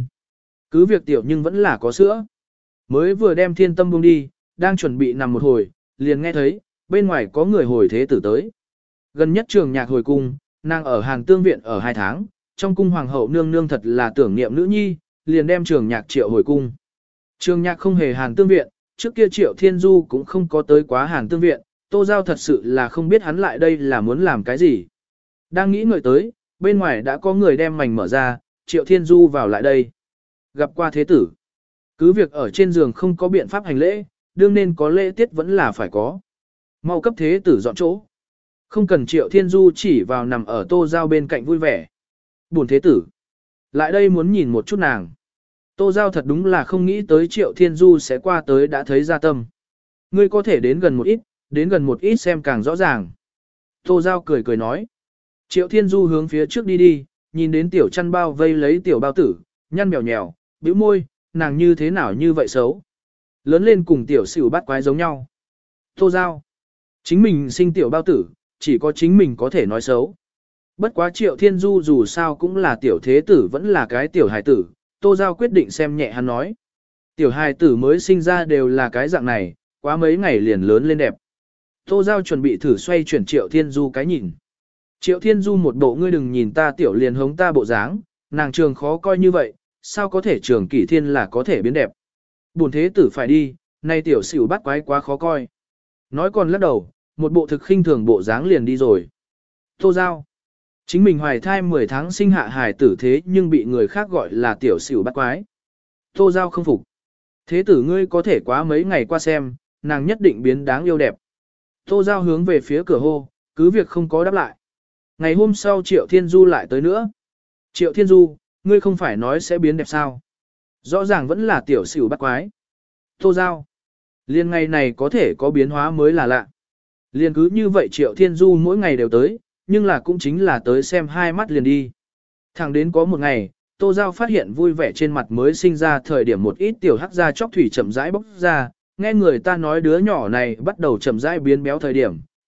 cứ việc tiểu nhưng vẫn là có sữa. Mới vừa đem Thiên Tâm buông đi, đang chuẩn bị nằm một hồi, liền nghe thấy, bên ngoài có người hồi thế tử tới. Gần nhất Trường Nhạc hồi cung, nàng ở Hàn Tương Viện ở 2 tháng, trong cung hoàng hậu nương nương thật là tưởng niệm nữ nhi, liền đem Trường Nhạc triệu hồi cung. Trường Nhạc không hề Hàn Tương Viện, trước kia Triệu Thiên Du cũng không có tới quá Hàn Tương Viện, Tô Giao thật sự là không biết hắn lại đây là muốn làm cái gì. Đang nghĩ ngợi tới, bên ngoài đã có người đem mảnh mở ra, Triệu Thiên Du vào lại đây. Gặp qua thế tử. Cứ việc ở trên giường không có biện pháp hành lễ, đương nên có lễ tiết vẫn là phải có. Mau cấp thế tử dọn chỗ. Không cần Triệu Thiên Du chỉ vào nằm ở Tô Giao bên cạnh vui vẻ. Buồn thế tử. Lại đây muốn nhìn một chút nàng. Tô Giao thật đúng là không nghĩ tới Triệu Thiên Du sẽ qua tới đã thấy ra tâm. Ngươi có thể đến gần một ít xem càng rõ ràng. Tô Giao cười cười nói. Triệu Thiên Du hướng phía trước đi, nhìn đến tiểu chăn bao vây lấy tiểu bao tử, nhăn mèo nhèo, bĩu môi, nàng như thế nào như vậy xấu. Lớn lên cùng tiểu xỉu bắt quái giống nhau. Tô Giao. Chính mình sinh tiểu bao tử, chỉ có chính mình có thể nói xấu. Bất quá Triệu Thiên Du dù sao cũng là tiểu thế tử vẫn là cái tiểu hài tử, Tô Giao quyết định xem nhẹ hắn nói. Tiểu hài tử mới sinh ra đều là cái dạng này, quá mấy ngày liền lớn lên đẹp. Tô Giao chuẩn bị thử xoay chuyển Triệu Thiên Du cái nhìn. Triệu Thiên Du một bộ ngươi đừng nhìn ta tiểu liền hống ta bộ dáng, nàng trường khó coi như vậy, sao có thể trường kỷ thiên là có thể biến đẹp. Buồn thế tử phải đi, nay tiểu xỉu bắt quái quá khó coi. Nói còn lắc đầu, một bộ thực khinh thường bộ dáng liền đi rồi. Tô Giao. Chính mình hoài thai 10 tháng sinh hạ hài tử thế nhưng bị người khác gọi là tiểu xỉu bắt quái. Tô Giao không phục. Thế tử ngươi có thể quá mấy ngày qua xem, nàng nhất định biến đáng yêu đẹp. Tô Giao hướng về phía cửa hô, cứ việc không có đáp lại. Ngày hôm sau Triệu Thiên Du lại tới nữa. Triệu Thiên Du, ngươi không phải nói sẽ biến đẹp sao? Rõ ràng vẫn là tiểu xỉu bắt quái. Tô Giao. Liên ngày này có thể có biến hóa mới là lạ. Liên cứ như vậy Triệu Thiên Du mỗi ngày đều tới, nhưng là cũng chính là tới xem 2 mắt liền đi. Thẳng đến có một ngày, Tô Giao phát hiện vui vẻ trên mặt mới sinh ra thời điểm một ít tiểu hắc da chóc thủy chậm rãi bốc ra, nghe người ta nói đứa nhỏ này bắt đầu chậm rãi biến béo thời điểm,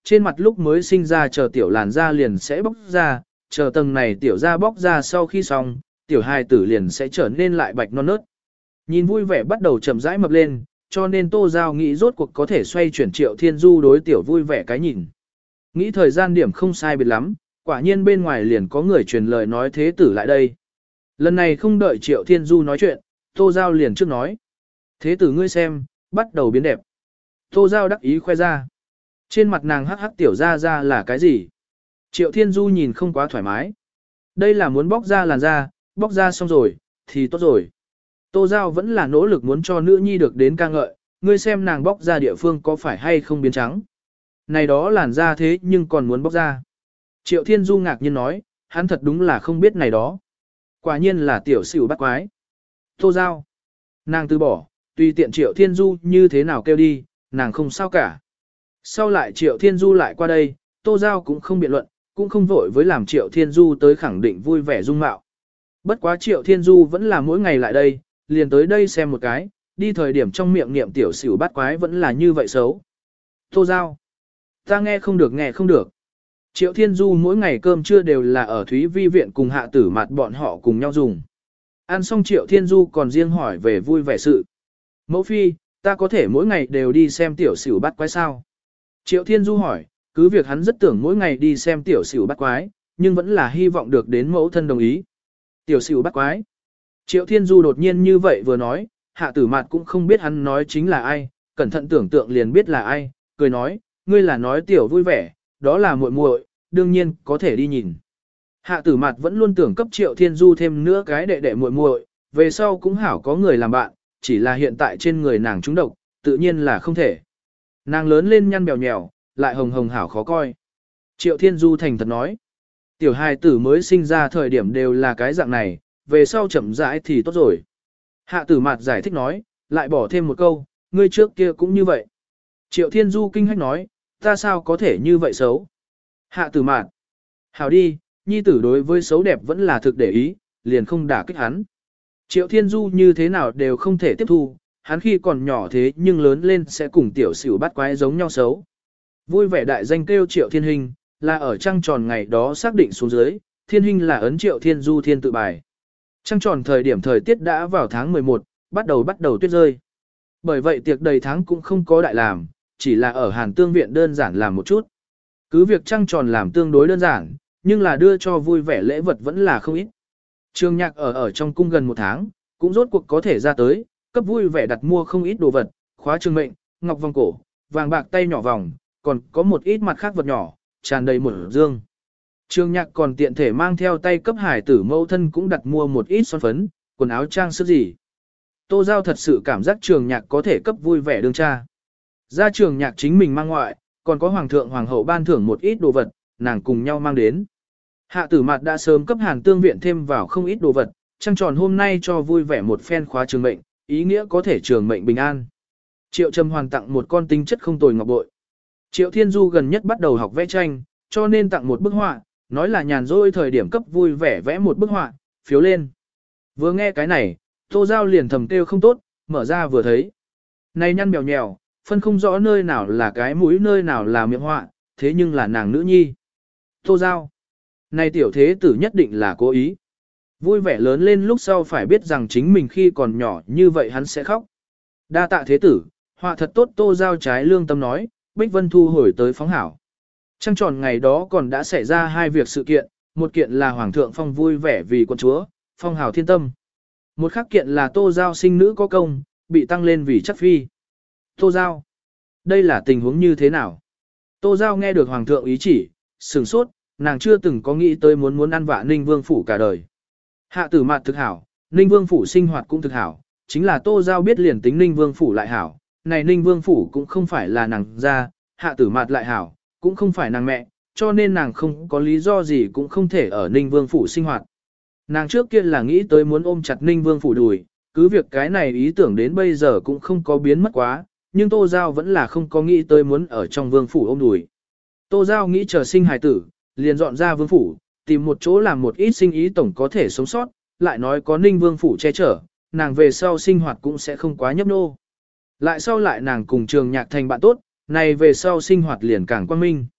trên mặt lúc mới sinh ra chờ tiểu làn da liền sẽ bóc ra, chờ tầng này tiểu da bóc ra sau khi xong, tiểu hài tử liền sẽ trở nên lại bạch non nớt. Nhìn vui vẻ bắt đầu chậm rãi mập lên, cho nên Tô Giao nghĩ rốt cuộc có thể xoay chuyển Triệu Thiên Du đối tiểu vui vẻ cái nhìn. Nghĩ thời gian điểm không sai biệt lắm, quả nhiên bên ngoài liền có người truyền lời nói thế tử lại đây. Lần này không đợi Triệu Thiên Du nói chuyện, Tô Giao liền trước nói. Thế tử ngươi xem, bắt đầu biến đẹp. Tô Giao đắc ý khoe ra. Trên mặt nàng hắc hắc tiểu ra là cái gì? Triệu Thiên Du nhìn không quá thoải mái. Đây là muốn bóc ra làn da, bóc ra xong rồi, thì tốt rồi. Tô Giao vẫn là nỗ lực muốn cho nữ nhi được đến ca ngợi, ngươi xem nàng bóc ra địa phương có phải hay không biến trắng. Này đó làn da thế nhưng còn muốn bóc ra. Triệu Thiên Du ngạc nhiên nói, hắn thật đúng là không biết này đó. Quả nhiên là tiểu xỉu bắt quái. Tô Giao. Nàng từ bỏ, tùy tiện Triệu Thiên Du như thế nào kêu đi, nàng không sao cả. Sau lại Triệu Thiên Du lại qua đây, Tô Giao cũng không biện luận, cũng không vội với làm Triệu Thiên Du tới khẳng định vui vẻ dung mạo. Bất quá Triệu Thiên Du vẫn là mỗi ngày lại đây, liền tới đây xem một cái, đi thời điểm trong miệng niệm tiểu xỉu bắt quái vẫn là như vậy xấu. Tô Giao. Ta nghe không được nghe không được. Triệu Thiên Du mỗi ngày cơm trưa đều là ở Thúy Vi viện cùng Hạ Tử Mạt bọn họ cùng nhau dùng. Ăn xong Triệu Thiên Du còn riêng hỏi về vui vẻ sự. Mẫu phi, ta có thể mỗi ngày đều đi xem tiểu xỉu bắt quái sao? Triệu Thiên Du hỏi, cứ việc hắn rất tưởng mỗi ngày đi xem tiểu xỉu bắt quái, nhưng vẫn là hy vọng được đến mẫu thân đồng ý. Tiểu xỉu bắt quái. Triệu Thiên Du đột nhiên như vậy vừa nói, Hạ Tử Mạt cũng không biết hắn nói chính là ai, cẩn thận tưởng tượng liền biết là ai, cười nói, ngươi là nói tiểu vui vẻ, đó là muội muội, đương nhiên có thể đi nhìn. Hạ Tử Mạt vẫn luôn tưởng cấp Triệu Thiên Du thêm nữa cái đệ đệ muội muội, về sau cũng hảo có người làm bạn, chỉ là hiện tại trên người nàng trúng độc, tự nhiên là không thể. Nàng lớn lên nhăn bèo nhèo, lại hồng hồng hảo khó coi. Triệu Thiên Du thành thật nói, tiểu hài tử mới sinh ra thời điểm đều là cái dạng này, về sau chậm rãi thì tốt rồi. Hạ Tử Mạt giải thích nói, lại bỏ thêm một câu, ngươi trước kia cũng như vậy. Triệu Thiên Du kinh hách nói, ta sao có thể như vậy xấu? Hạ Tử Mạt, hảo đi, nhi tử đối với xấu đẹp vẫn là thực để ý, liền không đả kích hắn. Triệu Thiên Du như thế nào đều không thể tiếp thu, hắn khi còn nhỏ thế nhưng lớn lên sẽ cùng tiểu xỉu bắt quái giống nhau xấu. Vui vẻ đại danh kêu Triệu Thiên Hình, là ở trăng tròn ngày đó xác định xuống dưới, Thiên Hình là ấn Triệu Thiên Du thiên tự bài. Trăng tròn thời điểm thời tiết đã vào tháng 11, bắt đầu tuyết rơi. Bởi vậy tiệc đầy tháng cũng không có đại làm, chỉ là ở Hàn Tương viện đơn giản làm một chút. Cứ việc trăng tròn làm tương đối đơn giản, nhưng là đưa cho vui vẻ lễ vật vẫn là không ít. Trường Nhạc ở trong cung gần 1 tháng, cũng rốt cuộc có thể ra tới, cấp vui vẻ đặt mua không ít đồ vật, khóa trường mệnh, ngọc vòng cổ, vàng bạc tay nhỏ vòng, còn có một ít mặt khác vật nhỏ, tràn đầy một dương. Trường Nhạc còn tiện thể mang theo tay cấp hải tử mẫu thân cũng đặt mua một ít son phấn, quần áo trang sức gì. Tô Giao thật sự cảm giác Trường Nhạc có thể cấp vui vẻ đương cha. Ra Trường Nhạc chính mình mang ngoại, còn có hoàng thượng hoàng hậu ban thưởng một ít đồ vật, nàng cùng nhau mang đến. Hạ Tử Mạt đã sớm cấp Hàn Tương viện thêm vào không ít đồ vật, trăng tròn hôm nay cho vui vẻ một phen khóa trường mệnh, ý nghĩa có thể trường mệnh bình an. Triệu Trầm Hoàn tặng một con tính chất không tồi ngọc bội. Triệu Thiên Du gần nhất bắt đầu học vẽ tranh, cho nên tặng một bức họa, nói là nhàn rỗi thời điểm cấp vui vẻ vẽ một bức họa, phiếu lên. Vừa nghe cái này, Tô Giao liền thầm kêu không tốt, mở ra vừa thấy. Này nhăn bèo nhèo, phân không rõ nơi nào là cái mũi nơi nào là miệng họa, thế nhưng là nàng nữ nhi. Tô Giao. Này tiểu thế tử nhất định là cố ý. Vui vẻ lớn lên lúc sau phải biết rằng chính mình khi còn nhỏ như vậy hắn sẽ khóc. Đa tạ thế tử, họa thật tốt. Tô Giao trái lương tâm nói, Bích Vân thu hồi tới phóng hảo. Trăng tròn ngày đó còn đã xảy ra 2 việc sự kiện, một kiện là Hoàng thượng phong vui vẻ vì quân chúa, phong hào thiên tâm. Một khác kiện là Tô Giao sinh nữ có công, bị tăng lên vì chắc phi. Tô Giao, đây là tình huống như thế nào? Tô Giao nghe được Hoàng thượng ý chỉ, sửng sốt, nàng chưa từng có nghĩ tới muốn ăn vạ Ninh Vương phủ cả đời. Hạ Tử Mạt thực hảo, Ninh Vương phủ sinh hoạt cũng thực hảo, chính là Tô Giao biết liền tính Ninh Vương phủ lại hảo, này Ninh Vương phủ cũng không phải là nàng ra, Hạ Tử Mạt lại hảo, cũng không phải nàng mẹ, cho nên nàng không có lý do gì cũng không thể ở Ninh Vương phủ sinh hoạt. Nàng trước kia là nghĩ tới muốn ôm chặt Ninh Vương phủ đùi, cứ việc cái này ý tưởng đến bây giờ cũng không có biến mất quá, nhưng Tô Giao vẫn là không có nghĩ tới muốn ở trong Vương phủ ôm đùi. Tô Giao nghĩ chờ sinh hài tử, liền dọn ra Vương phủ, tìm một chỗ làm một ít sinh ý tổng có thể sống sót, lại nói có Ninh Vương phủ che chở, nàng về sau sinh hoạt cũng sẽ không quá nhấp nô. Lại sau lại nàng cùng Trường Nhạc thành bạn tốt, này về sau sinh hoạt liền càng quang minh.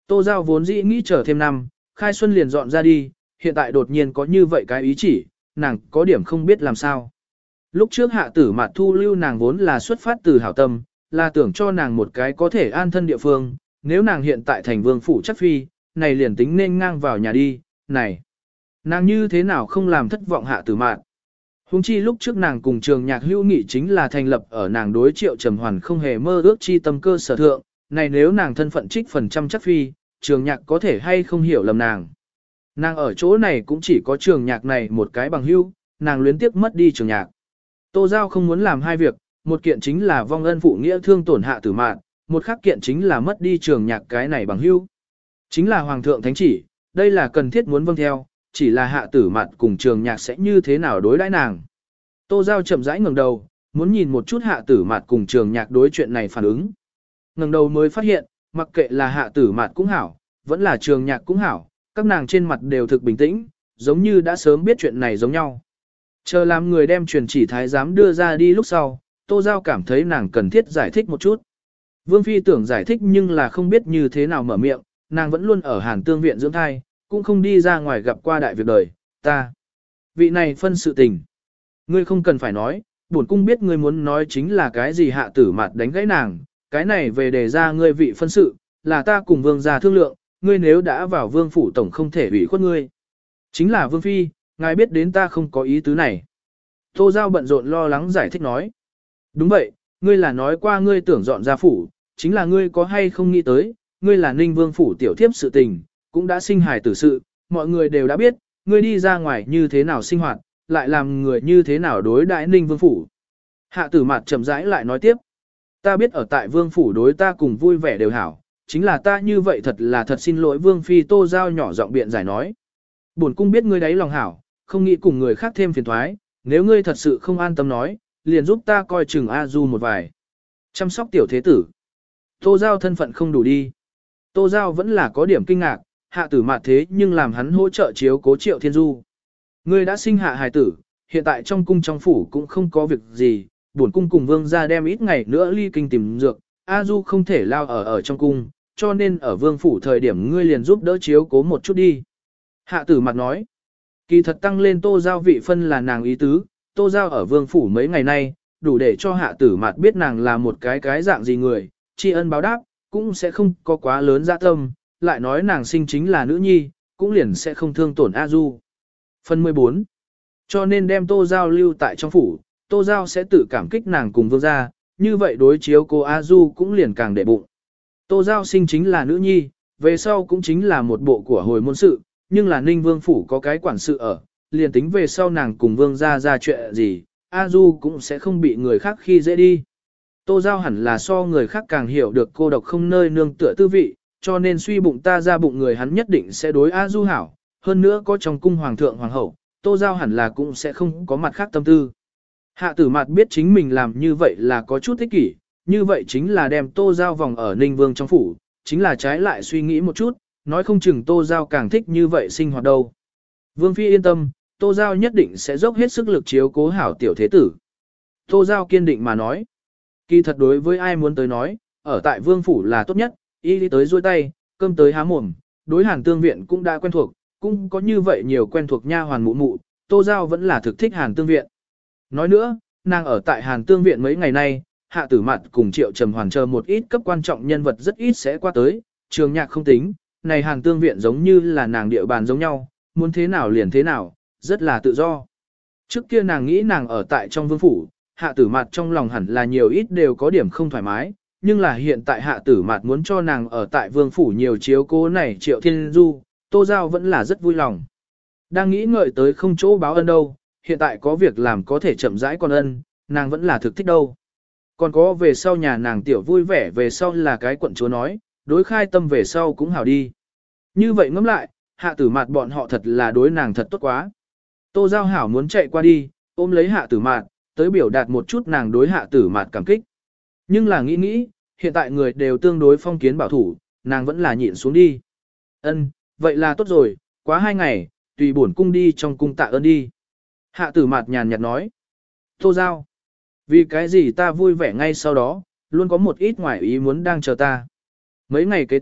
Tô Giao vốn dĩ nghĩ chờ thêm năm, khai xuân liền dọn ra đi, hiện tại đột nhiên có như vậy cái ý chỉ, nàng có điểm không biết làm sao. Lúc trước hạ tử mạt thu lưu nàng vốn là xuất phát từ hảo tâm, là tưởng cho nàng một cái có thể an thân địa phương, nếu nàng hiện tại thành vương phủ chắc phi, này liền tính nên ngang vào nhà đi, này. Nàng như thế nào không làm thất vọng hạ tử mạt. Hùng chi lúc trước nàng cùng trường nhạc hữu nghị chính là thành lập ở nàng đối Triệu Trầm Hoàn không hề mơ ước chi tâm cơ sở thượng, này nếu nàng thân phận trích phần trăm chắc phi, trường nhạc có thể hay không hiểu lầm nàng. Nàng ở chỗ này cũng chỉ có trường nhạc này một cái bằng hữu, nàng luyến tiếc mất đi trường nhạc. Tô Giao không muốn làm hai việc, một kiện chính là vong ân phụ nghĩa thương tổn hạ tử mạn, một khác kiện chính là mất đi trường nhạc cái này bằng hữu. Chính là Hoàng thượng thánh chỉ, đây là cần thiết muốn vâng theo, chỉ là hạ tử mạn cùng trường nhạc sẽ như thế nào đối đãi nàng. Tô Giao chậm rãi ngẩng đầu, muốn nhìn một chút hạ tử mạn cùng trường nhạc đối chuyện này phản ứng. Ngẩng đầu mới phát hiện, mặc kệ là hạ tử mạn cũng hảo, vẫn là trường nhạc cũng hảo, các nàng trên mặt đều thực bình tĩnh, giống như đã sớm biết chuyện này giống nhau. Chờ làm người đem truyền chỉ thái giám đưa ra đi lúc sau, Tô Giao cảm thấy nàng cần thiết giải thích một chút. Vương Phi tưởng giải thích nhưng là không biết như thế nào mở miệng, nàng vẫn luôn ở Hàn Tương viện dưỡng thai, cũng không đi ra ngoài gặp qua đại việc đời, ta. Vị này phân sự tình. Ngươi không cần phải nói, bổn cung biết ngươi muốn nói chính là cái gì hạ tử mặt đánh gãy nàng, cái này về đề ra ngươi vị phân sự, là ta cùng vương gia thương lượng, ngươi nếu đã vào vương phủ tổng không thể ủy khuất ngươi. Chính là Vương Phi, ngài biết đến ta không có ý tứ này. Tô Giao bận rộn lo lắng giải thích nói. Đúng vậy, ngươi là nói qua ngươi tưởng dọn ra phủ, chính là ngươi có hay không nghĩ tới, ngươi là Ninh Vương phủ tiểu thiếp sự tình, cũng đã sinh hài tử sự, mọi người đều đã biết, ngươi đi ra ngoài như thế nào sinh hoạt, lại làm người như thế nào đối đãi Ninh Vương phủ. Hạ tử mặt chậm rãi lại nói tiếp. Ta biết ở tại Vương phủ đối ta cùng vui vẻ đều hảo, chính là ta như vậy thật là thật xin lỗi Vương Phi. Tô Giao nhỏ giọng biện giải nói. Bổn cung biết ngươi đáy lòng hảo, không nghĩ cùng người khác thêm phiền thoái, nếu ngươi thật sự không an tâm nói, liền giúp ta coi chừng A Du một vài. Chăm sóc tiểu thế tử. Tô Giao thân phận không đủ đi. Tô Giao vẫn là có điểm kinh ngạc, hạ tử mạt thế nhưng làm hắn hỗ trợ chiếu cố Triệu Thiên Du. Ngươi đã sinh hạ hài tử, hiện tại trong cung trong phủ cũng không có việc gì, bổn cung cùng vương gia đem ít ngày nữa ly kinh tìm dược, A Du không thể lao ở trong cung, cho nên ở vương phủ thời điểm ngươi liền giúp đỡ chiếu cố một chút đi. Hạ tử mặt nói, kỳ thật tăng lên Tô Giao vị phân là nàng ý tứ, Tô Giao ở vương phủ mấy ngày nay, đủ để cho hạ tử mặt biết nàng là một cái dạng gì người, tri ân báo đáp, cũng sẽ không có quá lớn dạ tâm, lại nói nàng sinh chính là nữ nhi, cũng liền sẽ không thương tổn A Du. Phần 14. Cho nên đem Tô Giao lưu tại trong phủ, Tô Giao sẽ tự cảm kích nàng cùng vương gia, như vậy đối chiếu cô A Du cũng liền càng để bụng. Tô Giao sinh chính là nữ nhi, về sau cũng chính là một bộ của hồi môn sự, nhưng là Ninh Vương phủ có cái quản sự ở, liền tính về sau nàng cùng vương gia ra chuyện gì, A Du cũng sẽ không bị người khác khi dễ đi. Tô Giao hẳn là so người khác càng hiểu được cô độc không nơi nương tựa tư vị, cho nên suy bụng ta ra bụng người hắn nhất định sẽ đối A Du hảo, hơn nữa có trong cung hoàng thượng hoàng hậu, Tô Giao hẳn là cũng sẽ không có mặt khác tâm tư. Hạ tử mặt biết chính mình làm như vậy là có chút ích kỷ, như vậy chính là đem Tô Giao vòng ở Ninh Vương trong phủ, chính là trái lại suy nghĩ một chút, nói không chừng Tô Giao càng thích như vậy sinh hoạt đâu. Vương Phi yên tâm, Tô Giao nhất định sẽ dốc hết sức lực chiếu cố hảo tiểu thế tử. Tô Giao kiên định mà nói. Kỳ thật đối với ai muốn tới nói, ở tại Vương Phủ là tốt nhất, y đi tới duỗi tay, cơm tới há mồm, đối Hàn Tương Viện cũng đã quen thuộc, cũng có như vậy nhiều quen thuộc nha hoàn mụ mụ, Tô Giao vẫn là thực thích Hàn Tương Viện. Nói nữa, nàng ở tại Hàn Tương Viện mấy ngày nay, hạ tử mặt cùng Triệu Trầm Hoàn chờ một ít cấp quan trọng nhân vật rất ít sẽ qua tới, trường nhạc không tính, này Hàn Tương Viện giống như là nàng địa bàn giống nhau, muốn thế nào liền thế nào, rất là tự do. Trước kia nàng nghĩ nàng ở tại trong vương phủ, hạ tử mặt trong lòng hẳn là nhiều ít đều có điểm không thoải mái, nhưng là hiện tại hạ tử mặt muốn cho nàng ở tại vương phủ nhiều chiếu cố này Triệu Thiên Du, Tô Giao vẫn là rất vui lòng. Đang nghĩ ngợi tới không chỗ báo ân đâu, hiện tại có việc làm có thể chậm rãi còn ân, nàng vẫn là thực thích đâu. Còn có về sau nhà nàng tiểu vui vẻ về sau là cái quận chúa nói, đối khai tâm về sau cũng hảo đi. Như vậy ngẫm lại, hạ tử mạt bọn họ thật là đối nàng thật tốt quá. Tô Giao hảo muốn chạy qua đi, ôm lấy hạ tử mạt, tới biểu đạt một chút nàng đối hạ tử mạt cảm kích. Nhưng là nghĩ, hiện tại người đều tương đối phong kiến bảo thủ, nàng vẫn là nhịn xuống đi. Ân, vậy là tốt rồi, quá 2 ngày, tùy bổn cung đi trong cung tạ ơn đi. Hạ tử mạt nhàn nhạt nói. Tô Giao, vì cái gì ta vui vẻ ngay sau đó, luôn có một ít ngoại ý muốn đang chờ ta. Mấy ngày kế tiếp,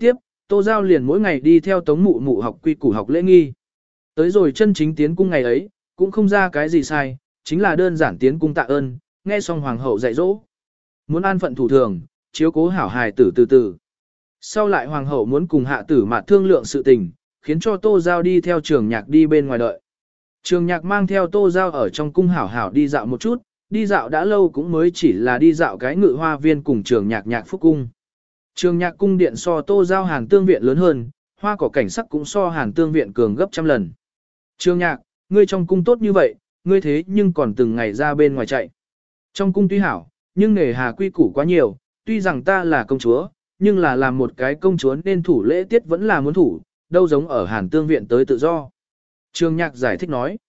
Tô Giao liền mỗi ngày đi theo Tống Mụ Mụ học quy củ học lễ nghi. Tới rồi chân chính tiến cung ngày ấy, cũng không ra cái gì sai, chính là đơn giản tiến cung tạ ơn, nghe xong hoàng hậu dạy dỗ. Muốn an phận thủ thường, chiếu cố hảo hài tử từ từ. Sau lại hoàng hậu muốn cùng hạ tử mà thương lượng sự tình, khiến cho Tô Giao đi theo Trường Nhạc đi bên ngoài đợi. Trường Nhạc mang theo Tô Giao ở trong cung hảo hảo đi dạo một chút, đi dạo đã lâu cũng mới chỉ là đi dạo cái ngự hoa viên cùng Trường Nhạc Nhạc Phúc Cung. Trường Nhạc cung điện so Tô Giao Hàn Tương viện lớn hơn, hoa cỏ cảnh sắc cũng so Hàn Tương viện cường gấp trăm lần. Trường Nhạc, ngươi trong cung tốt như vậy, ngươi thế nhưng còn từng ngày ra bên ngoài chạy. Trong cung tuy hảo, nhưng nề hà quy củ quá nhiều, tuy rằng ta là công chúa, nhưng là làm một cái công chúa nên thủ lễ tiết vẫn là muốn thủ, đâu giống ở Hàn Tương viện tới tự do. Trường Nhạc giải thích nói.